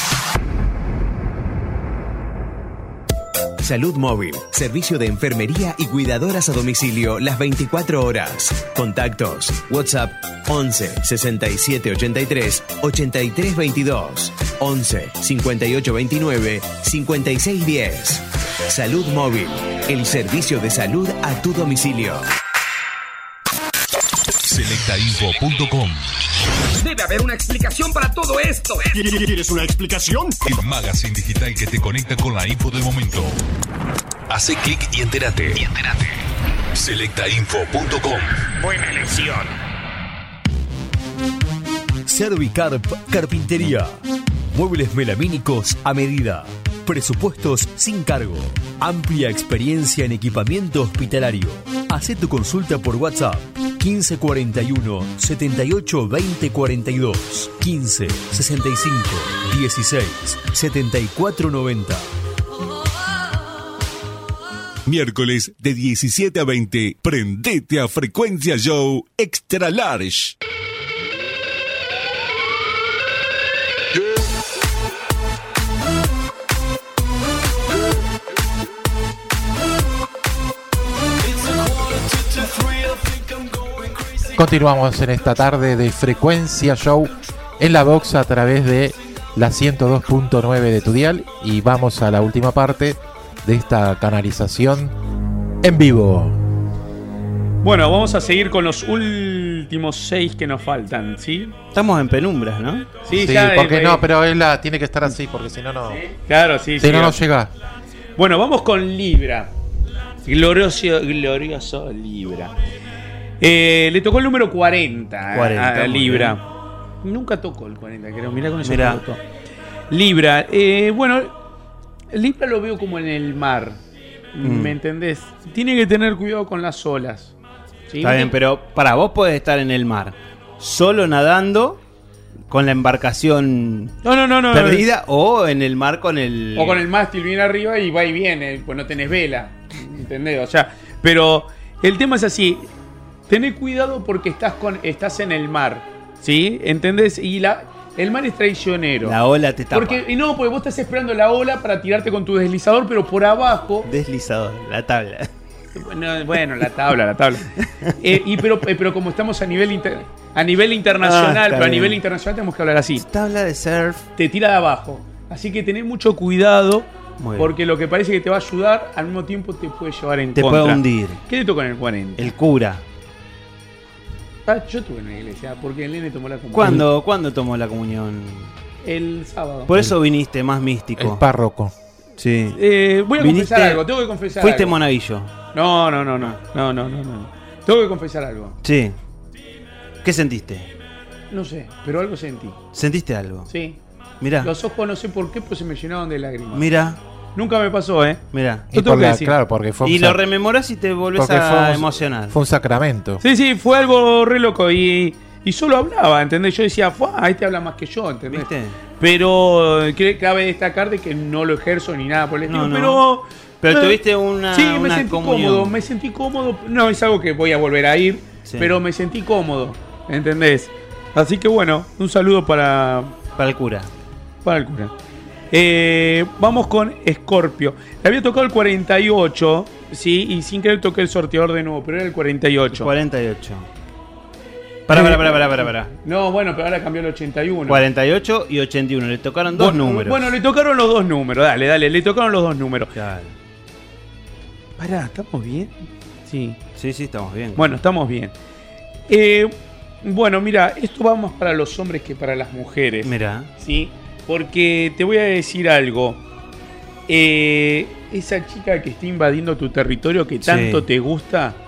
G: Salud Móvil, servicio de enfermería y cuidadoras a domicilio las veinticuatro horas. Contactos, WhatsApp once sesenta y siete ochenta y tres ochenta y tres veintidós, once cincuenta y ocho veintinueve cincuenta y seis diez. Salud Móvil, el servicio de salud a tu domicilio.
J: selecta info punto com.
H: Debe haber una explicación para todo esto.
I: ¿Quieres una explicación?
J: El magazine digital que te conecta con la info del momento. Hace clic y entérate. Y entérate. selecta info punto com.
H: Buena elección.
A: Servicarp Carpintería. Muebles melamínicos a medida. Presupuestos sin cargo. Amplia experiencia en equipamiento hospitalario. Hacé tu consulta por WhatsApp. quince cuarenta y uno, setenta y ocho, veinte cuarenta y dos. quince sesenta y cinco, dieciséis, setenta y cuatro noventa.
T: Miércoles de diecisiete a veinte. Prendete a Frecuencia Show Extra Large.
B: Continuamos en esta tarde de Frecuencia Show en la box a través de la ciento dos punto nueve de tu dial y vamos a la última parte de esta canalización en vivo.
L: Bueno, vamos a seguir con los últimos seis que nos faltan, ¿sí?
C: Estamos en penumbras, ¿no?
L: Sí,
B: Sí,
L: ya,
B: porque
L: eh,
B: no, pero él la tiene que estar así porque si no no.
L: Claro, sí,
B: Si
L: sí.
B: no no llega.
L: Bueno, vamos con Libra. Glorioso, glorioso Libra. Eh, le tocó el número cuarenta,
C: cuarenta
L: a, a Libra. Nunca tocó el cuarenta, creo. Mirá con eso.
C: Mirá.
L: que tocó. Libra. Eh, bueno, Libra lo veo como en el mar.
C: Mm.
L: ¿Me entendés? Tiene que tener cuidado con las olas. ¿Sí?
C: Está bien, pero para vos podés estar en el mar, solo nadando, con la embarcación
L: no, no, no, no,
C: perdida, no. O en el mar con el...
L: O con el mástil bien arriba y va y viene, pues no tenés vela. ¿Entendés? O sea, pero el tema es así. Tené cuidado porque estás con estás en el mar, ¿sí? ¿Entendés? Y la el mar es traicionero.
C: La ola te tapa.
L: Porque y no, porque vos estás esperando la ola para tirarte con tu deslizador, pero por abajo.
C: Deslizador, la tabla.
L: Bueno, bueno la tabla, la tabla. eh, y pero, eh, pero como estamos a nivel inter, a nivel internacional,
C: Ah,
L: pero a
C: bien.
L: nivel internacional tenemos que hablar así.
C: Tabla de surf.
L: Te tira de abajo. Así que tenés mucho cuidado.
C: Muy bien.
L: Porque lo que parece que te va a ayudar, al mismo tiempo te puede llevar en
C: Te
L: contra.
C: puede hundir.
L: ¿Qué le tocó en el cuarenta?
C: El cura.
L: Ah, yo estuve en la iglesia, porque el nene tomó la comunión.
C: ¿Cuándo, ¿Cuándo tomó la comunión?
L: El sábado.
C: Por eso viniste más místico.
B: El párroco.
C: Sí.
L: Eh, voy a
C: Viniste-
L: confesar algo, tengo que confesar
C: Fuiste
L: algo.
C: monaguillo.
L: No, no, no, no, no, no, no, no. Tengo que confesar algo.
C: Sí. ¿Qué sentiste?
L: No sé, pero algo sentí.
C: ¿Sentiste algo?
L: Sí.
C: Mirá.
L: Los ojos no sé por qué, pues se me llenaron de lágrimas.
C: Mira.
L: Nunca me pasó, ¿eh?
C: Mira.
L: Yo tengo que decir.
B: Claro, porque fue un
C: Y
B: sac-
C: lo rememorás y te volvés
B: porque
C: a
B: fue un-
C: emocionar.
B: Fue un sacramento.
L: Sí, sí, fue algo re loco y, y solo hablaba, ¿entendés? Yo decía, "Fua, este habla más que yo", ¿entendés?
C: ¿Viste?
L: Pero eh, que- cabe destacar de que no lo ejerzo ni nada por el estilo,
C: No, no.
L: pero...
C: Pero
L: eh,
C: tuviste una,
L: Sí, me
C: una
L: sentí
C: comunión.
L: cómodo, me sentí cómodo. No es algo que voy a volver a ir,
C: Sí.
L: pero me sentí cómodo, ¿entendés? Así que bueno, un saludo para...
C: Para el cura.
L: Para el cura. Eh, vamos con Scorpio. Le había tocado el cuarenta y ocho, sí, y sin querer toqué el sorteador de nuevo, pero era el cuarenta y ocho.
C: cuarenta y ocho. Pará, pará, pará, pará, pará, pará.
L: No, bueno, pero ahora cambió el ochenta y uno.
C: cuarenta y ocho y ochenta y uno. Le tocaron dos
L: bueno,
C: números.
L: Bueno, le tocaron los dos números. Dale, dale, le tocaron los dos números.
C: Claro.
L: Pará, ¿estamos bien? Sí.
C: Sí, sí, estamos bien.
L: Bueno, estamos bien. Eh, bueno, mira, esto va más para los hombres que para las mujeres.
C: Mirá.
L: ¿Sí? Porque te voy a decir algo. Eh, esa chica que está invadiendo tu territorio que tanto
C: Sí.
L: te gusta,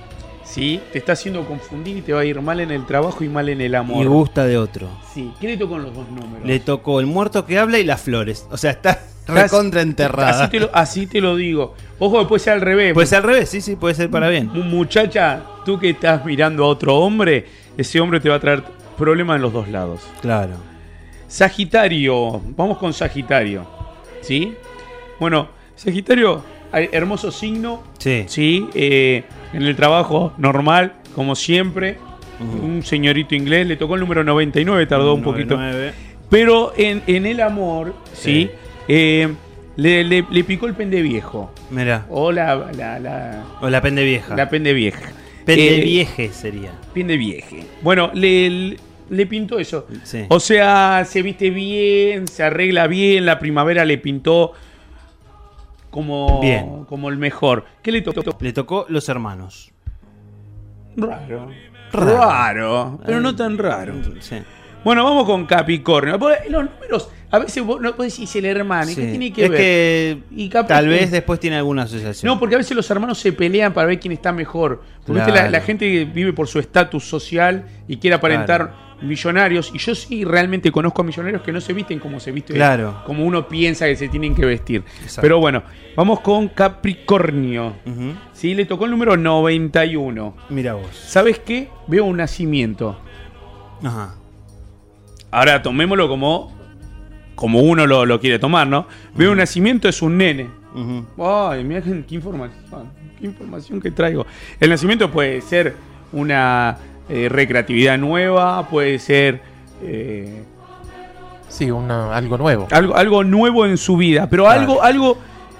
L: ¿sí? Te está haciendo confundir y te va a ir mal en el trabajo y mal en el amor.
C: Y gusta de otro.
L: Sí. ¿Qué le tocó en los dos números?
C: Le tocó el muerto que habla y las flores. O sea, está recontra enterrada.
L: Así te, lo, así te lo digo. Ojo que puede ser al revés.
C: Puede ser al revés, sí, sí, puede ser para bien.
L: Muchacha, tú que estás mirando a otro hombre, ese hombre te va a traer problemas en los dos lados.
C: Claro.
L: Sagitario, vamos con Sagitario. ¿Sí? Bueno, Sagitario, hermoso signo.
C: Sí.
L: Sí, eh, en el trabajo normal, como siempre. Uh-huh. Un señorito inglés, le tocó el número noventa y nueve, tardó un poquito.
C: noventa y nueve.
L: Pero en, en el amor, sí,
C: sí
L: eh, le, le, le picó el pende viejo.
C: Mirá.
L: O la, la, la,
C: o la pende vieja.
L: La pende vieja.
C: Pende
L: eh,
C: vieje sería.
L: Pende vieje. Bueno, le, le pintó eso.
C: Sí.
L: O sea, se viste bien, se arregla bien, la primavera le pintó como,
C: bien.
L: como el mejor. ¿Qué le tocó?
C: Le tocó Los Hermanos.
L: Raro. Raro. Raro, pero no tan raro.
C: Sí.
L: Bueno, vamos con Capricornio. Los números, a veces vos no podés decir el hermano.
C: Sí.
L: ¿Qué tiene que
C: es
L: ver?
C: Que
L: y Capri...
C: tal vez después tiene alguna asociación.
L: No, porque a veces los hermanos se pelean para ver quién está mejor. Porque
C: claro.
L: la, la gente vive por su estatus social y quiere aparentar
C: claro.
L: millonarios. Y yo sí realmente conozco a millonarios que no se visten como se viste,
C: claro.
L: como uno piensa que se tienen que vestir.
C: Exacto.
L: Pero bueno, vamos con Capricornio.
C: Uh-huh.
L: Sí, le tocó el número noventa y uno.
C: Mira vos.
L: ¿Sabes qué? Veo un nacimiento.
C: Ajá.
L: Ahora tomémoslo como, como uno lo, lo quiere tomar, ¿no? Uh-huh. Veo un nacimiento, es un nene. Uh-huh. Ay, mira qué, qué información, qué información que traigo. El nacimiento puede ser una eh, recreatividad nueva, puede ser eh,
B: sí, una, algo nuevo.
L: Algo, algo nuevo en su vida, pero claro. algo, algo,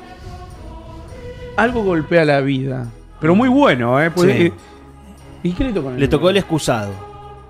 L: algo golpea la vida. Pero muy bueno, ¿eh? Pues,
C: sí.
L: eh ¿Y qué le tocó?
C: Le tocó el excusado.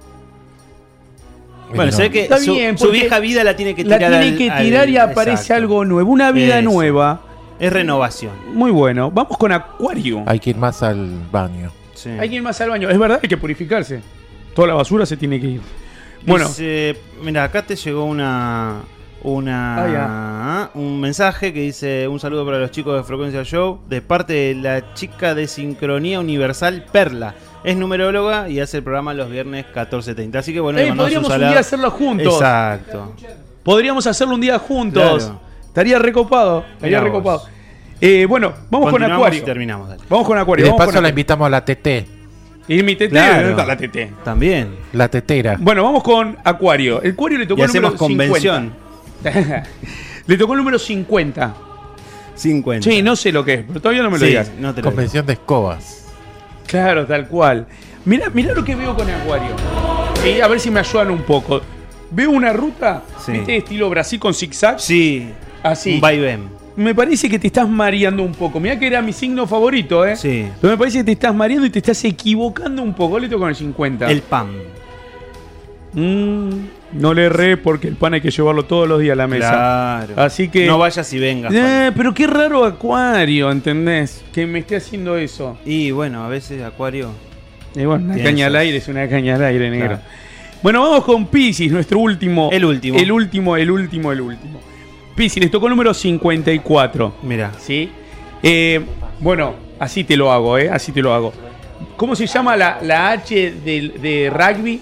C: Bueno,
L: no.
C: se ve que
L: Está
C: su,
L: bien,
C: su vieja vida la tiene que tirar.
L: La tiene
C: al,
L: que tirar
C: al,
L: y aparece
C: exacto.
L: algo nuevo. Una vida
C: Eso.
L: nueva.
C: Es renovación.
L: Muy bueno. Vamos con Acuario.
B: Hay que ir más al baño.
L: Sí. Hay que ir más al baño. Es verdad, hay que purificarse. Toda la basura se tiene que ir. Bueno.
C: Dice, mira, acá te llegó una... Una, ah, un mensaje que dice: un saludo para los chicos de Frecuencia Show de parte de la chica de Sincronía Universal Perla. Es numeróloga y hace el programa los viernes catorce treinta. Así que bueno,
L: eh, podríamos un día hacerlo juntos.
C: Exacto.
L: Podríamos hacerlo un día juntos. Claro. Estaría recopado. Estaría Mirá recopado. Eh, bueno, vamos con Acuario.
C: Y terminamos, dale.
L: Vamos con Acuario.
B: Y de
L: paso
B: la invitamos a la T T.
L: Y mi T T,
C: claro.
L: ¿dónde está la T T?
C: También.
B: La tetera.
L: Bueno, vamos con Acuario. El Acuario le tocó
C: y
L: el número
C: hacemos convención.
L: cincuenta. Le tocó el número cincuenta.
C: cincuenta.
L: Sí, no sé lo que es, pero todavía no me lo
C: sí,
L: digas.
C: No te lo
B: Convención
C: digo.
B: de escobas.
L: Claro, tal cual. Mirá, mirá lo que veo con Acuario. Y a ver si me ayudan un poco. Veo una ruta,
C: sí.
L: ¿viste? Estilo Brasil con zigzag.
C: Sí.
L: Así.
C: Un vaivén.
L: Me parece que te estás mareando un poco. Mirá que era mi signo favorito, ¿eh?
C: Sí.
L: Pero me parece que te estás mareando y te estás equivocando un poco. Le toco con el cincuenta.
C: El pan.
L: Mm, no le erré porque el pan hay que llevarlo todos los días a la mesa.
C: Claro.
L: Así que.
C: No vayas y vengas.
L: Eh, pero qué raro Acuario, ¿entendés? Que me esté haciendo eso.
C: Y bueno, a veces Acuario.
L: Y bueno, una caña al aire es una caña al aire, negro.
C: Claro.
L: Bueno, vamos con Piscis, nuestro último.
C: El último.
L: El último, el último, el último. Piscis, les tocó el número cincuenta y cuatro.
C: Mira.
L: ¿Sí? Eh, bueno, así te lo hago, ¿eh? Así te lo hago. ¿Cómo se llama la, la H de, de rugby?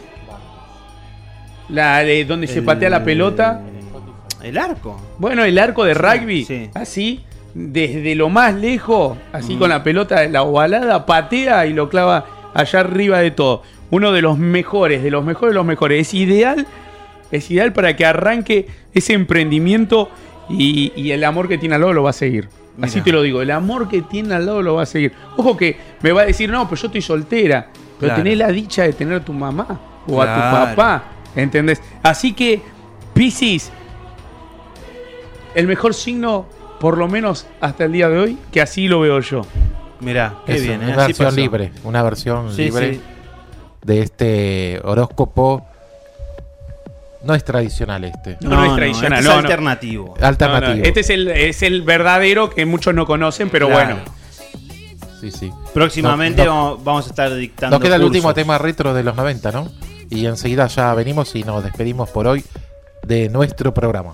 L: La de donde el, se patea la pelota.
C: El arco.
L: Bueno, el arco de rugby.
C: Sí.
L: Así, desde lo más lejos, así
C: Mm.
L: con la pelota, la ovalada, patea y lo clava allá arriba de todo. Uno de los mejores, de los mejores de los mejores. Es ideal, es ideal para que arranque ese emprendimiento y, y el amor que tiene al lado lo va a seguir. Mira. Así te lo digo, el amor que tiene al lado lo va a seguir. Ojo que me va a decir, no, pues yo estoy soltera. Pero
C: Claro.
L: tenés la dicha de tener a tu mamá o
C: Claro.
L: a tu papá. ¿Entendés? Así que, Piscis, el mejor signo, por lo menos hasta el día de hoy, que así lo veo yo.
C: Mirá, qué
B: Es
C: bien.
B: una
C: ¿eh?
B: versión
C: Así pasó.
B: libre. Una versión
C: Sí,
B: libre
C: sí.
B: de este horóscopo. No es tradicional este.
L: No, no es tradicional,
C: este
L: no,
C: es
L: no.
C: alternativo.
B: Alternativo.
L: No, no, este es el, es el verdadero que muchos no conocen, pero
C: Claro.
L: bueno.
B: Sí, sí.
C: Próximamente
B: No, no.
C: Vamos, vamos a estar dictando.
B: Nos queda el
C: cursos.
B: último tema retro de los noventa, ¿no? Y enseguida ya venimos y nos despedimos por hoy de nuestro programa.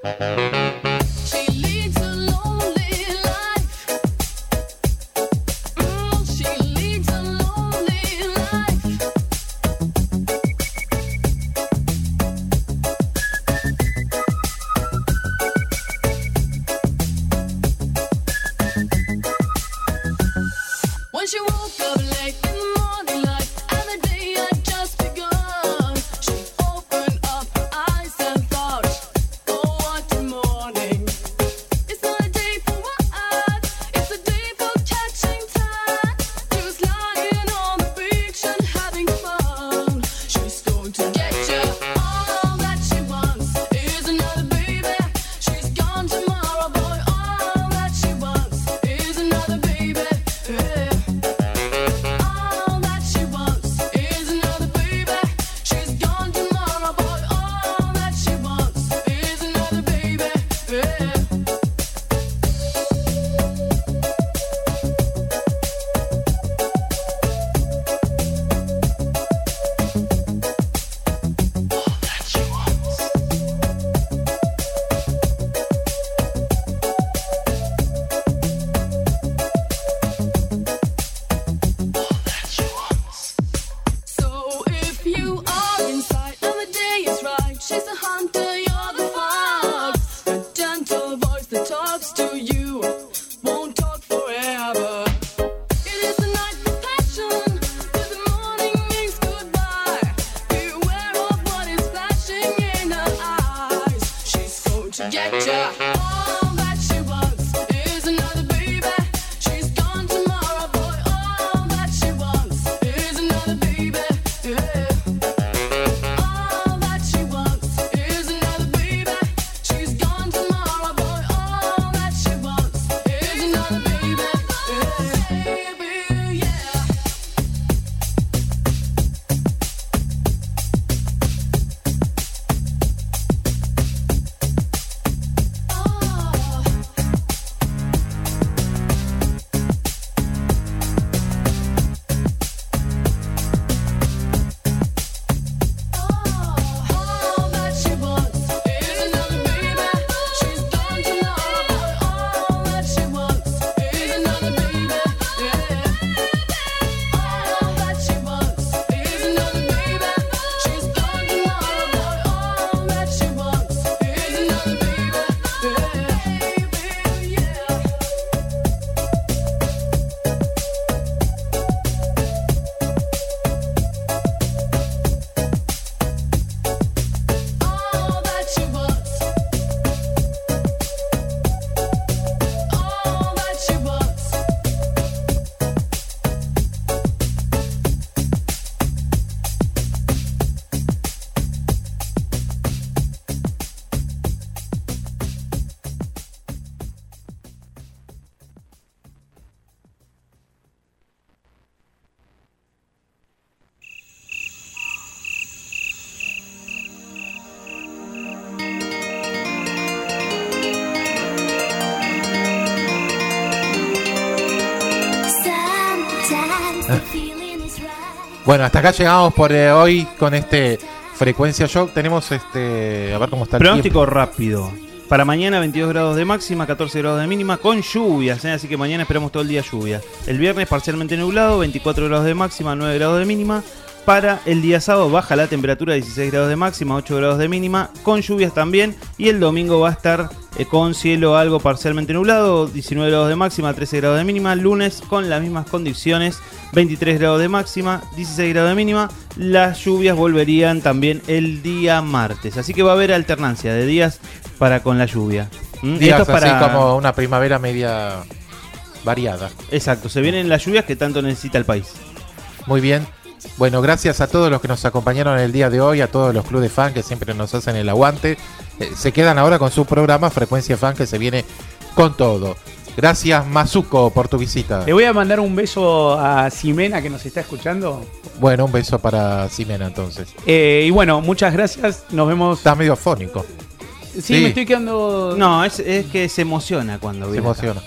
B: Bueno, hasta acá llegamos por eh, hoy con este Frecuencia Show. Tenemos este, a ver cómo está el
C: pronóstico
B: tiempo.
C: rápido. Para mañana veintidós grados de máxima, catorce grados de mínima, con lluvias, ¿eh? Así que mañana esperamos todo el día lluvia. El viernes parcialmente nublado, veinticuatro grados de máxima, nueve grados de mínima. Para el día sábado baja la temperatura, dieciséis grados de máxima, ocho grados de mínima, con lluvias también. Y el domingo va a estar eh, con cielo algo parcialmente nublado, diecinueve grados de máxima, trece grados de mínima. Lunes con las mismas condiciones, veintitrés grados de máxima, dieciséis grados de mínima. Las lluvias volverían también el día martes. Así que va a haber alternancia de días para con la lluvia. ¿Mm?
B: Días
C: Esto es para...
B: así como una primavera media variada.
C: Exacto, se vienen las lluvias que tanto necesita el país.
B: Muy bien. Bueno, gracias a todos los que nos acompañaron el día de hoy, a todos los clubes de fan que siempre nos hacen el aguante. Eh, se quedan ahora con su programa Frecuencia Fan, que se viene con todo. Gracias, Mazuco, por tu visita.
L: Le voy a mandar un beso a Ximena, que nos está escuchando.
B: Bueno, un beso para Ximena entonces.
L: Eh, y bueno, muchas gracias. Nos vemos.
B: Estás medio afónico.
L: Sí,
B: Sí.
L: me estoy quedando.
C: No, es, es que se emociona cuando
B: Se
C: viene.
B: emociona.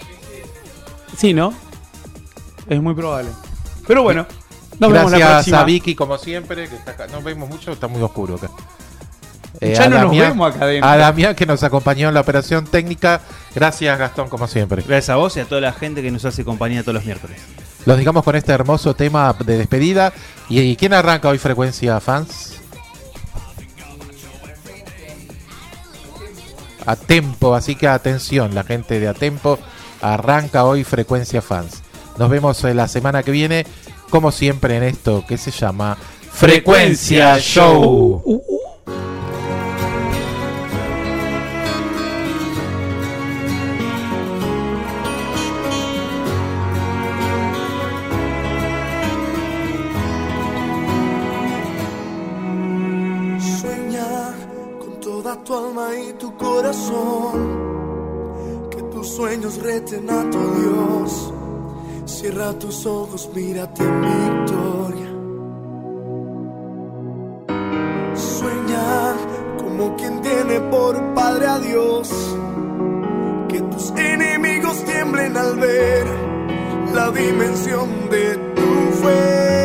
L: Sí, ¿no? Es muy probable. Pero bueno, nos vemos la
B: Gracias
L: próxima.
B: a Vicky, como siempre, que está acá. Nos vemos mucho, está muy oscuro acá. Eh,
L: ya
B: a
L: no
B: Damián,
L: nos vemos acá adentro.
B: A Damián, que nos acompañó en la operación técnica. Gracias, Gastón, como siempre.
C: Gracias a vos y a toda la gente que nos hace compañía todos los miércoles.
B: Los dejamos con este hermoso tema de despedida. ¿Y, y quién arranca hoy Frecuencia Fans? Atempo, así que atención, la gente de Atempo. Arranca hoy Frecuencia Fans. Nos vemos la semana que viene, como siempre, en esto que se llama Frecuencia Show. Uh, uh.
D: Sueña con toda tu alma y tu corazón, que tus sueños reten a tu Dios. Cierra tus ojos, mírate en victoria. Sueña como quien tiene por padre a Dios, que tus enemigos tiemblen al ver la dimensión de tu fe.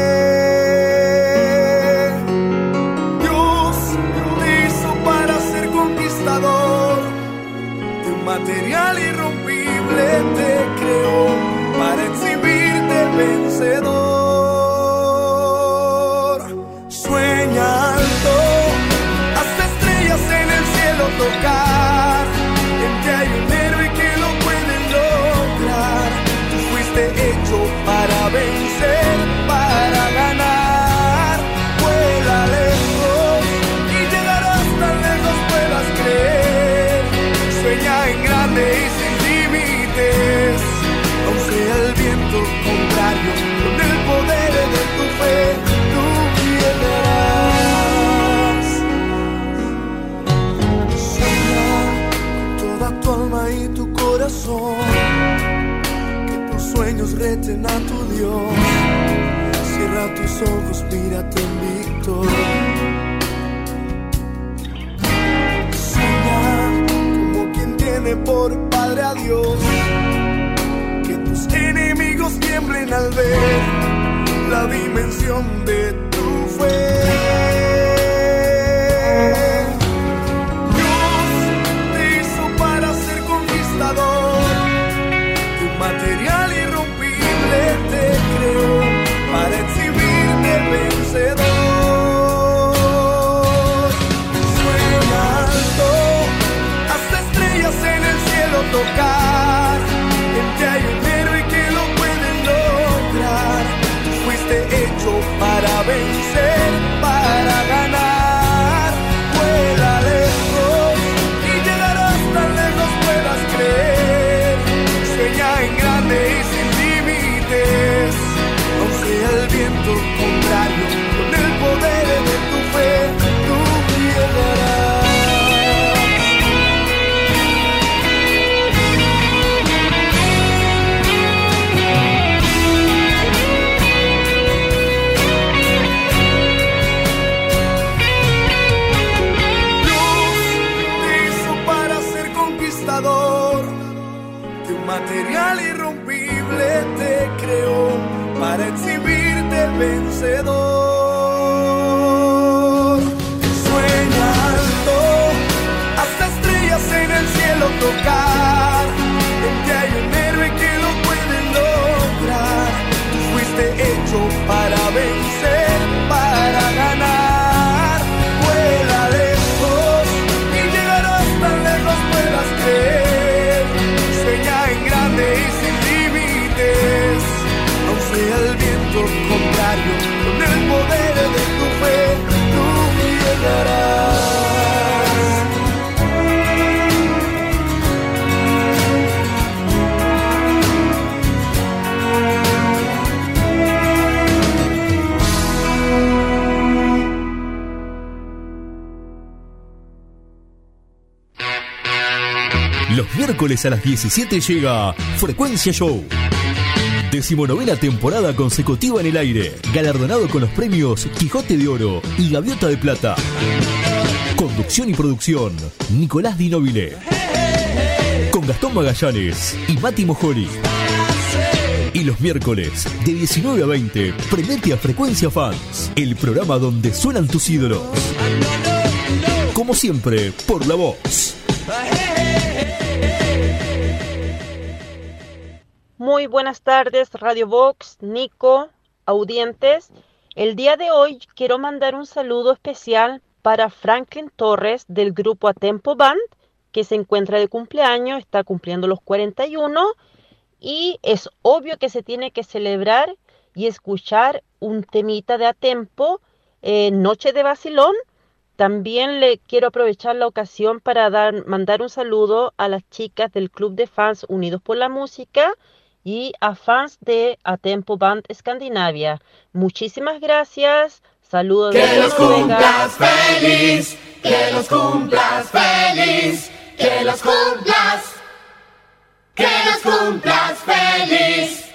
D: Dios te hizo para ser conquistador, de un material irrompible te creó para exhibirte vencedor. Sueña alto, hasta estrellas en el cielo tocar. En ti hay un héroe que lo puede lograr. Tú fuiste hecho para vencer, para ganar. Vuela lejos y llegarás tan lejos puedas creer. Sueña en grande y sin límites, aunque el viento contrario, con el poder de tu fe, tú llegarás. Sueña con toda tu alma y tu corazón, que tus sueños reten a tu Dios. Cierra tus ojos, mírate en victoria. Sueña como quien tiene por padre a Dios, enemigos tiemblen al ver la dimensión de tu fe. Dios te hizo para ser conquistador, de un material irrompible te creó para exhibirte vencedor. Sueña alto, hasta estrellas en el cielo tocar. En ti hay un héroe que lo puede lograr. Tú fuiste hecho para vencer, para ganar. Vuela lejos y llegarás tan lejos puedas creer. Sueña en grande y sin límites, aun sea el viento contrario, con el poder de tu fe tú llegarás. De un material irrompible te creó para exhibirte vencedor. Sueña alto, hasta estrellas en el cielo tocar. En ti hay un héroe que lo puede lograr. Tú fuiste hecho para vencer, para ganar. Vuela lejos y llegarás tan lejos puedas creer. Sueña en grande y sin límites, aun sea el viento contrario, con el poder de tu fe tú llegarás.
A: Los miércoles a las diecisiete llega Frecuencia Show. Decimonovena temporada consecutiva en el aire. Galardonado con los premios Quijote de Oro y Gaviota de Plata. Conducción y producción, Nicolás Di Nobile. Con Gastón Magallanes y Mati Mojori. Y los miércoles, de diecinueve a veinte, prendete a Frecuencia Fans, el programa donde suenan tus ídolos. como siempre, por la Vox.
R: Muy buenas tardes, Radio Vox, Nico, audientes. El día de hoy quiero mandar un saludo especial para Franklin Torres del grupo A Tempo Band, que se encuentra de cumpleaños, está cumpliendo los cuarenta y uno, y es obvio que se tiene que celebrar y escuchar un temita de A Tempo, eh, Noche de Vacilón. También le quiero aprovechar la ocasión para dar, mandar un saludo a las chicas del Club de Fans Unidos por la Música y a fans de A Tempo Band Escandinavia. Muchísimas gracias. Saludos
D: Que
R: de
D: los cumplas feliz, que los cumplas feliz, que los cumplas, que los cumplas feliz.